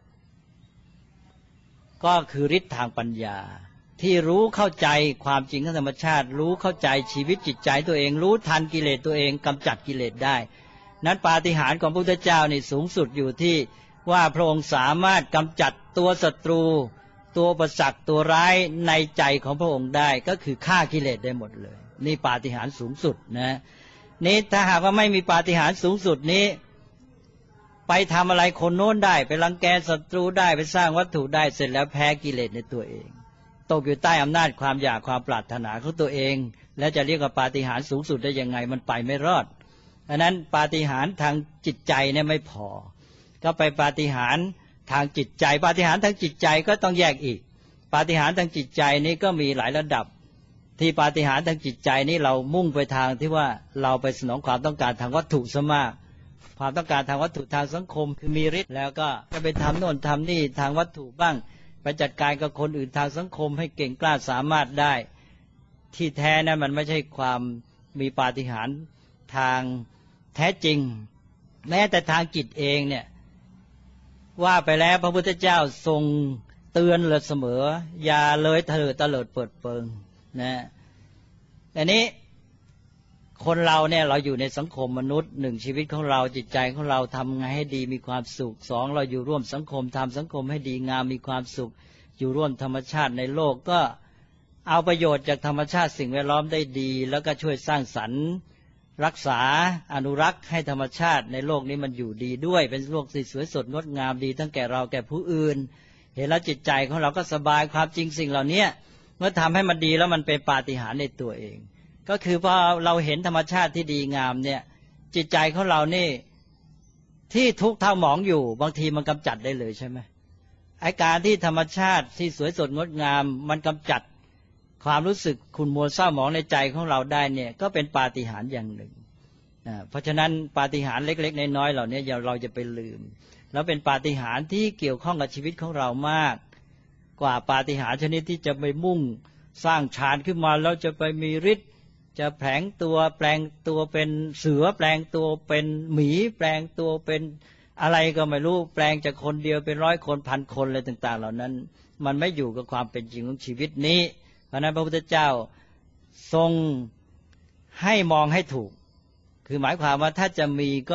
Speaker 2: ก็คือฤทธิ์ทางปัญญาที่รู้เข้าใจความจริงของธรรมชาติรู้เข้าใจชีวิตจิตใจตัวเองรู้ทันกิเลสตัวเองกำจัดกิเลสได้นั้นปาฏิหาริย์ของพระพุทธเจ้านี่สูงสุดอยู่ที่ว่าพระองค์สามารถกำจัดตัวศัตรูตัวอุปสรรคตัวร้ายในใจของพระองค์ได้ก็คือฆ่ากิเลสได้หมดเลยนี่ปาฏิหาริย์สูงสุดนะนี่ถ้าหากว่าไม่มีปาฏิหาริย์สูงสุดนี้ไปทำอะไรคนโน้นได้ไปรังแกศัตรูได้ไปสร้างวัตถุได้เสร็จแล้วแพ้กิเลสในตัวเองตกอยู่ใต้อำนาจความอยากความปรารถนาของตัวเองแล้วจะเรียกว่าปาฏิหาริย์สูงสุดได้ยังไงมันไปไม่รอดเพราะนั้นปาฏิหาริย์ทางจิตใจเนี่ยไม่พอก็ไปปาฏิหาริย์ทางจิตใจปาฏิหาริย์ทางจิตใจก็ต้องแยกอีกปาฏิหาริย์ทางจิตใจนี้ก็มีหลายระดับที่ปาฏิหาริย์ทางจิตใจนี้เรามุ่งไปทางที่ว่าเราไปสนองความต้องการทางวัตถุซะมากความต้องการทางวัตถุทางสังคมคือมีฤทธิ์แล้วก็ไปทำโน่นทำนี่ทางวัตถุบ้างไปจัดการกับคนอื่นทางสังคมให้เก่งกล้าสามารถได้ที่แท้นั้นมันไม่ใช่ความมีปาฏิหาริย์ทางแท้จริงแม้แต่ทางจิตเองเนี่ยว่าไปแล้วพระพุทธเจ้าทรงเตือนเสมออย่าเลยเถิดเตลิดเปิดเปิงนะอันนี้คนเราเนี่ยเราอยู่ในสังคมมนุษย์1ชีวิตของเราจิตใจของเราทำไงให้ดีมีความสุข2เราอยู่ร่วมสังคมทำสังคมให้ดีงามมีความสุขอยู่ร่วมธรรมชาติในโลกก็เอาประโยชน์จากธรรมชาติสิ่งแวดล้อมได้ดีแล้วก็ช่วยสร้างสรรค์รักษาอนุรักษ์ให้ธรรมชาติในโลกนี้มันอยู่ดีด้วยเป็นโลกที่สวยสดงดงามดีทั้งแก่เราแก่ผู้อื่นเห็นแล้วจิตใจของเราก็สบายความจริงสิ่งเหล่านี้เมื่อทำให้มันดีแล้วมันเป็นปาฏิหาริย์ในตัวเองก็คือพอเราเห็นธรรมชาติที่ดีงามเนี่ยจิตใจของเรานี่ที่ทุกข์เท่าหมองอยู่บางทีมันกำจัดได้เลยใช่ไหมไอ้การที่ธรรมชาติที่สวยสดงดงามมันกำจัดความรู้สึกขุ่นมัวเศร้าหมองในใจของเราได้เนี่ยก็เป็นปาฏิหาริย์อย่างหนึ่งเพราะฉะนั้นปาฏิหาริย์เล็กๆน้อยๆเหล่านี้อย่าเราจะไปลืมแล้วเป็นปาฏิหาริย์ที่เกี่ยวข้องกับชีวิตของเรามากกว่าปาฏิหาริย์ชนิดที่จะไปมุ่งสร้างฌานขึ้นมาแล้วจะไปมีฤทธิ์จะแผลงตัวแปลงตัวเป็นเสือแปลงตัวเป็นหมีแปลงตัวเป็นอะไรก็ไม่รู้แปลงจากคนเดียวเป็น100 คน1,000 คนอะไรต่างๆเหล่านั้นมันไม่อยู่กับความเป็นจริงของชีวิตนี้เพราะนั้นพระพุทธเจ้าทรงให้มองให้ถูกคือหมายความว่าถ้าจะมีก็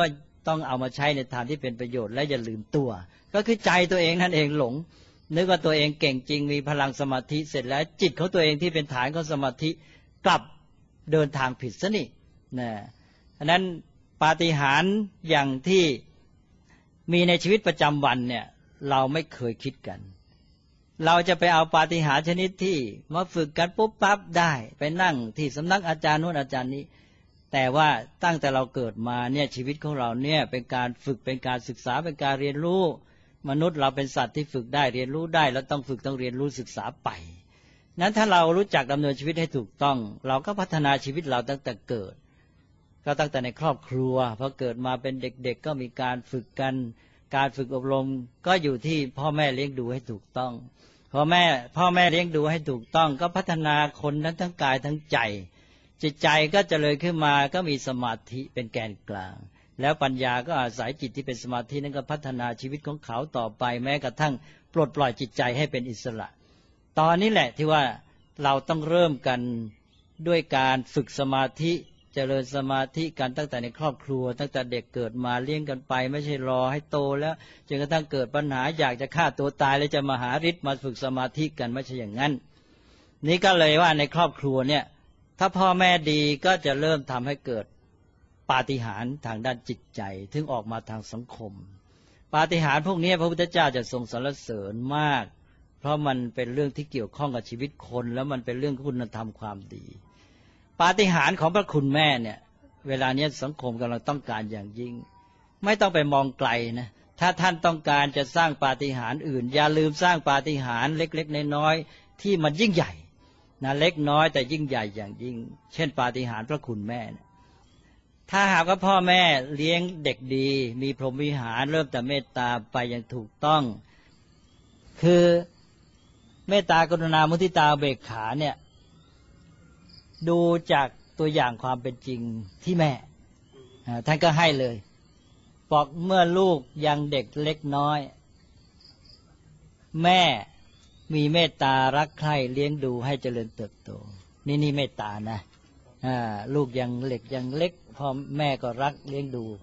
Speaker 2: ต้องเอามาใช้ในทางที่เป็นประโยชน์และอย่าลืมตัวก็คือใจตัวเองนั่นเองหลงนึกว่าตัวเองเก่งจริงมีพลังสมาธิเสร็จแล้วจิตของตัวเองที่เป็นฐานของสมาธิกลับเดินทางผิดซะนี่นะฉะนั้นปาฏิหาริย์อย่างที่มีในชีวิตประจำวันเนี่ยเราไม่เคยคิดกันเราจะไปเอาปาฏิหาริย์ชนิดที่มาฝึกกันปุ๊บปั๊บได้ไปนั่งที่สำนักอาจารย์โน้นอาจารย์นี้แต่ว่าตั้งแต่เราเกิดมาเนี่ยชีวิตของเราเนี่ยเป็นการฝึกเป็นการศึกษาเป็นการเรียนรู้มนุษย์เราเป็นสัตว์ที่ฝึกได้เรียนรู้ได้แล้วต้องฝึกต้องเรียนรู้ศึกษาไปนั้นถ้าเรารู้จักดำเนินชีวิตให้ถูกต้องเราก็พัฒนาชีวิตเราตั้งแต่เกิดก็ตั้งแต่ในครอบครัวพอเกิดมาเป็นเด็กๆก็มีการฝึกกันการฝึกอบรมก็อยู่ที่พ่อแม่เลี้ยงดูให้ถูกต้องพ่อแม่เลี้ยงดูให้ถูกต้องก็พัฒนาคนนั้นทั้งกายทั้งใจจิตใจก็เจริญขึ้นมาก็มีสมาธิเป็นแกนกลางแล้วปัญญาก็อาศัยจิตที่เป็นสมาธินั้นก็พัฒนาชีวิตของเขาต่อไปแม้กระทั่งปลดปล่อยจิตใจให้เป็นอิสระตอนนี้แหละที่ว่าเราต้องเริ่มกันด้วยการฝึกสมาธิเจริญสมาธิกันตั้งแต่ในครอบครัวตั้งแต่เด็กเกิดมาเลี้ยงกันไปไม่ใช่รอให้โตแล้วจนกระทั่งเกิดปัญหาอยากจะฆ่าตัวตายแล้วจะมาหาฤทธิ์มาฝึกสมาธิกันไม่ใช่อย่างนั้นนี่ก็เลยว่าในครอบครัวเนี่ยถ้าพ่อแม่ดีก็จะเริ่มทำให้เกิดปาฏิหาริย์ทางด้านจิตใจถึงออกมาทางสังคมปาฏิหาริย์พวกนี้พระพุทธเจ้าจะทรงสรรเสริญมากเพราะมันเป็นเรื่องที่เกี่ยวข้องกับชีวิตคนแล้วมันเป็นเรื่องคุณธรรมความดีปาฏิหาริย์ของพระคุณแม่เนี่ยเวลานี้สังคมกำลังต้องการอย่างยิ่งไม่ต้องไปมองไกลนะถ้าท่านต้องการจะสร้างปาฏิหาริย์อื่นอย่าลืมสร้างปาฏิหาริย์เล็กๆน้อยๆที่มันยิ่งใหญ่นะเล็กน้อยแต่ยิ่งใหญ่อย่างยิ่งเช่นปาฏิหาริย์พระคุณแม่ถ้าหากว่าพ่อแม่เลี้ยงเด็กดีมีพรหมวิหารเริ่มแต่เมตตาไปอย่างถูกต้องคือเมตตากรุณามุทิตาอุเบกขาเนี่ยดูจากตัวอย่างความเป็นจริงที่แม่ท่านก็ให้เลยบอกเมื่อลูกยังเด็กเล็กน้อยแม่มีเมตตารักใคร่เลี้ยงดูให้เจริญเติบโตนี่เมตตานะลูกยังเล็กพ่อแม่ก็รักเลี้ยงดู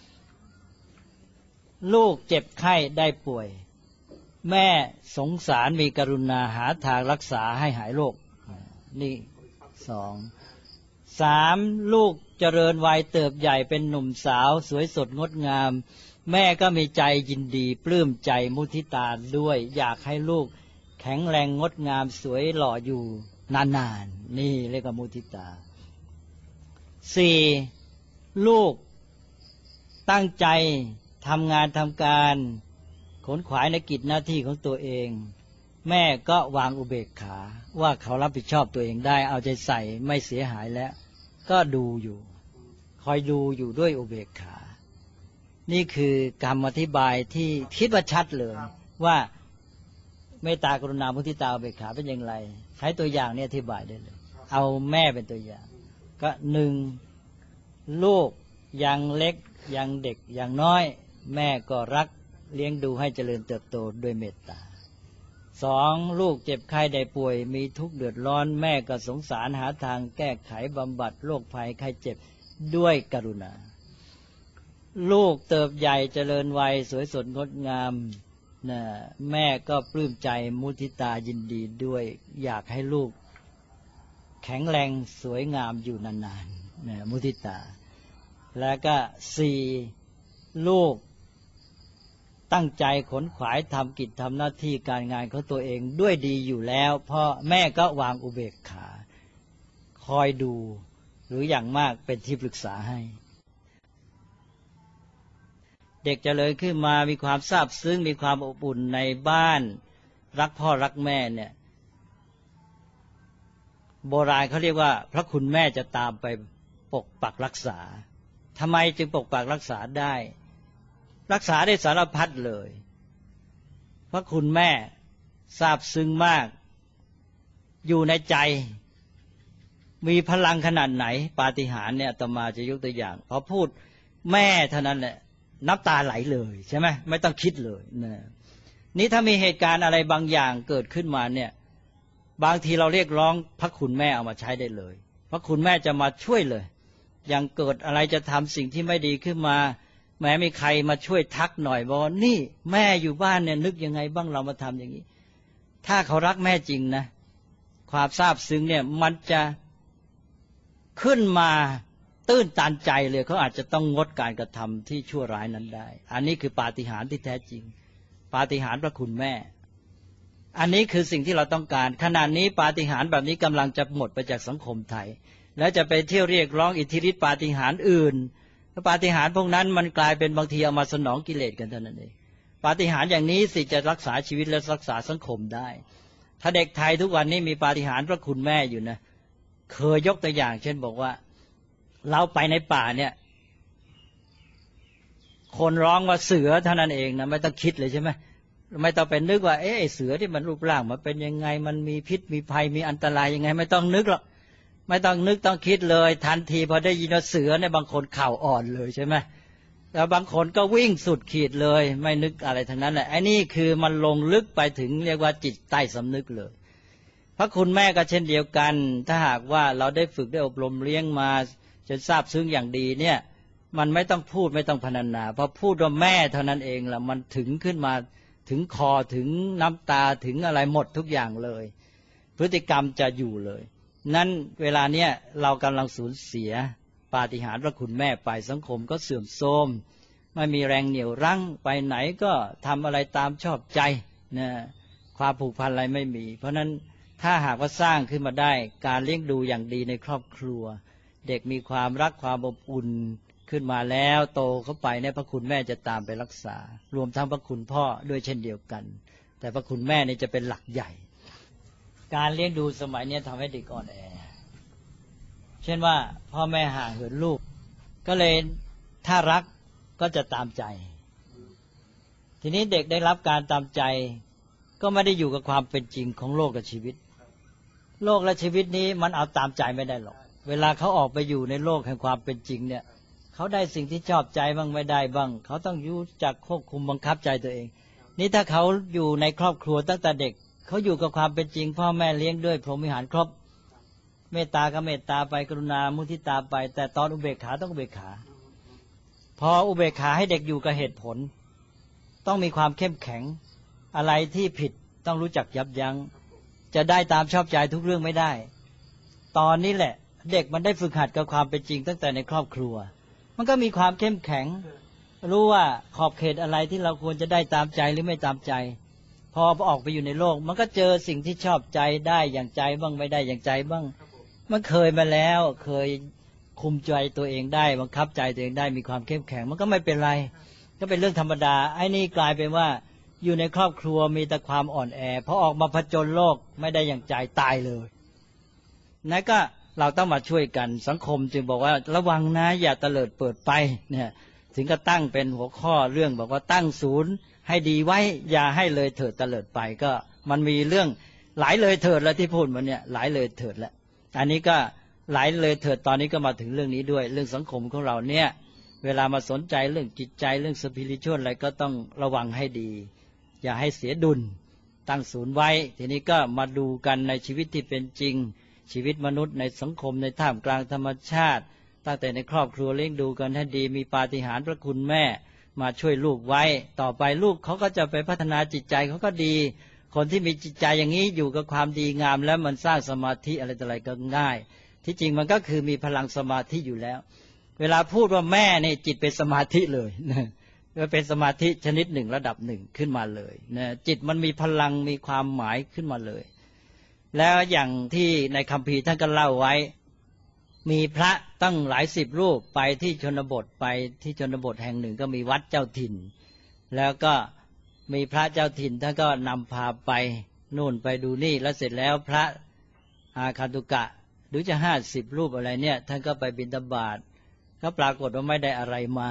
Speaker 2: ลูกเจ็บไข้ได้ป่วยแม่สงสารมีกรุณาหาทางรักษาให้หายโรคนี่3ลูกเจริญวัยเติบใหญ่เป็นหนุ่มสาวสวยสดงดงามแม่ก็มีใจยินดีปลื้มใจมุทิตาด้วยอยากให้ลูกแข็งแรงงดงามสวยหล่ออยู่นานๆนี่เรียกว่ามุทิตา4ลูกตั้งใจทำงานทำการขนขวายในกิจหน้าที่ของตัวเองแม่ก็วางอุเบกขาว่าเขารับผิดชอบตัวเองได้เอาใจใส่ไม่เสียหายแล้วก็ดูอยู่คอยดูอยู่ด้วยอุเบกขานี่คือคำอธิบายที่คิดว่าชัดเลยว่าเมตตากรุณามุทิตาอุเบกขาเป็นอย่างไรใช้ตัวอย่างนี้อธิบายได้เลยเอาแม่เป็นตัวอย่างก็1ลูกยังเล็กยังเด็กยังน้อยแม่ก็รักเลี้ยงดูให้เจริญเติบโตด้วยเมตตา2ลูกเจ็บไข้ได้ป่วยมีทุกข์เดือดร้อนแม่ก็สงสารหาทางแก้ไขบำบัดโรคภัยไข้เจ็บด้วยกรุณาลูกเติบใหญ่เจริญวัยสวยสดงดงามแม่ก็ปลื้มใจมุทิตายินดีด้วยอยากให้ลูกแข็งแรงสวยงามอยู่นานๆมุทิตาแล้วก็4ลูกตั้งใจขนขวายทำกิจทำหน้าที่การงานของตัวเองด้วยดีอยู่แล้วพ่อแม่ก็วางอุเบกขาคอยดูหรืออย่างมากเป็นที่ปรึกษาให้เด็กเจริญขึ้นมามีความซาบซึ้งมีความอบอุ่นในบ้านรักพ่อรักแม่เนี่ยโบราณเขาเรียกว่าพระคุณแม่จะตามไปปกปักรักษาทำไมจึงปกปักรักษาได้รักษาได้สารพัดเลยพระคุณแม่ซาบซึ้งมากอยู่ในใจมีพลังขนาดไหนปาฏิหาริย์เนี่ยอาตมาจะยกตัวอย่างพอพูดแม่เท่านั้นแหละน้ำตาไหลเลยใช่ไหมไม่ต้องคิดเลยนี่ถ้ามีเหตุการณ์อะไรบางอย่างเกิดขึ้นมาเนี่ยบางทีเราเรียกร้องพระคุณแม่เอามาใช้ได้เลยพระคุณแม่จะมาช่วยเลยอย่างเกิดอะไรจะทำสิ่งที่ไม่ดีขึ้นมาแม้มีใครมาช่วยทักหน่อยบอกนี่แม่อยู่บ้านเนี่ยนึกยังไงบ้างเรามาทำอย่างนี้ถ้าเขารักแม่จริงนะความซาบซึ้งเนี่ยมันจะขึ้นมาตื้นตันใจเลยเขาอาจจะต้องงดการกระทำที่ชั่วร้ายนั้นได้อันนี้คือปาฏิหาริย์ที่แท้จริงปาฏิหาริย์พระคุณแม่อันนี้คือสิ่งที่เราต้องการขณะนี้ปาฏิหาริย์แบบนี้กำลังจะหมดไปจากสังคมไทยแล้วจะไปเที่ยวเรียกร้องอิทธิฤทธิปาฏิหาริย์อื่นปาฏิหาริย์พวกนั้นมันกลายเป็นบางทีเอามาสนองกิเลสกันเท่านั้นเองปาฏิหาริย์อย่างนี้สิจะรักษาชีวิตและรักษาสังคมได้ถ้าเด็กไทยทุกวันนี้มีปาฏิหาริย์พระคุณแม่อยู่นะเคยยกตัวอย่างเช่นบอกว่าเราไปในป่าเนี่ยคนร้องว่าเสือเท่านั้นเองนะไม่ต้องคิดเลยใช่ไหมไม่ต้องไปนึกว่าเสือที่มันรูปร่างมันเป็นยังไงมันมีพิษมีภัยมีอันตรายยังไงไม่ต้องนึกหรอกไม่ต้องนึกต้องคิดเลยทันทีพอได้ยินว่าเสือเนี่ยบางคนเข่าอ่อนเลยใช่ไหมแล้วบางคนก็วิ่งสุดขีดเลยไม่นึกอะไรทั้งนั้นแหละไอ้นี่คือมันลงลึกไปถึงเรียกว่าจิตใต้สำนึกเลยพระคุณแม่ก็เช่นเดียวกันถ้าหากว่าเราได้ฝึกได้อบรมเลี้ยงมาจนทราบซึ้งอย่างดีเนี่ยมันไม่ต้องพูดไม่ต้องพรรณนาพอพูดว่าแม่เท่านั้นเองละมันถึงขึ้นมาถึงคอถึงน้ำตาถึงอะไรหมดทุกอย่างเลยพฤติกรรมจะอยู่เลยนั้นเวลาเนี้ยเรากำลังสูญเสียปาฏิหาริย์พระคุณแม่ไปสังคมก็เสื่อมโทรมไม่มีแรงเหนี่ยวรั้งไปไหนก็ทำอะไรตามชอบใจนะความผูกพันอะไรไม่มีเพราะนั้นถ้าหากว่าสร้างขึ้นมาได้การเลี้ยงดูอย่างดีในครอบครัวเด็กมีความรักความอบอุ่นขึ้นมาแล้วโตเข้าไปเนี่ยพระคุณแม่จะตามไปรักษารวมทั้งพระคุณพ่อด้วยเช่นเดียวกันแต่พระคุณแม่นี่จะเป็นหลักใหญ่การเลี้ยงดูสมัยนี้ทำให้เด็กอ่อนแอเช่นว่าพ่อแม่ห่างเหินลูกก็เลยถ้ารักก็จะตามใจทีนี้เด็กได้รับการตามใจก็ไม่ได้อยู่กับความเป็นจริงของโลกกับชีวิตโลกและชีวิตนี้มันเอาตามใจไม่ได้หรอกเวลาเขาออกไปอยู่ในโลกแห่งความเป็นจริงเนี่ยเขาได้สิ่งที่ชอบใจบ้างไม่ได้บ้างเขาต้องรู้จักควบคุมบังคับใจตัวเองนี่ถ้าเขาอยู่ในครอบครัวตั้งแต่เด็กเขาอยู่กับความเป็นจริงพ่อแม่เลี้ยงด้วยพรหมวิหารครบเมตตาก็เมตตาไปกรุณามุทิตาไปแต่ตอนอุเบกขาต้องอุเบกขาพออุเบกขาให้เด็กอยู่กับเหตุผลต้องมีความเข้มแข็งอะไรที่ผิดต้องรู้จักยับยั้งจะได้ตามชอบใจทุกเรื่องไม่ได้ตอนนี้แหละเด็กมันได้ฝึกหัดกับความเป็นจริงตั้งแต่ในครอบครัวมันก็มีความเข้มแข็งรู้ว่าขอบเขตอะไรที่เราควรจะได้ตามใจหรือไม่ตามใจพอออกไปอยู่ในโลกมันก็เจอสิ่งที่ชอบใจได้อย่างใจบ้างไม่ได้อย่างใจบ้างมันเคยมาแล้วเคยคุมใจตัวเองได้บังคับใจตัวเองได้มีความเข้มแข็งมันก็ไม่เป็นไรก็เป็นเรื่องธรรมดาไอ้นี่กลายเป็นว่าอยู่ในครอบครัวมีแต่ความอ่อนแอพอออกมาผจญโลกไม่ได้อย่างใจตายเลยนั่นก็เราต้องมาช่วยกันสังคมจึงบอกว่าระวังนะอย่าเตลิดเปิดไปเนี่ยถึงก็ตั้งเป็นหัวข้อเรื่องบอกว่าตั้งศูนย์ให้ดีไว้อย่าให้เลยเถิดเตลิดไปก็มันมีเรื่องหลายเลยเถิดแล้วที่พูดมาเนี่ยหลายเลยเถิดแล้วอันนี้ก็หลายเลยเถิดตอนนี้ก็มาถึงเรื่องนี้ด้วยเรื่องสังคมของเราเนี่ยเวลามาสนใจเรื่องจิตใจเรื่องสปิริตชวลอะไรก็ต้องระวังให้ดีอย่าให้เสียดุลตั้งศูนย์ไว้ทีนี้ก็มาดูกันในชีวิตที่เป็นจริงชีวิตมนุษย์ในสังคมในท่ามกลางธรรมชาติตั้งแต่ในครอบครัวเลี้ยงดูกันให้ดีมีปาฏิหาริย์พระคุณแม่มาช่วยลูกไว้ต่อไปลูกเขาก็จะไปพัฒนาจิตใจเขาก็ดีคนที่มีจิตใจอย่างนี้อยู่กับความดีงามแล้วมันสร้างสมาธิอะไรต่ออะไรก็ง่ายที่จริงมันก็คือมีพลังสมาธิอยู่แล้วเวลาพูดว่าแม่นี่จิตเป็นสมาธิเลยเป็นสมาธิชนิดหนึ่งระดับหนึ่งขึ้นมาเลยนะจิตมันมีพลังมีความหมายขึ้นมาเลยแล้วอย่างที่ในคัมภีร์ท่านก็เล่าไว้มีพระตั้งหลายสิบรูปไปที่ชนบทไปที่ชนบทแห่งหนึ่งก็มีวัดเจ้าถิ่นแล้วก็มีพระเจ้าถิ่นท่านก็นำพาไปนู่นไปดูนี่แล้วเสร็จแล้วพระอาคันตุกะหรือจะ50 รูปอะไรเนี่ยท่านก็ไปบิณฑบาตก็ปรากฏว่าไม่ได้อะไรมา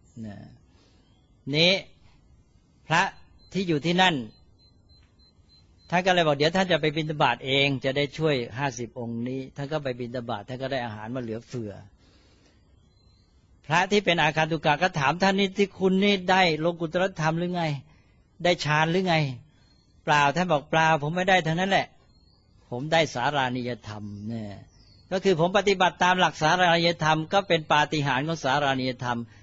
Speaker 2: นี้พระที่อยู่ที่นั่นท่านก็เลยบอกเดี๋ยวท่านจะไปบิณฑบาตเองจะได้ช่วย50 องค์นี้ท่านก็ไปบิณฑบาตท่านก็ได้อาหารมาเหลือเฟือพระที่เป็นอาคันตุกะก็ถามท่านนี่ที่คุณนี่ได้โลกุตตรธรรมหรือไงได้ฌานหรือไงเปล่าท่านบอกเปล่าผมไม่ได้เท่านั้นแหละผมได้สารานิยธรรมเนี่ยก็คือผมปฏิบัติตามหลักสารานิยธรรมก็เป็นปาฏิหาริย์ของสารานิยธรรม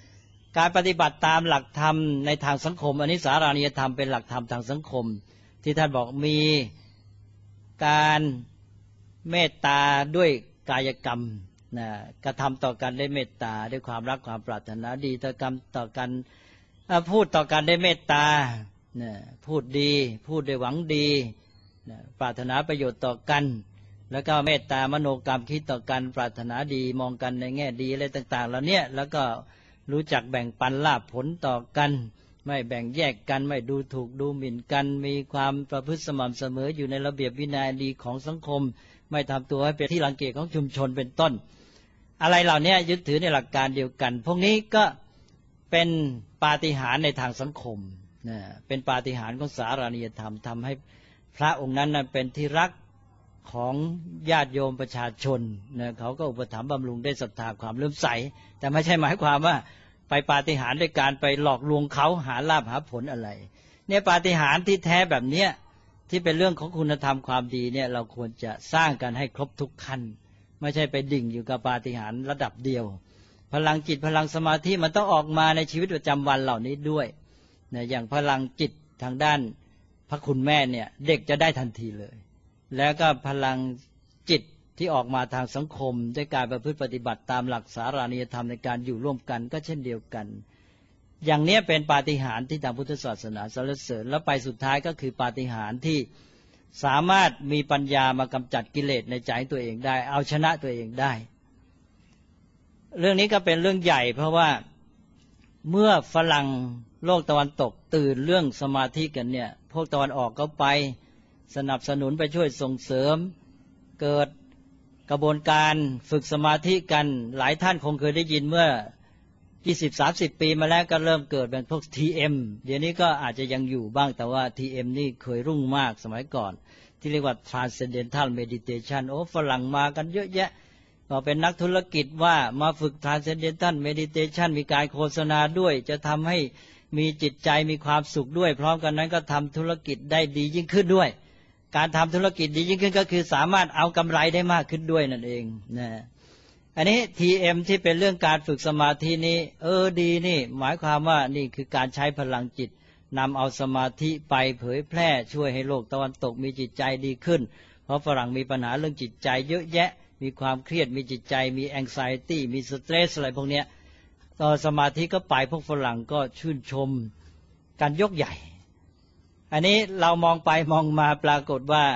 Speaker 2: การปฏิบัติตามหลักธรรมในทางสังคมอันนี้สารานิยธรรมเป็นหลักธรรมทางสังคมที่ท่านบอกมีการเมตตาด้วยกายกรรมนะกระทำต่อกันได้เมตตาด้วยความรักความปรารถนาดีต่อกันพูดต่อกันได้เมตตาพูดดีพูดด้วยหวังดีปรารถนาประโยชน์ต่อกันแล้วก็เมตตามโนกรรมคิดต่อกันปรารถนาดีมองกันในแง่ดีอะไรต่างๆเหล่านี้แล้วก็รู้จักแบ่งปันลาภผลต่อกันไม่แบ่งแยกกันไม่ดูถูกดูหมิ่นกันมีความประพฤติสม่ำเสมออยู่ในระเบียบวินัยดีของสังคมไม่ทำตัวให้เป็นที่รังเกียจของชุมชนเป็นต้นอะไรเหล่านี้ยึดถือในหลักการเดียวกันพวกนี้ก็เป็นปาฏิหาริย์ในทางสังคมเป็นปาฏิหาริย์ของสารานิยธรรมทำให้พระองค์นั้นเป็นที่รักของญาติโยมประชาชนเขาก็อุปถัมภ์บำรุงได้ศรัทธาความเลื่อมใสแต่ไม่ใช่หมายความว่าไปปาฏิหาริย์ด้วยการไปหลอกลวงเขาหาลาภหาผลอะไรเนี่ยปาฏิหาริย์ที่แท้แบบเนี้ยที่เป็นเรื่องของคุณธรรมความดีเนี่ยเราควรจะสร้างกันให้ครบทุกขั้นไม่ใช่ไปดิ่งอยู่กับปาฏิหาริย์ระดับเดียวพลังจิตพลังสมาธิมันต้องออกมาในชีวิตประจำวันเหล่านี้ด้วยเนี่ยอย่างพลังจิตทางด้านพระคุณแม่เนี่ยเด็กจะได้ทันทีเลยแล้วก็พลังจิตที่ออกมาทางสังคมด้วยการประพฤติปฏิบัติตามหลักสารานิยธรรมในการอยู่ร่วมกันก็เช่นเดียวกันอย่างนี้เป็นปาฏิหาริย์ที่ทางพุทธศาสนาสรรเสริญแล้วไปสุดท้ายก็คือปาฏิหาริย์ที่สามารถมีปัญญามากำจัดกิเลสในใจตัวเองได้เอาชนะตัวเองได้เรื่องนี้ก็เป็นเรื่องใหญ่เพราะว่าเมื่อฝรั่งโลกตะวันตกตื่นเรื่องสมาธิกันเนี่ยพวกตะวันออกก็ไปสนับสนุนไปช่วยส่งเสริมเกิดกระบวนการฝึกสมาธิกันหลายท่านคงเคยได้ยินเมื่อ 20-30 ปีมาแล้วก็เริ่มเกิดเป็นพวก TM เดี๋ยวนี้ก็อาจจะยังอยู่บ้างแต่ว่า TM นี่เคยรุ่งมากสมัยก่อนที่เรียกว่า Transcendental Meditation โอ้ฝรั่งมากันเยอะแยะก็เป็นนักธุรกิจว่ามาฝึก Transcendental Meditation มีการโฆษณาด้วยจะทำให้มีจิตใจมีความสุขด้วยพร้อมกันนั้นก็ทำธุรกิจได้ดียิ่งขึ้นด้วยการทำธุรกิจดียิ่งขึ้นก็คือสามารถเอากำไรได้มากขึ้นด้วยนั่นเองนะอันนี้ TM ที่เป็นเรื่องการฝึกสมาธินี้ดีนี่หมายความว่านี่คือการใช้พลังจิตนำเอาสมาธิไปเผยแพร่ช่วยให้โลกตะวันตกมีจิตใจดีขึ้นเพราะฝรั่งมีปัญหาเรื่องจิตใจเยอะแยะมีความเครียดมีจิตใจมี anxiety มี stress อะไรพวกเนี้ยตอนสมาธิก็ไปพวกฝรั่งก็ชื่นชมการยกใหญ่อันนี้เรามองไปมองมาปรากฏว่า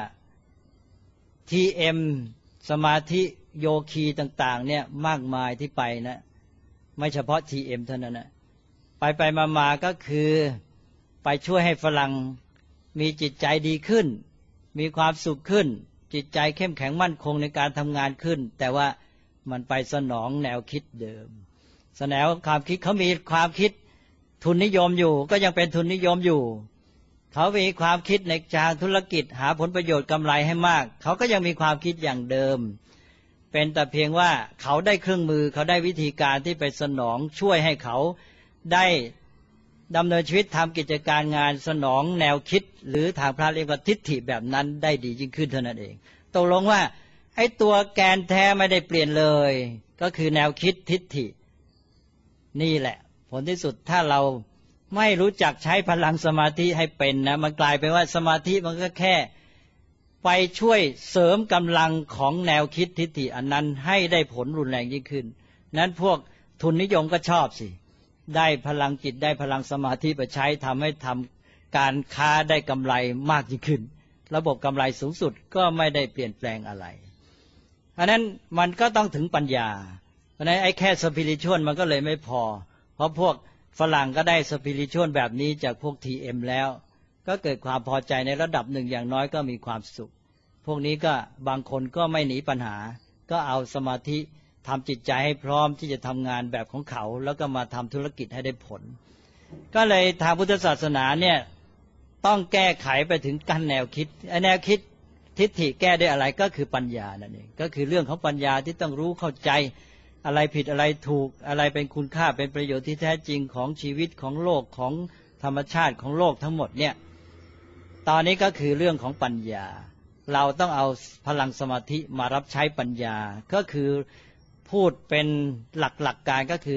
Speaker 2: TM สมาธิโยคีต่างๆเนี่ยมากมายที่ไปนะไม่เฉพาะ TM เท่านั้นนะไปมาก็คือไปช่วยให้ฝรั่งมีจิตใจดีขึ้นมีความสุขขึ้นจิตใจเข้มแข็งมั่นคงในการทำงานขึ้นแต่ว่ามันไปสนองแนวคิดเดิมสนองความคิดเขามีความคิดทุนนิยมอยู่ก็ยังเป็นทุนนิยมอยู่เขามีความคิดในทางธุรกิจหาผลประโยชน์กำไรให้มากเขาก็ยังมีความคิดอย่างเดิมเป็นแต่เพียงว่าเขาได้เครื่องมือเขาได้วิธีการที่ไปสนองช่วยให้เขาได้ดำเนินชีวิตทำกิจการงานสนองแนวคิดหรือทางพระเรียกว่าทิฏฐิแบบนั้นได้ดียิ่งขึ้นเท่านั้นเองตกลงว่าไอ้ตัวแกนแท้ไม่ได้เปลี่ยนเลยก็คือแนวคิดทิฏฐินี่แหละผลที่สุดถ้าเราไม่รู้จักใช้พลังสมาธิให้เป็นนะมันกลายเป็นว่าสมาธิมันก็แค่ไปช่วยเสริมกำลังของแนวคิดทิฏฐิอันนั้นให้ได้ผลรุนแรงยิ่งขึ้นนั้นพวกทุนนิยมก็ชอบสิได้พลังจิตได้พลังสมาธิไปใช้ทำให้ทำการค้าได้กำไรมากยิ่งขึ้นระบบกำไรสูงสุดก็ไม่ได้เปลี่ยนแปลงอะไรเพราะนั้นมันก็ต้องถึงปัญญาเพราะนั้นไอ้แค่สปิริชวลมันก็เลยไม่พอเพราะพวกฝรั่งก็ได้สปิริชวลแบบนี้จากพวก TM แล้วก็เกิดความพอใจในระดับหนึ่งอย่างน้อยก็มีความสุขพวกนี้ก็บางคนก็ไม่หนีปัญหาก็เอาสมาธิทำจิตใจให้พร้อมที่จะทำงานแบบของเขาแล้วก็มาทำธุรกิจให้ได้ผลก็เลยทางพุทธศาสนาเนี่ยต้องแก้ไขไปถึงกั้นแนวคิดแนวคิดทิฏฐิแก้ได้อะไรก็คือปัญญานั่นเองก็คือเรื่องของปัญญาที่ต้องรู้เข้าใจอะไรผิดอะไรถูกอะไรเป็นคุณค่าเป็นประโยชน์ที่แท้จริงของชีวิตของโลกของธรรมชาติของโลกทั้งหมดเนี่ยตอนนี้ก็คือเรื่องของปัญญาเราต้องเอาพลังสมาธิมารับใช้ปัญญาก็คือพูดเป็นหลักการก็คือ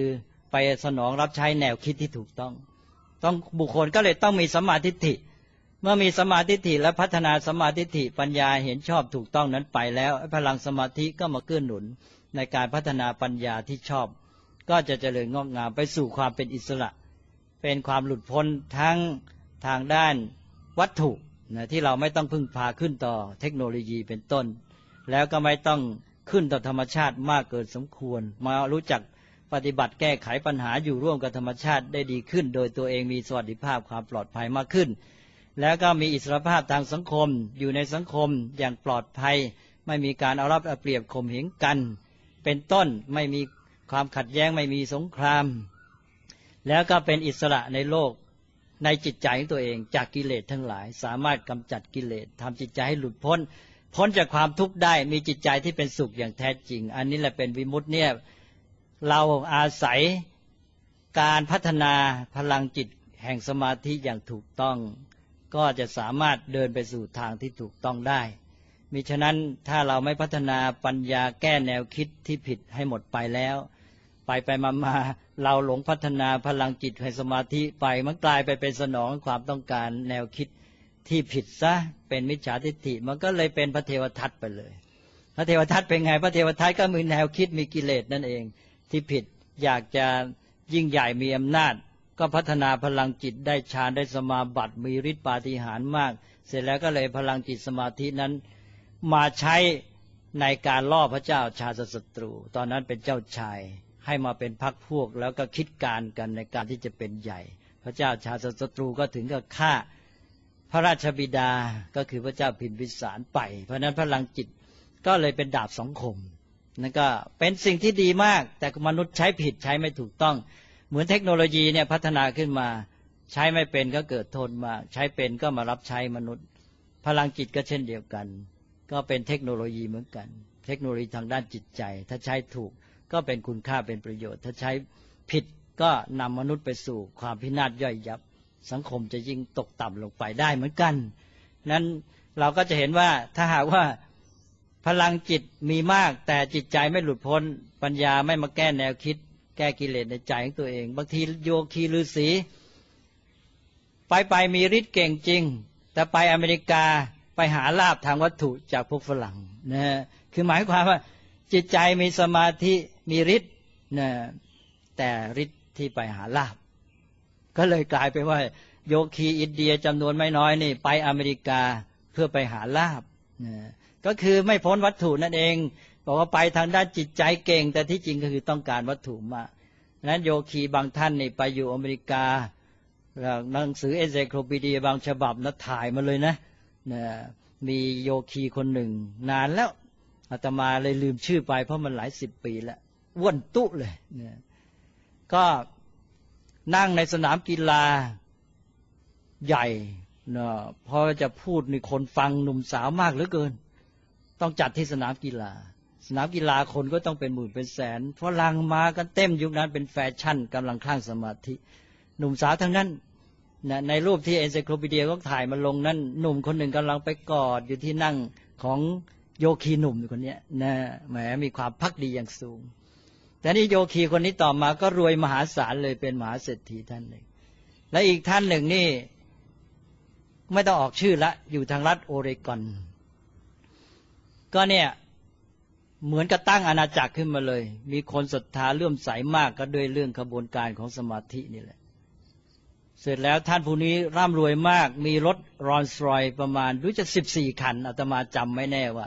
Speaker 2: ไปสนองรับใช้แนวคิดที่ถูกต้องบุคคลก็เลยต้องมีสัมมาทิฏฐิเมื่อมีสัมมาทิฏฐิและพัฒนาสัมมาทิฏฐิปัญญาเห็นชอบถูกต้องนั้นไปแล้วพลังสมาธิก็มาเกื้อหนุนในการพัฒนาปัญญาที่ชอบก็จะเจริญงอกงามไปสู่ความเป็นอิสระเป็นความหลุดพ้นทั้งทางด้านวัตถุที่เราไม่ต้องพึ่งพาขึ้นต่อเทคโนโลยีเป็นต้นแล้วก็ไม่ต้องขึ้นต่อธรรมชาติมากเกินสมควรมารู้จักปฏิบัติแก้ไขปัญหาอยู่ร่วมกับธรรมชาติได้ดีขึ้นโดยตัวเองมีสวัสดิภาพความปลอดภัยมากขึ้นแล้วก็มีอิสรภาพทางสังคมอยู่ในสังคมอย่างปลอดภัยไม่มีการเอารัดเอาเปรียบข่มเหงกันเป็นต้นไม่มีความขัดแย้งไม่มีสงครามแล้วก็เป็นอิสระในโลกในจิตใจของตัวเองจากกิเลสทั้งหลายสามารถกำจัดกิเลสทำจิตใจให้หลุดพ้นจากความทุกข์ได้มีจิตใจที่เป็นสุขอย่างแท้จริงอันนี้แหละเป็นวิมุตติเนี่ยเราอาศัยการพัฒนาพลังจิตแห่งสมาธิอย่างถูกต้องก็จะสามารถเดินไปสู่ทางที่ถูกต้องได้มิฉะนั้นถ้าเราไม่พัฒนาปัญญาแก้แนวคิดที่ผิดให้หมดไปแล้วไปมาเราหลงพัฒนาพลังจิตแห่งสมาธิไปมันกลายไปเป็นสนองความต้องการแนวคิดที่ผิดซะเป็นมิจฉาทิฏฐิมันก็เลยเป็นพระเทวทัตไปเลยพระเทวทัตเป็นไงพระเทวทัตก็มีแนวคิดมีกิเลสนั่นเองที่ผิดอยากจะยิ่งใหญ่มีอำนาจก็พัฒนาพลังจิตได้ฌานได้สมาบัติมีฤทธิ์ปาฏิหาริย์มากเสร็จแล้วก็เลยพลังจิตสมาธินั้นมาใช้ในการล่อพระเจ้าชาติศัตรูตอนนั้นเป็นเจ้าชายให้มาเป็นพรรคพวกแล้วก็คิดการกันในการที่จะเป็นใหญ่พระเจ้าชาติศัตรูก็ถึงกับฆ่าพระราชบิดาก็คือพระเจ้าพิมพิสารไปเพราะนั้นพลังจิตก็เลยเป็นดาบสองคมนั่นก็เป็นสิ่งที่ดีมากแต่มนุษย์ใช้ผิดใช้ไม่ถูกต้องเหมือนเทคโนโลยีเนี่ยพัฒนาขึ้นมาใช้ไม่เป็นก็เกิดโทษมากใช้เป็นก็มารับใช้มนุษย์พลังจิตก็เช่นเดียวกันก็เป็นเทคโนโลยีเหมือนกันเทคโนโลยีทางด้านจิตใจถ้าใช้ถูกก็เป็นคุณค่าเป็นประโยชน์ถ้าใช้ผิดก็นำมนุษย์ไปสู่ความพินาศย่อยยับสังคมจะยิ่งตกต่ำลงไปได้เหมือนกันนั้นเราก็จะเห็นว่าถ้าหากว่าพลังจิตมีมากแต่จิตใจไม่หลุดพ้นปัญญาไม่มาแก้แนวคิดแก้กิเลสในใจของตัวเองบางทีโยคีฤาษีไปมีฤทธิ์เก่งจริงแต่ไปอเมริกาไปหาลาภทางวัตถุจากพวกฝรั่งนะคือหมายความว่าจิตใจมีสมาธิมีฤทธิ์นะแต่ฤทธิ์ที่ไปหาลาภก็เลยกลายเป็นว่าโยคีอินเดียจำนวนไม่น้อยนี่ไปอเมริกาเพื่อไปหาลาภนะก็คือไม่พ้นวัตถุนั่นเองบอกว่าไปทางด้านจิตใจเก่งแต่ที่จริงก็คือต้องการวัตถุมากนั้นโยคีบางท่านนี่ไปอยู่อเมริกาหนังสือเอนไซโคลปีเดียบางฉบับนะถ่ายมาเลยนะมีโยคีคนหนึ่งนานแล้วอาตมาเลยลืมชื่อไปเพราะมันหลายสิบปีแล้วอ้วนตุ๊เลยเนี่ยก็นั่งในสนามกีฬาใหญ่นะพอจะพูดนี่คนฟังหนุ่มสาวมากเหลือเกินต้องจัดที่สนามกีฬาคนก็ต้องเป็นหมื่นเป็นแสนฝรั่งมากันเต็มยุคนั้นเป็นแฟชั่นกำลังคลั่งสมาธิหนุ่มสาวทั้งนั้นนะในรูปที่เอนไซโคลปีเดียก็ถ่ายมาลงนั้นหนุ่มคนหนึ่งกำลังไปกอดอยู่ที่นั่งของโยคีหนุ่มคนนี้นะแหมมีความภักดีอย่างสูงแต่นี่โยคีคนนี้ต่อมาก็รวยมหาศาลเลยเป็นมหาเศรษฐีท่านหนึ่งและอีกท่านหนึ่งนี่ไม่ต้องออกชื่อละอยู่ทางรัฐโอเรกอนก็เนี่ยเหมือนกับตั้งอาณาจักรขึ้นมาเลยมีคนศรัทธาเลื่อมใสมากก็ด้วยเรื่องกระบวนการของสมาธินี่แหละเสร็จแล้วท่านผู้นี้ร่ำรวยมากมีรถรอลส์รอยซ์ประมาณรู้จะ14คันอาตมาจำไม่แน่ว่า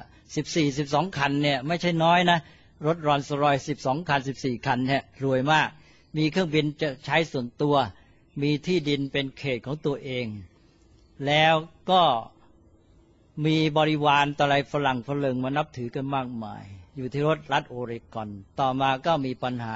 Speaker 2: 12คันเนี่ยไม่ใช่น้อยนะรถรอลส์รอยซ์12คัน14คันเนี่ยรวยมากมีเครื่องบินจะใช้ส่วนตัวมีที่ดินเป็นเขตของตัวเองแล้วก็มีบริวารตะไลฝรั่งฝรั่งมานับถือกันมากมายอยู่ที่รัฐโอเรกอนต่อมาก็มีปัญหา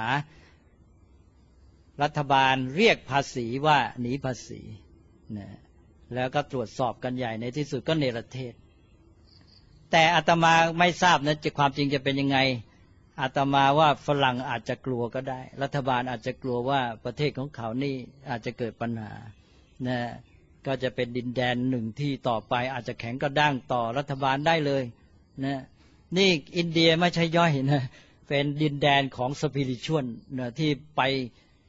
Speaker 2: รัฐบาลเรียกภาษีว่าหนีภาษีนะแล้วก็ตรวจสอบกันใหญ่ในที่สุดก็เนรเทศแต่อาตมาไม่ทราบนะความจริงจะเป็นยังไงอาตมาว่าฝรั่งอาจจะกลัวก็ได้รัฐบาลอาจจะกลัวว่าประเทศของเขานี่อาจจะเกิดปัญหานะก็จะเป็นดินแดนหนึ่งที่ต่อไปอาจจะแข็งกระด้างต่อรัฐบาลได้เลยนะนี่อินเดียไม่ใช่ย่อยนะเป็นดินแดนของสปิริชวลนะที่ไป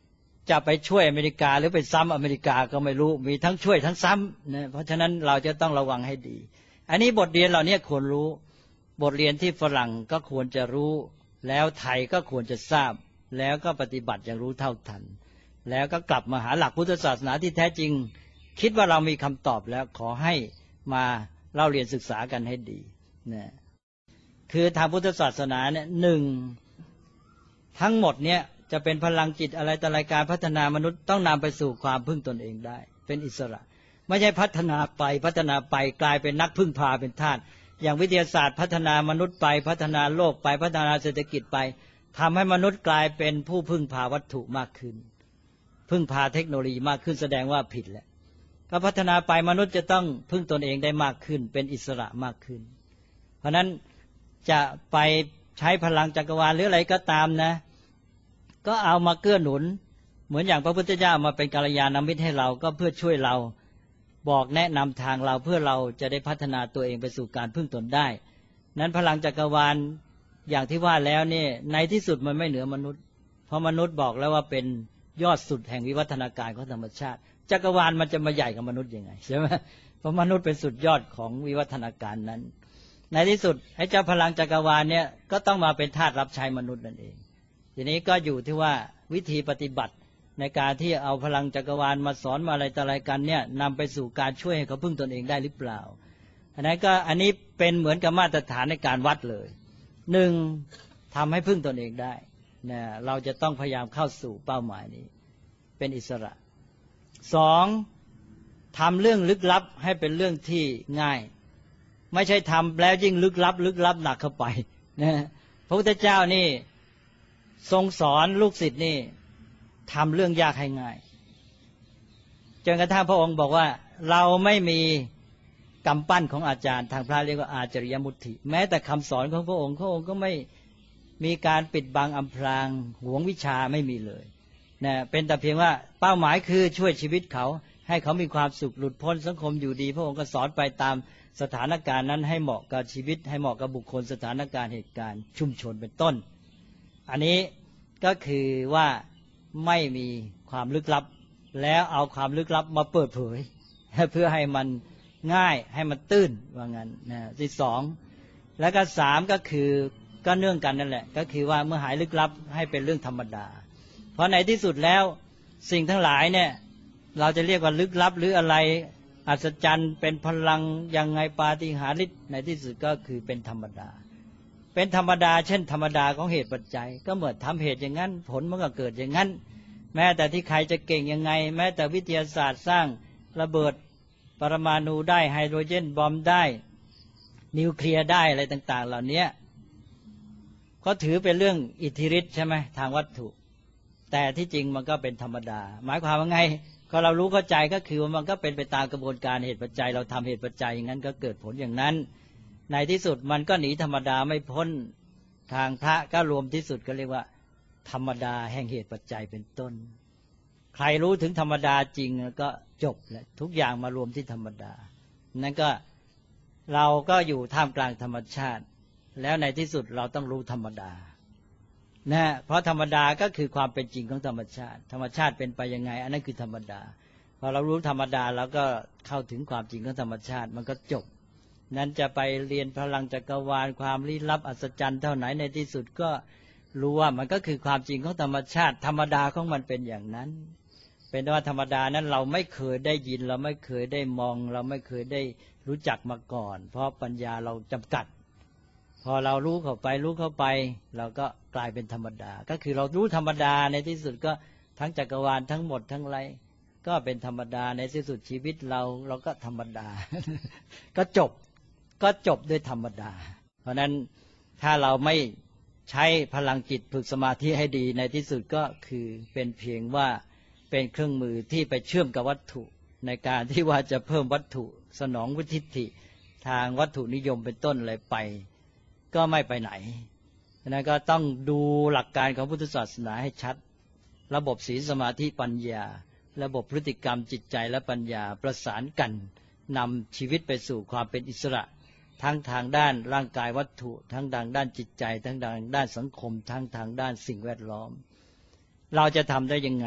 Speaker 2: จะไปช่วยอเมริกาหรือไปซ้ำอเมริกาก็ไม่รู้มีทั้งช่วยทั้งซ้ำนะเพราะฉะนั้นเราจะต้องระวังให้ดีอันนี้บทเรียนเหล่านี้ควรรู้บทเรียนที่ฝรั่งก็ควรจะรู้แล้วไทยก็ควรจะทราบแล้วก็ปฏิบัติอย่างรู้เท่าทันแล้วก็กลับมาหาหลักพุทธศาสนาที่แท้จริงคิดว่าเรามีคำตอบแล้วขอให้มาเล่าเรียนศึกษากันให้ดีนะคือทางพุทธศาสนาเนี่ยหนึ่งทั้งหมดเนี่ยจะเป็นพลังจิตอะไรแต่รายการพัฒนามนุษย์ต้องนำไปสู่ความพึ่งตนเองได้เป็นอิสระไม่ใช่พัฒนาไปกลายเป็นนักพึ่งพาเป็นทาสอย่างวิทยาศาสตร์พัฒนามนุษย์ไปพัฒนาโลกไปพัฒนาเศรษฐกิจไปทำให้มนุษย์กลายเป็นผู้พึ่งพาวัตถุมากขึ้นพึ่งพาเทคโนโลยีมากขึ้นแสดงว่าผิดแล้วก็พัฒนาไปมนุษย์จะต้องพึ่งตนเองได้มากขึ้นเป็นอิสระมากขึ้นเพราะนั้นจะไปใช้พลังจักรวาลหรืออะไรก็ตามนะก็เอามาเกื้อหนุนเหมือนอย่างพระพุทธเจ้ามาเป็นกัลยาณมิตรให้เราก็เพื่อช่วยเราบอกแนะนำทางเราเพื่อเราจะได้พัฒนาตัวเองไปสู่การพึ่งตนได้นั้นพลังจักรวาลอย่างที่ว่าแล้วเนี่ยในที่สุดมันไม่เหนือมนุษย์เพราะมนุษย์บอกแล้วว่าเป็นยอดสุดแห่งวิวัฒนาการของธรรมชาติจักรวาลมันจะมาใหญ่กับมนุษย์ยังไงใช่ไหมเพราะมนุษย์เป็นสุดยอดของวิวัฒนาการนั้นในที่สุดไอ้เจ้าพลังจักรวาลเนี่ยก็ต้องมาเป็นทาสรับใช้มนุษย์นั่นเองทีนี้ก็อยู่ที่ว่าวิธีปฏิบัติในการที่เอาพลังจักรวาลมาสอนมาอะไรต่ออะไรกันเนี่ยนำไปสู่การช่วยให้เขาพึ่งตนเองได้หรือเปล่าอันนี้เป็นเหมือนกับมาตรฐานในการวัดเลยหนึ่งทำให้พึ่งตนเองได้นะเราจะต้องพยายามเข้าสู่เป้าหมายนี้เป็นอิสระสองทำเรื่องลึกลับให้เป็นเรื่องที่ง่ายไม่ใช่ทำแล้วยิ่งลึกลับหนักเข้าไปนะพระพุทธเจ้านี่ทรงสอนลูกศิษย์นี่ทำเรื่องยากให้ง่ายจนกระทั่งพระองค์บอกว่าเราไม่มีกำปั้นของอาจารย์ทางพระเรียกว่าอาจริยมุตติแม้แต่คำสอนของพระองค์ก็ไม่มีการปิดบังอำพรางหวงวิชาไม่มีเลยนะเป็นแต่เพียงว่าเป้าหมายคือช่วยชีวิตเขาให้เขามีความสุขหลุดพ้นสังคมอยู่ดีพระองค์ก็สอนไปตามสถานการณ์นั้นให้เหมาะกับชีวิตให้เหมาะกับบุคคลสถานการณ์เหตุการณ์ชุมชนเป็นต้นอันนี้ก็คือว่าไม่มีความลึกลับแล้วเอาความลึกลับมาเปิดเผยเพื่อให้มันง่ายให้มันตื้นว่างั้นนะที่สองแล้วก็สามก็คือก็เนื่องกันนั่นแหละก็คือว่าเมื่อหายลึกลับให้เป็นเรื่องธรรมดาเพราะในที่สุดแล้วสิ่งทั้งหลายเนี่ยเราจะเรียกว่าลึกลับหรืออะไรอัศจรรย์เป็นพลังยังไงปาฏิหาริย์ในที่สุดก็คือเป็นธรรมดาเป็นธรรมดาเช่นธรรมดาของเหตุปัจจัยก็เหมือนทำเหตุอย่างนั้นผลมันก็เกิดอย่างนั้นแม้แต่ที่ใครจะเก่งยังไงแม้แต่วิทยาศาสตร์สร้างระเบิดปรมาณูได้ไฮโดรเจนบอมได้นิวเคลียร์ได้อะไรต่างๆเหล่านี้ก็ถือเป็นเรื่องอิทธิฤทธิ์ใช่ไหมทางวัตถุแต่ที่จริงมันก็เป็นธรรมดาหมายความว่าไงก็เรารู้เข้าใจก็คือว่ามันก็เป็นไปตามกระบวนการเหตุปัจจัยเราทำเหตุปัจจัยอย่างนั้นก็เกิดผลอย่างนั้นในที่สุดมันก็หนีธรรมดาไม่พ้นทางพระก็รวมที่สุดก็เรียกว่าธรรมดาแห่งเหตุปัจจัยเป็นต้นใครรู้ถึงธรรมดาจริงก็จบแล้วทุกอย่างมารวมที่ธรรมดานั่นก็เราก็อยู่ท่ามกลางธรรมชาติแล้วในที่สุดเราต้องรู้ธรรมดานะเพราะธรรมดาก็คือความเป็นจริงของธรรมชาติธรรมชาติเป็นไปยังไงอันนั้นคือธรรมดาพอเรารู้ธรรมดาเราก็เข้าถึงความจริงของธรรมชาติมันก็จบนั้นจะไปเรียนพลังจักรวาลความลี้ลับอัศจรรย์เท่าไหนในที่สุดก็รู้ว่ามันก็คือความจริงของธรรมชาติธรรมดาของมันเป็นอย่างนั้นเป็นว่าธรรมดานั้นเราไม่เคยได้ยินเราไม่เคยได้มองเราไม่เคยได้รู้จักมาก่อนเพราะปัญญาเราจำกัดพอเรารู้เข้าไปเราก็กลายเป็นธรรมดาก็คือเรารู้ธรรมดาในที่สุดก็ทั้งจักรวาลทั้งหมดทั้งไรก็เป็นธรรมดาในที่สุดชีวิตเราก็ธรรมดา ก็จบด้วยธรรมดาเพราะนั้นถ้าเราไม่ใช้พลังจิตฝึกสมาธิให้ดีในที่สุดก็คือเป็นเพียงว่าเป็นเครื่องมือที่ไปเชื่อมกับวัตถุในการที่ว่าจะเพิ่มวัตถุสนองวิทิฏฐิทางวัตถุนิยมเป็นต้นอะไรไปก็ไม่ไปไหนนั้นก็ต้องดูหลักการของพุทธศาสนาให้ชัดระบบศีลสมาธิปัญญาระบบพฤติกรรมจิตใจและปัญญาประสานกันนำชีวิตไปสู่ความเป็นอิสระทั้งทางด้านร่างกายวัตถุทั้งทางด้านจิตใจทั้งทางด้านสังคมทั้งทางด้านสิ่งแวดล้อมเราจะทำได้ยังไง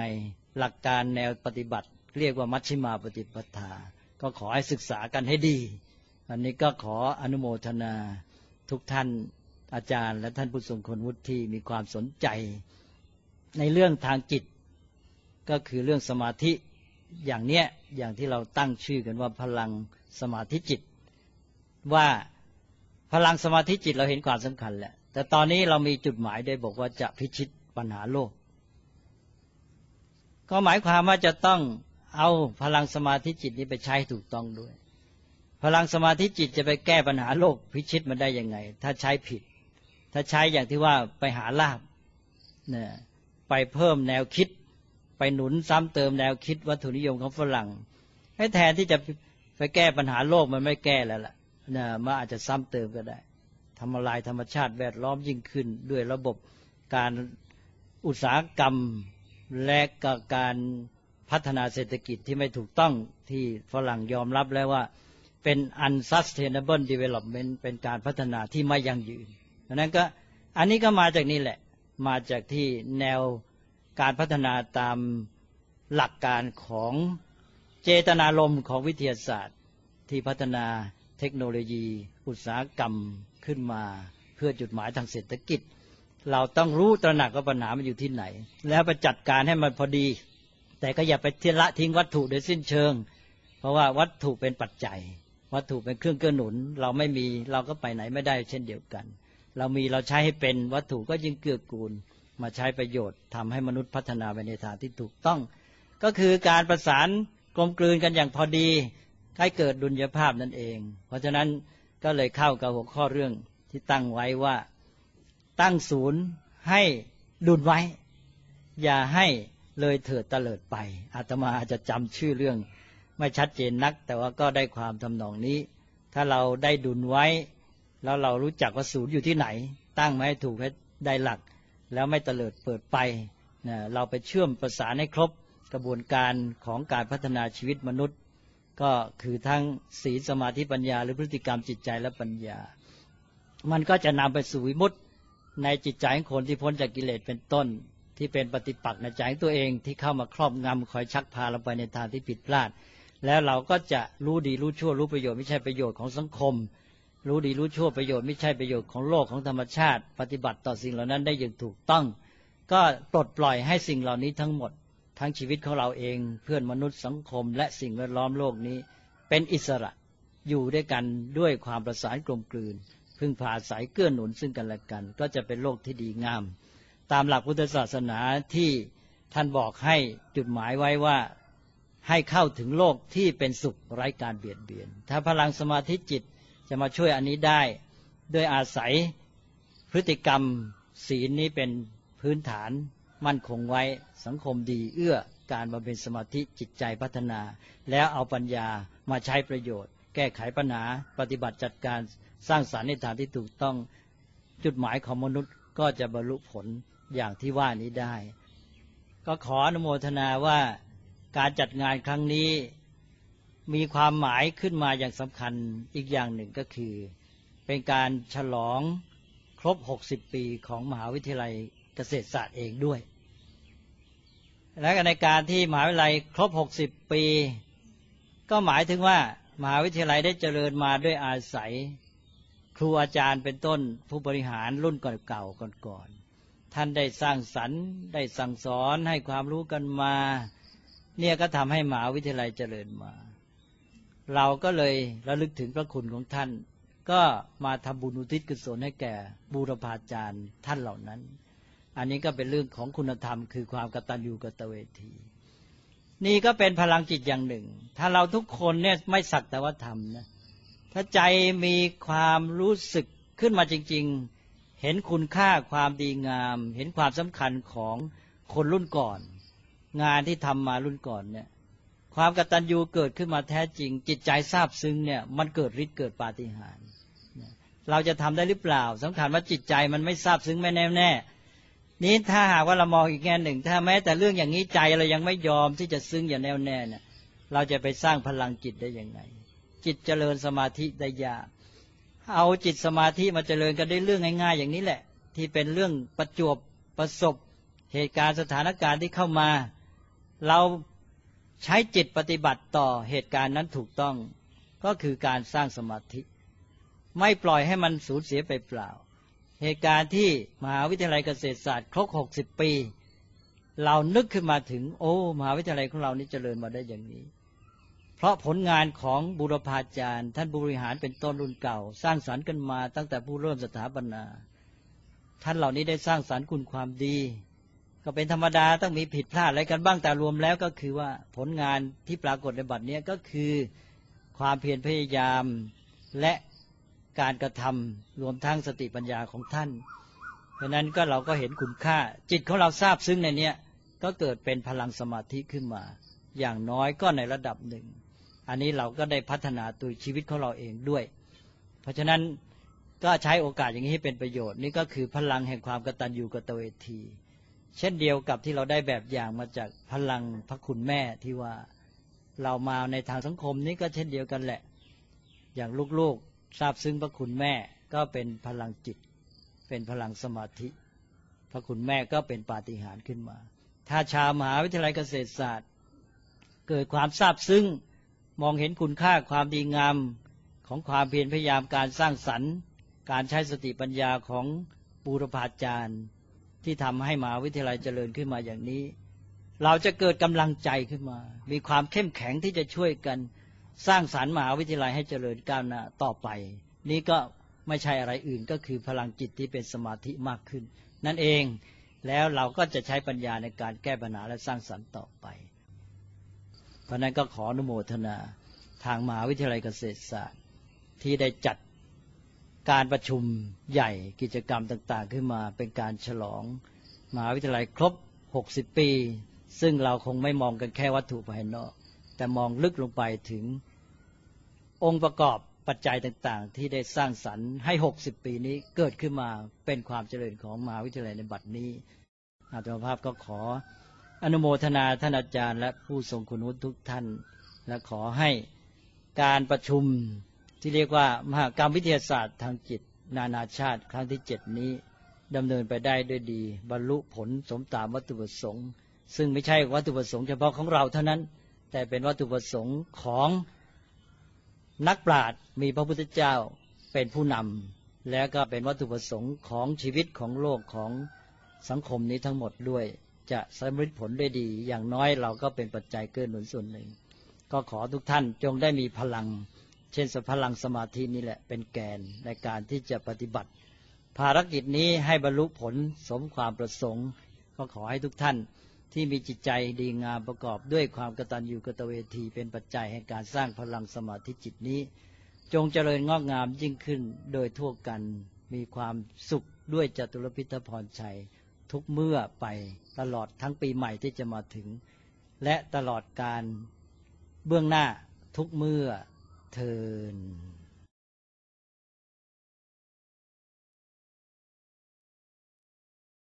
Speaker 2: หลักการแนวปฏิบัติเรียกว่ามัชฌิมาปฏิปทาก็ขอให้ศึกษากันให้ดีอันนี้ก็ขออนุโมทนาทุกท่านอาจารย์และท่านผู้ทรงคุณวุฒิที่มีความสนใจในเรื่องทางจิตก็คือเรื่องสมาธิอย่างเนี้ยอย่างที่เราตั้งชื่อกันว่าพลังสมาธิจิตว่าพลังสมาธิจิตเราเห็นความสำคัญแหละแต่ตอนนี้เรามีจุดหมายได้บอกว่าจะพิชิตปัญหาโลกก็หมายความว่าจะต้องเอาพลังสมาธิจิตนี้ไปใช้ถูกต้องด้วยพลังสมาธิจิตจะไปแก้ปัญหาโลกพิชิตมันได้ยังไงถ้าใช้ผิดถ้าใช้อย่างที่ว่าไปหาลาภเนี่ยไปเพิ่มแนวคิดไปหนุนซ้ำเติมแนวคิดวัตถุนิยมของฝรั่งให้แทนที่จะไปแก้ปัญหาโลกมันไม่แก้แล้วล่ะนะมันอาจจะซ้ำเติมก็ได้ทำลายธรรมชาติแวดล้อมยิ่งขึ้นด้วยระบบการอุตสาหกรรมและการพัฒนาเศรษฐกิจที่ไม่ถูกต้องที่ฝรั่งยอมรับแล้วว่าเป็น unsustainable development เป็นการพัฒนาที่ไม่ยั่งยืนดังนั้นก็อันนี้ก็มาจากนี่แหละมาจากที่แนวการพัฒนาตามหลักการของเจตนารมณ์ของวิทยาศาสตร์ที่พัฒนาเทคโนโลยีอุตสาหกรรมขึ้นมาเพื่อจุดหมายทางเศรษฐกิจเราต้องรู้ตระหนักว่าปัญหามันอยู่ที่ไหนแล้วไปจัดการให้มันพอดีแต่ก็อย่าไปละทิ้งวัตถุโดยสิ้นเชิงเพราะว่าวัตถุเป็นปัจจัยวัตถุเป็นเครื่องเกื้อหนุนเราไม่มีเราก็ไปไหนไม่ได้เช่นเดียวกันเรามีเราใช้ให้เป็นวัตถุก็ยิ่งเกื้อกูลมาใช้ประโยชน์ทำให้มนุษย์พัฒนาไปในทางที่ถูกต้องก็คือการประสานกลมกลืนกันอย่างพอดีให้เกิดดุลยภาพนั่นเองเพราะฉะนั้นก็เลยเข้ากับหัวข้อเรื่องที่ตั้งไว้ว่าตั้งศูนย์ให้ดุลไว้อย่าให้เลยเถิดเตลิดไปอาตมาอาจจะจำชื่อเรื่องไม่ชัดเจนนักแต่ว่าก็ได้ความทำนองนี้ถ้าเราได้ดุลไว้แล้วเรารู้จักว่าศูนย์อยู่ที่ไหนตั้งมาให้ถูกให้ได้หลักแล้วไม่เตลิดเปิดไปนะเราไปเชื่อมประสานให้ครบกระบวนการของการพัฒนาชีวิตมนุษย์ก็คือทั้งศีลสมาธิปัญญาหรือพฤติกรรมจิตใจและปัญญามันก็จะนำไปสู่วิมุตติในจิตใจของคนที่พ้นจากกิเลสเป็นต้นที่เป็นปฏิปักษ์ในใจของตัวเองที่เข้ามาครอบงำคอยชักพาเราไปในทางที่ผิดพลาดแล้วเราก็จะรู้ดีรู้ชั่วรู้ประโยชน์ไม่ใช่ประโยชน์ของสังคมรู้ดีรู้ชั่วประโยชน์ไม่ใช่ประโยชน์ของโลกของธรรมชาติปฏิบัติต่อสิ่งเหล่านั้นได้อย่างถูกต้องก็ปลดปล่อยให้สิ่งเหล่านี้ทั้งหมดทั้งชีวิตของเราเองเพื่อนมนุษย์สังคมและสิ่งแวดล้อมโลกนี้เป็นอิสระอยู่ด้วยกันด้วยความประสานกลมกลืนพึ่งพาอาศัยเกื้อหนุนซึ่งกันและกันก็จะเป็นโลกที่ดีงามตามหลักพุทธศาสนาที่ท่านบอกให้จุดหมายไว้ว่าให้เข้าถึงโลกที่เป็นสุขไร้การเบียดเบียนถ้าพลังสมาธิจิตจะมาช่วยอันนี้ได้ด้วยอาศัยพฤติกรรมศีลนี้เป็นพื้นฐานมั่นคงไว้สังคมดีเอื้อการบำเพ็ญสมาธิจิตใจพัฒนาแล้วเอาปัญญามาใช้ประโยชน์แก้ไขปัญหาปฏิบัติจัดการสร้างสรรค์ในทางที่ถูกต้องจุดหมายของมนุษย์ก็จะบรรลุผลอย่างที่ว่านี้ได้ก็ขออนุโมทนาว่าการจัดงานครั้งนี้มีความหมายขึ้นมาอย่างสำคัญอีกอย่างหนึ่งก็คือเป็นการฉลองครบ60ปีของมหาวิทยาลัยเกษตรศาสตร์เองด้วยและในการที่มหาวิทยาลัยครบ60ปีก็หมายถึงว่ามหาวิทยาลัยได้เจริญมาด้วยอาศัยครูอาจารย์เป็นต้นผู้บริหารรุ่นเก่าๆก่อนๆท่านได้สร้างสรรค์ได้สั่งสอนให้ความรู้กันมาเนี่ยก็ทำให้มหาวิทยาลัยเจริญมาเราก็เลยระลึกถึงพระคุณของท่านก็มาทำบุญอุทิศกุศลให้แก่บูรพาจารย์ท่านเหล่านั้นอันนี้ก็เป็นเรื่องของคุณธรรมคือความกตัญญูกตเวทีนี่ก็เป็นพลังจิตอย่างหนึ่งถ้าเราทุกคนเนี่ยไม่สักแต่ว่าทำนะถ้าใจมีความรู้สึกขึ้นมาจริงๆเห็นคุณค่าความดีงามเห็นความสำคัญของคนรุ่นก่อนงานที่ทำมารุ่นก่อนเนี่ยความกตัญญูเกิดขึ้นมาแท้จริงจิตใจซาบซึ้งเนี่ยมันเกิดฤทธิ์เกิดปาฏิหาริย์เราจะทำได้หรือเปล่าสำคัญว่าจิตใจมันไม่ซาบซึ้งไม่แน่นี้ถ้าหากว่าเรามองอีกแง่หนึ่งถ้าแม้แต่เรื่องอย่างนี้ใจเรายังไม่ยอมที่จะซึ้งอย่างแน่วแน่เนี่ยเราจะไปสร้างพลังจิตได้ยังไงจิตเจริญสมาธิได้ยากเอาจิตสมาธิมาเจริญกันได้เรื่องง่ายๆอย่างนี้แหละที่เป็นเรื่องประจวบประสบเหตุการณ์สถานการณ์ที่เข้ามาเราใช้จิตปฏิบัติต่อเหตุการณ์นั้นถูกต้องก็คือการสร้างสมาธิไม่ปล่อยให้มันสูญเสียไปเปล่าเหตุการณ์ที่มหาวิทยาลัยเกษตรศาสตร์ครบ60 ปีเรานึกขึ้นมาถึงโอ้มหาวิทยาลัยของเรานี่เจริญมาได้อย่างนี้เพราะผลงานของบูรพาจารย์ท่านบริหารเป็นต้นรุ่นเก่าสร้างสรรค์กันมาตั้งแต่ผู้เริ่มสถาปนาท่านเหล่านี้ได้สร้างสรรค์คุณความดีก็เป็นธรรมดาต้องมีผิดพลาดอะไรกันบ้างแต่รวมแล้วก็คือว่าผลงานที่ปรากฏในบัดนี้ก็คือความเพียรพยายามและการกระทำรวมทั้งสติปัญญาของท่านเพราะนั้นก็เราก็เห็นคุณค่าจิตของเราทราบซึ้งในเนี้ยก็เกิดเป็นพลังสมาธิขึ้นมาอย่างน้อยก็ในระดับหนึ่งอันนี้เราก็ได้พัฒนาตัวชีวิตของเราเองด้วยเพราะฉะนั้นก็ใช้โอกาสอย่างนี้ให้เป็นประโยชน์นี่ก็คือพลังแห่งความกตัญญูกตเวทีเช่นเดียวกับที่เราได้แบบอย่างมาจากพลังพระคุณแม่ที่ว่าเรามาในทางสังคมนี้ก็เช่นเดียวกันแหละอย่างลูกๆทราบซึ้งพระคุณแม่ก็เป็นพลังจิตเป็นพลังสมาธิพระคุณแม่ก็เป็นปาฏิหาริย์ขึ้นมาถ้าชาวมหาวิทยาลัยเกษตรศาสตร์เกิดความทราบซึ้งมองเห็นคุณค่าความดีงามของความเพียรพยายามการสร้างสรรค์การใช้สติปัญญาของบูรพาจารย์ที่ทำให้มหาวิทยาลัยเจริญขึ้นมาอย่างนี้เราจะเกิดกำลังใจขึ้นมามีความเข้มแข็งที่จะช่วยกันสร้างสรรค์มหาวิทยาลัยให้เจริญก้าวหน้าต่อไปนี้ก็ไม่ใช่อะไรอื่นก็คือพลังจิตที่เป็นสมาธิมากขึ้นนั่นเองแล้วเราก็จะใช้ปัญญาในการแก้ปัญหาและสร้างสรรค์ต่อไปเพราะนั้นก็ขออนุโมทนาทางมหาวิทยาลัยเกษตรศาสตร์ที่ได้จัดการประชุมใหญ่กิจกรรมต่างๆขึ้นมาเป็นการฉลองมหาวิทยาลัยครบ60 ปีซึ่งเราคงไม่มองกันแค่วัตถุภายนอกแต่มองลึกลงไปถึงองค์ประกอบปัจจัยต่างๆที่ได้สร้างสรรค์ให้60 ปีนี้เกิดขึ้นมาเป็นความเจริญของมหาวิทยาลัยในบัดนี้อาตมาภาพก็ขออนุโมทนาท่านอาจารย์และผู้ทรงคุณวุฒิทุกท่านและขอให้การประชุมที่เรียกว่ามหกรรมวิทยาศาสตร์ทางจิตนานาชาติครั้งที่7นี้ดำเนินไปได้ด้วยดีบรรลุผลสมตามวัตถุประสงค์ซึ่งไม่ใช่วัตถุประสงค์เฉพาะของเราเท่านั้นแต่เป็นวัตถุประสงค์ของนักปราชญ์มีพระพุทธเจ้าเป็นผู้นำแล้วก็เป็นวัตถุประสงค์ของชีวิตของโลกของสังคมนี้ทั้งหมดด้วยจะสำเร็จผลได้ดีอย่างน้อยเราก็เป็นปัจจัยเกื้อหนุนส่วนหนึ่งก็ขอทุกท่านจงได้มีพลังเช่นพลังสมาธินี่แหละเป็นแกนในการที่จะปฏิบัติภารกิจนี้ให้บรรลุผลสมความประสงค์ก็ขอให้ทุกท่านที่มีจิตใจดีงามประกอบด้วยความกตัญญูกตเวทีเป็นปัจจัยแห่งการสร้างพลังสมาธิจิตนี้จงเจริญงอกงามยิ่งขึ้นโดยทั่วกันมีความสุขด้วยจตุรพิธพรชัยทุกเมื่อไปตลอดทั้งปีใหม่ที่จะมาถึงและตลอดการเบื้องหน้าทุกเมื่อเทอญ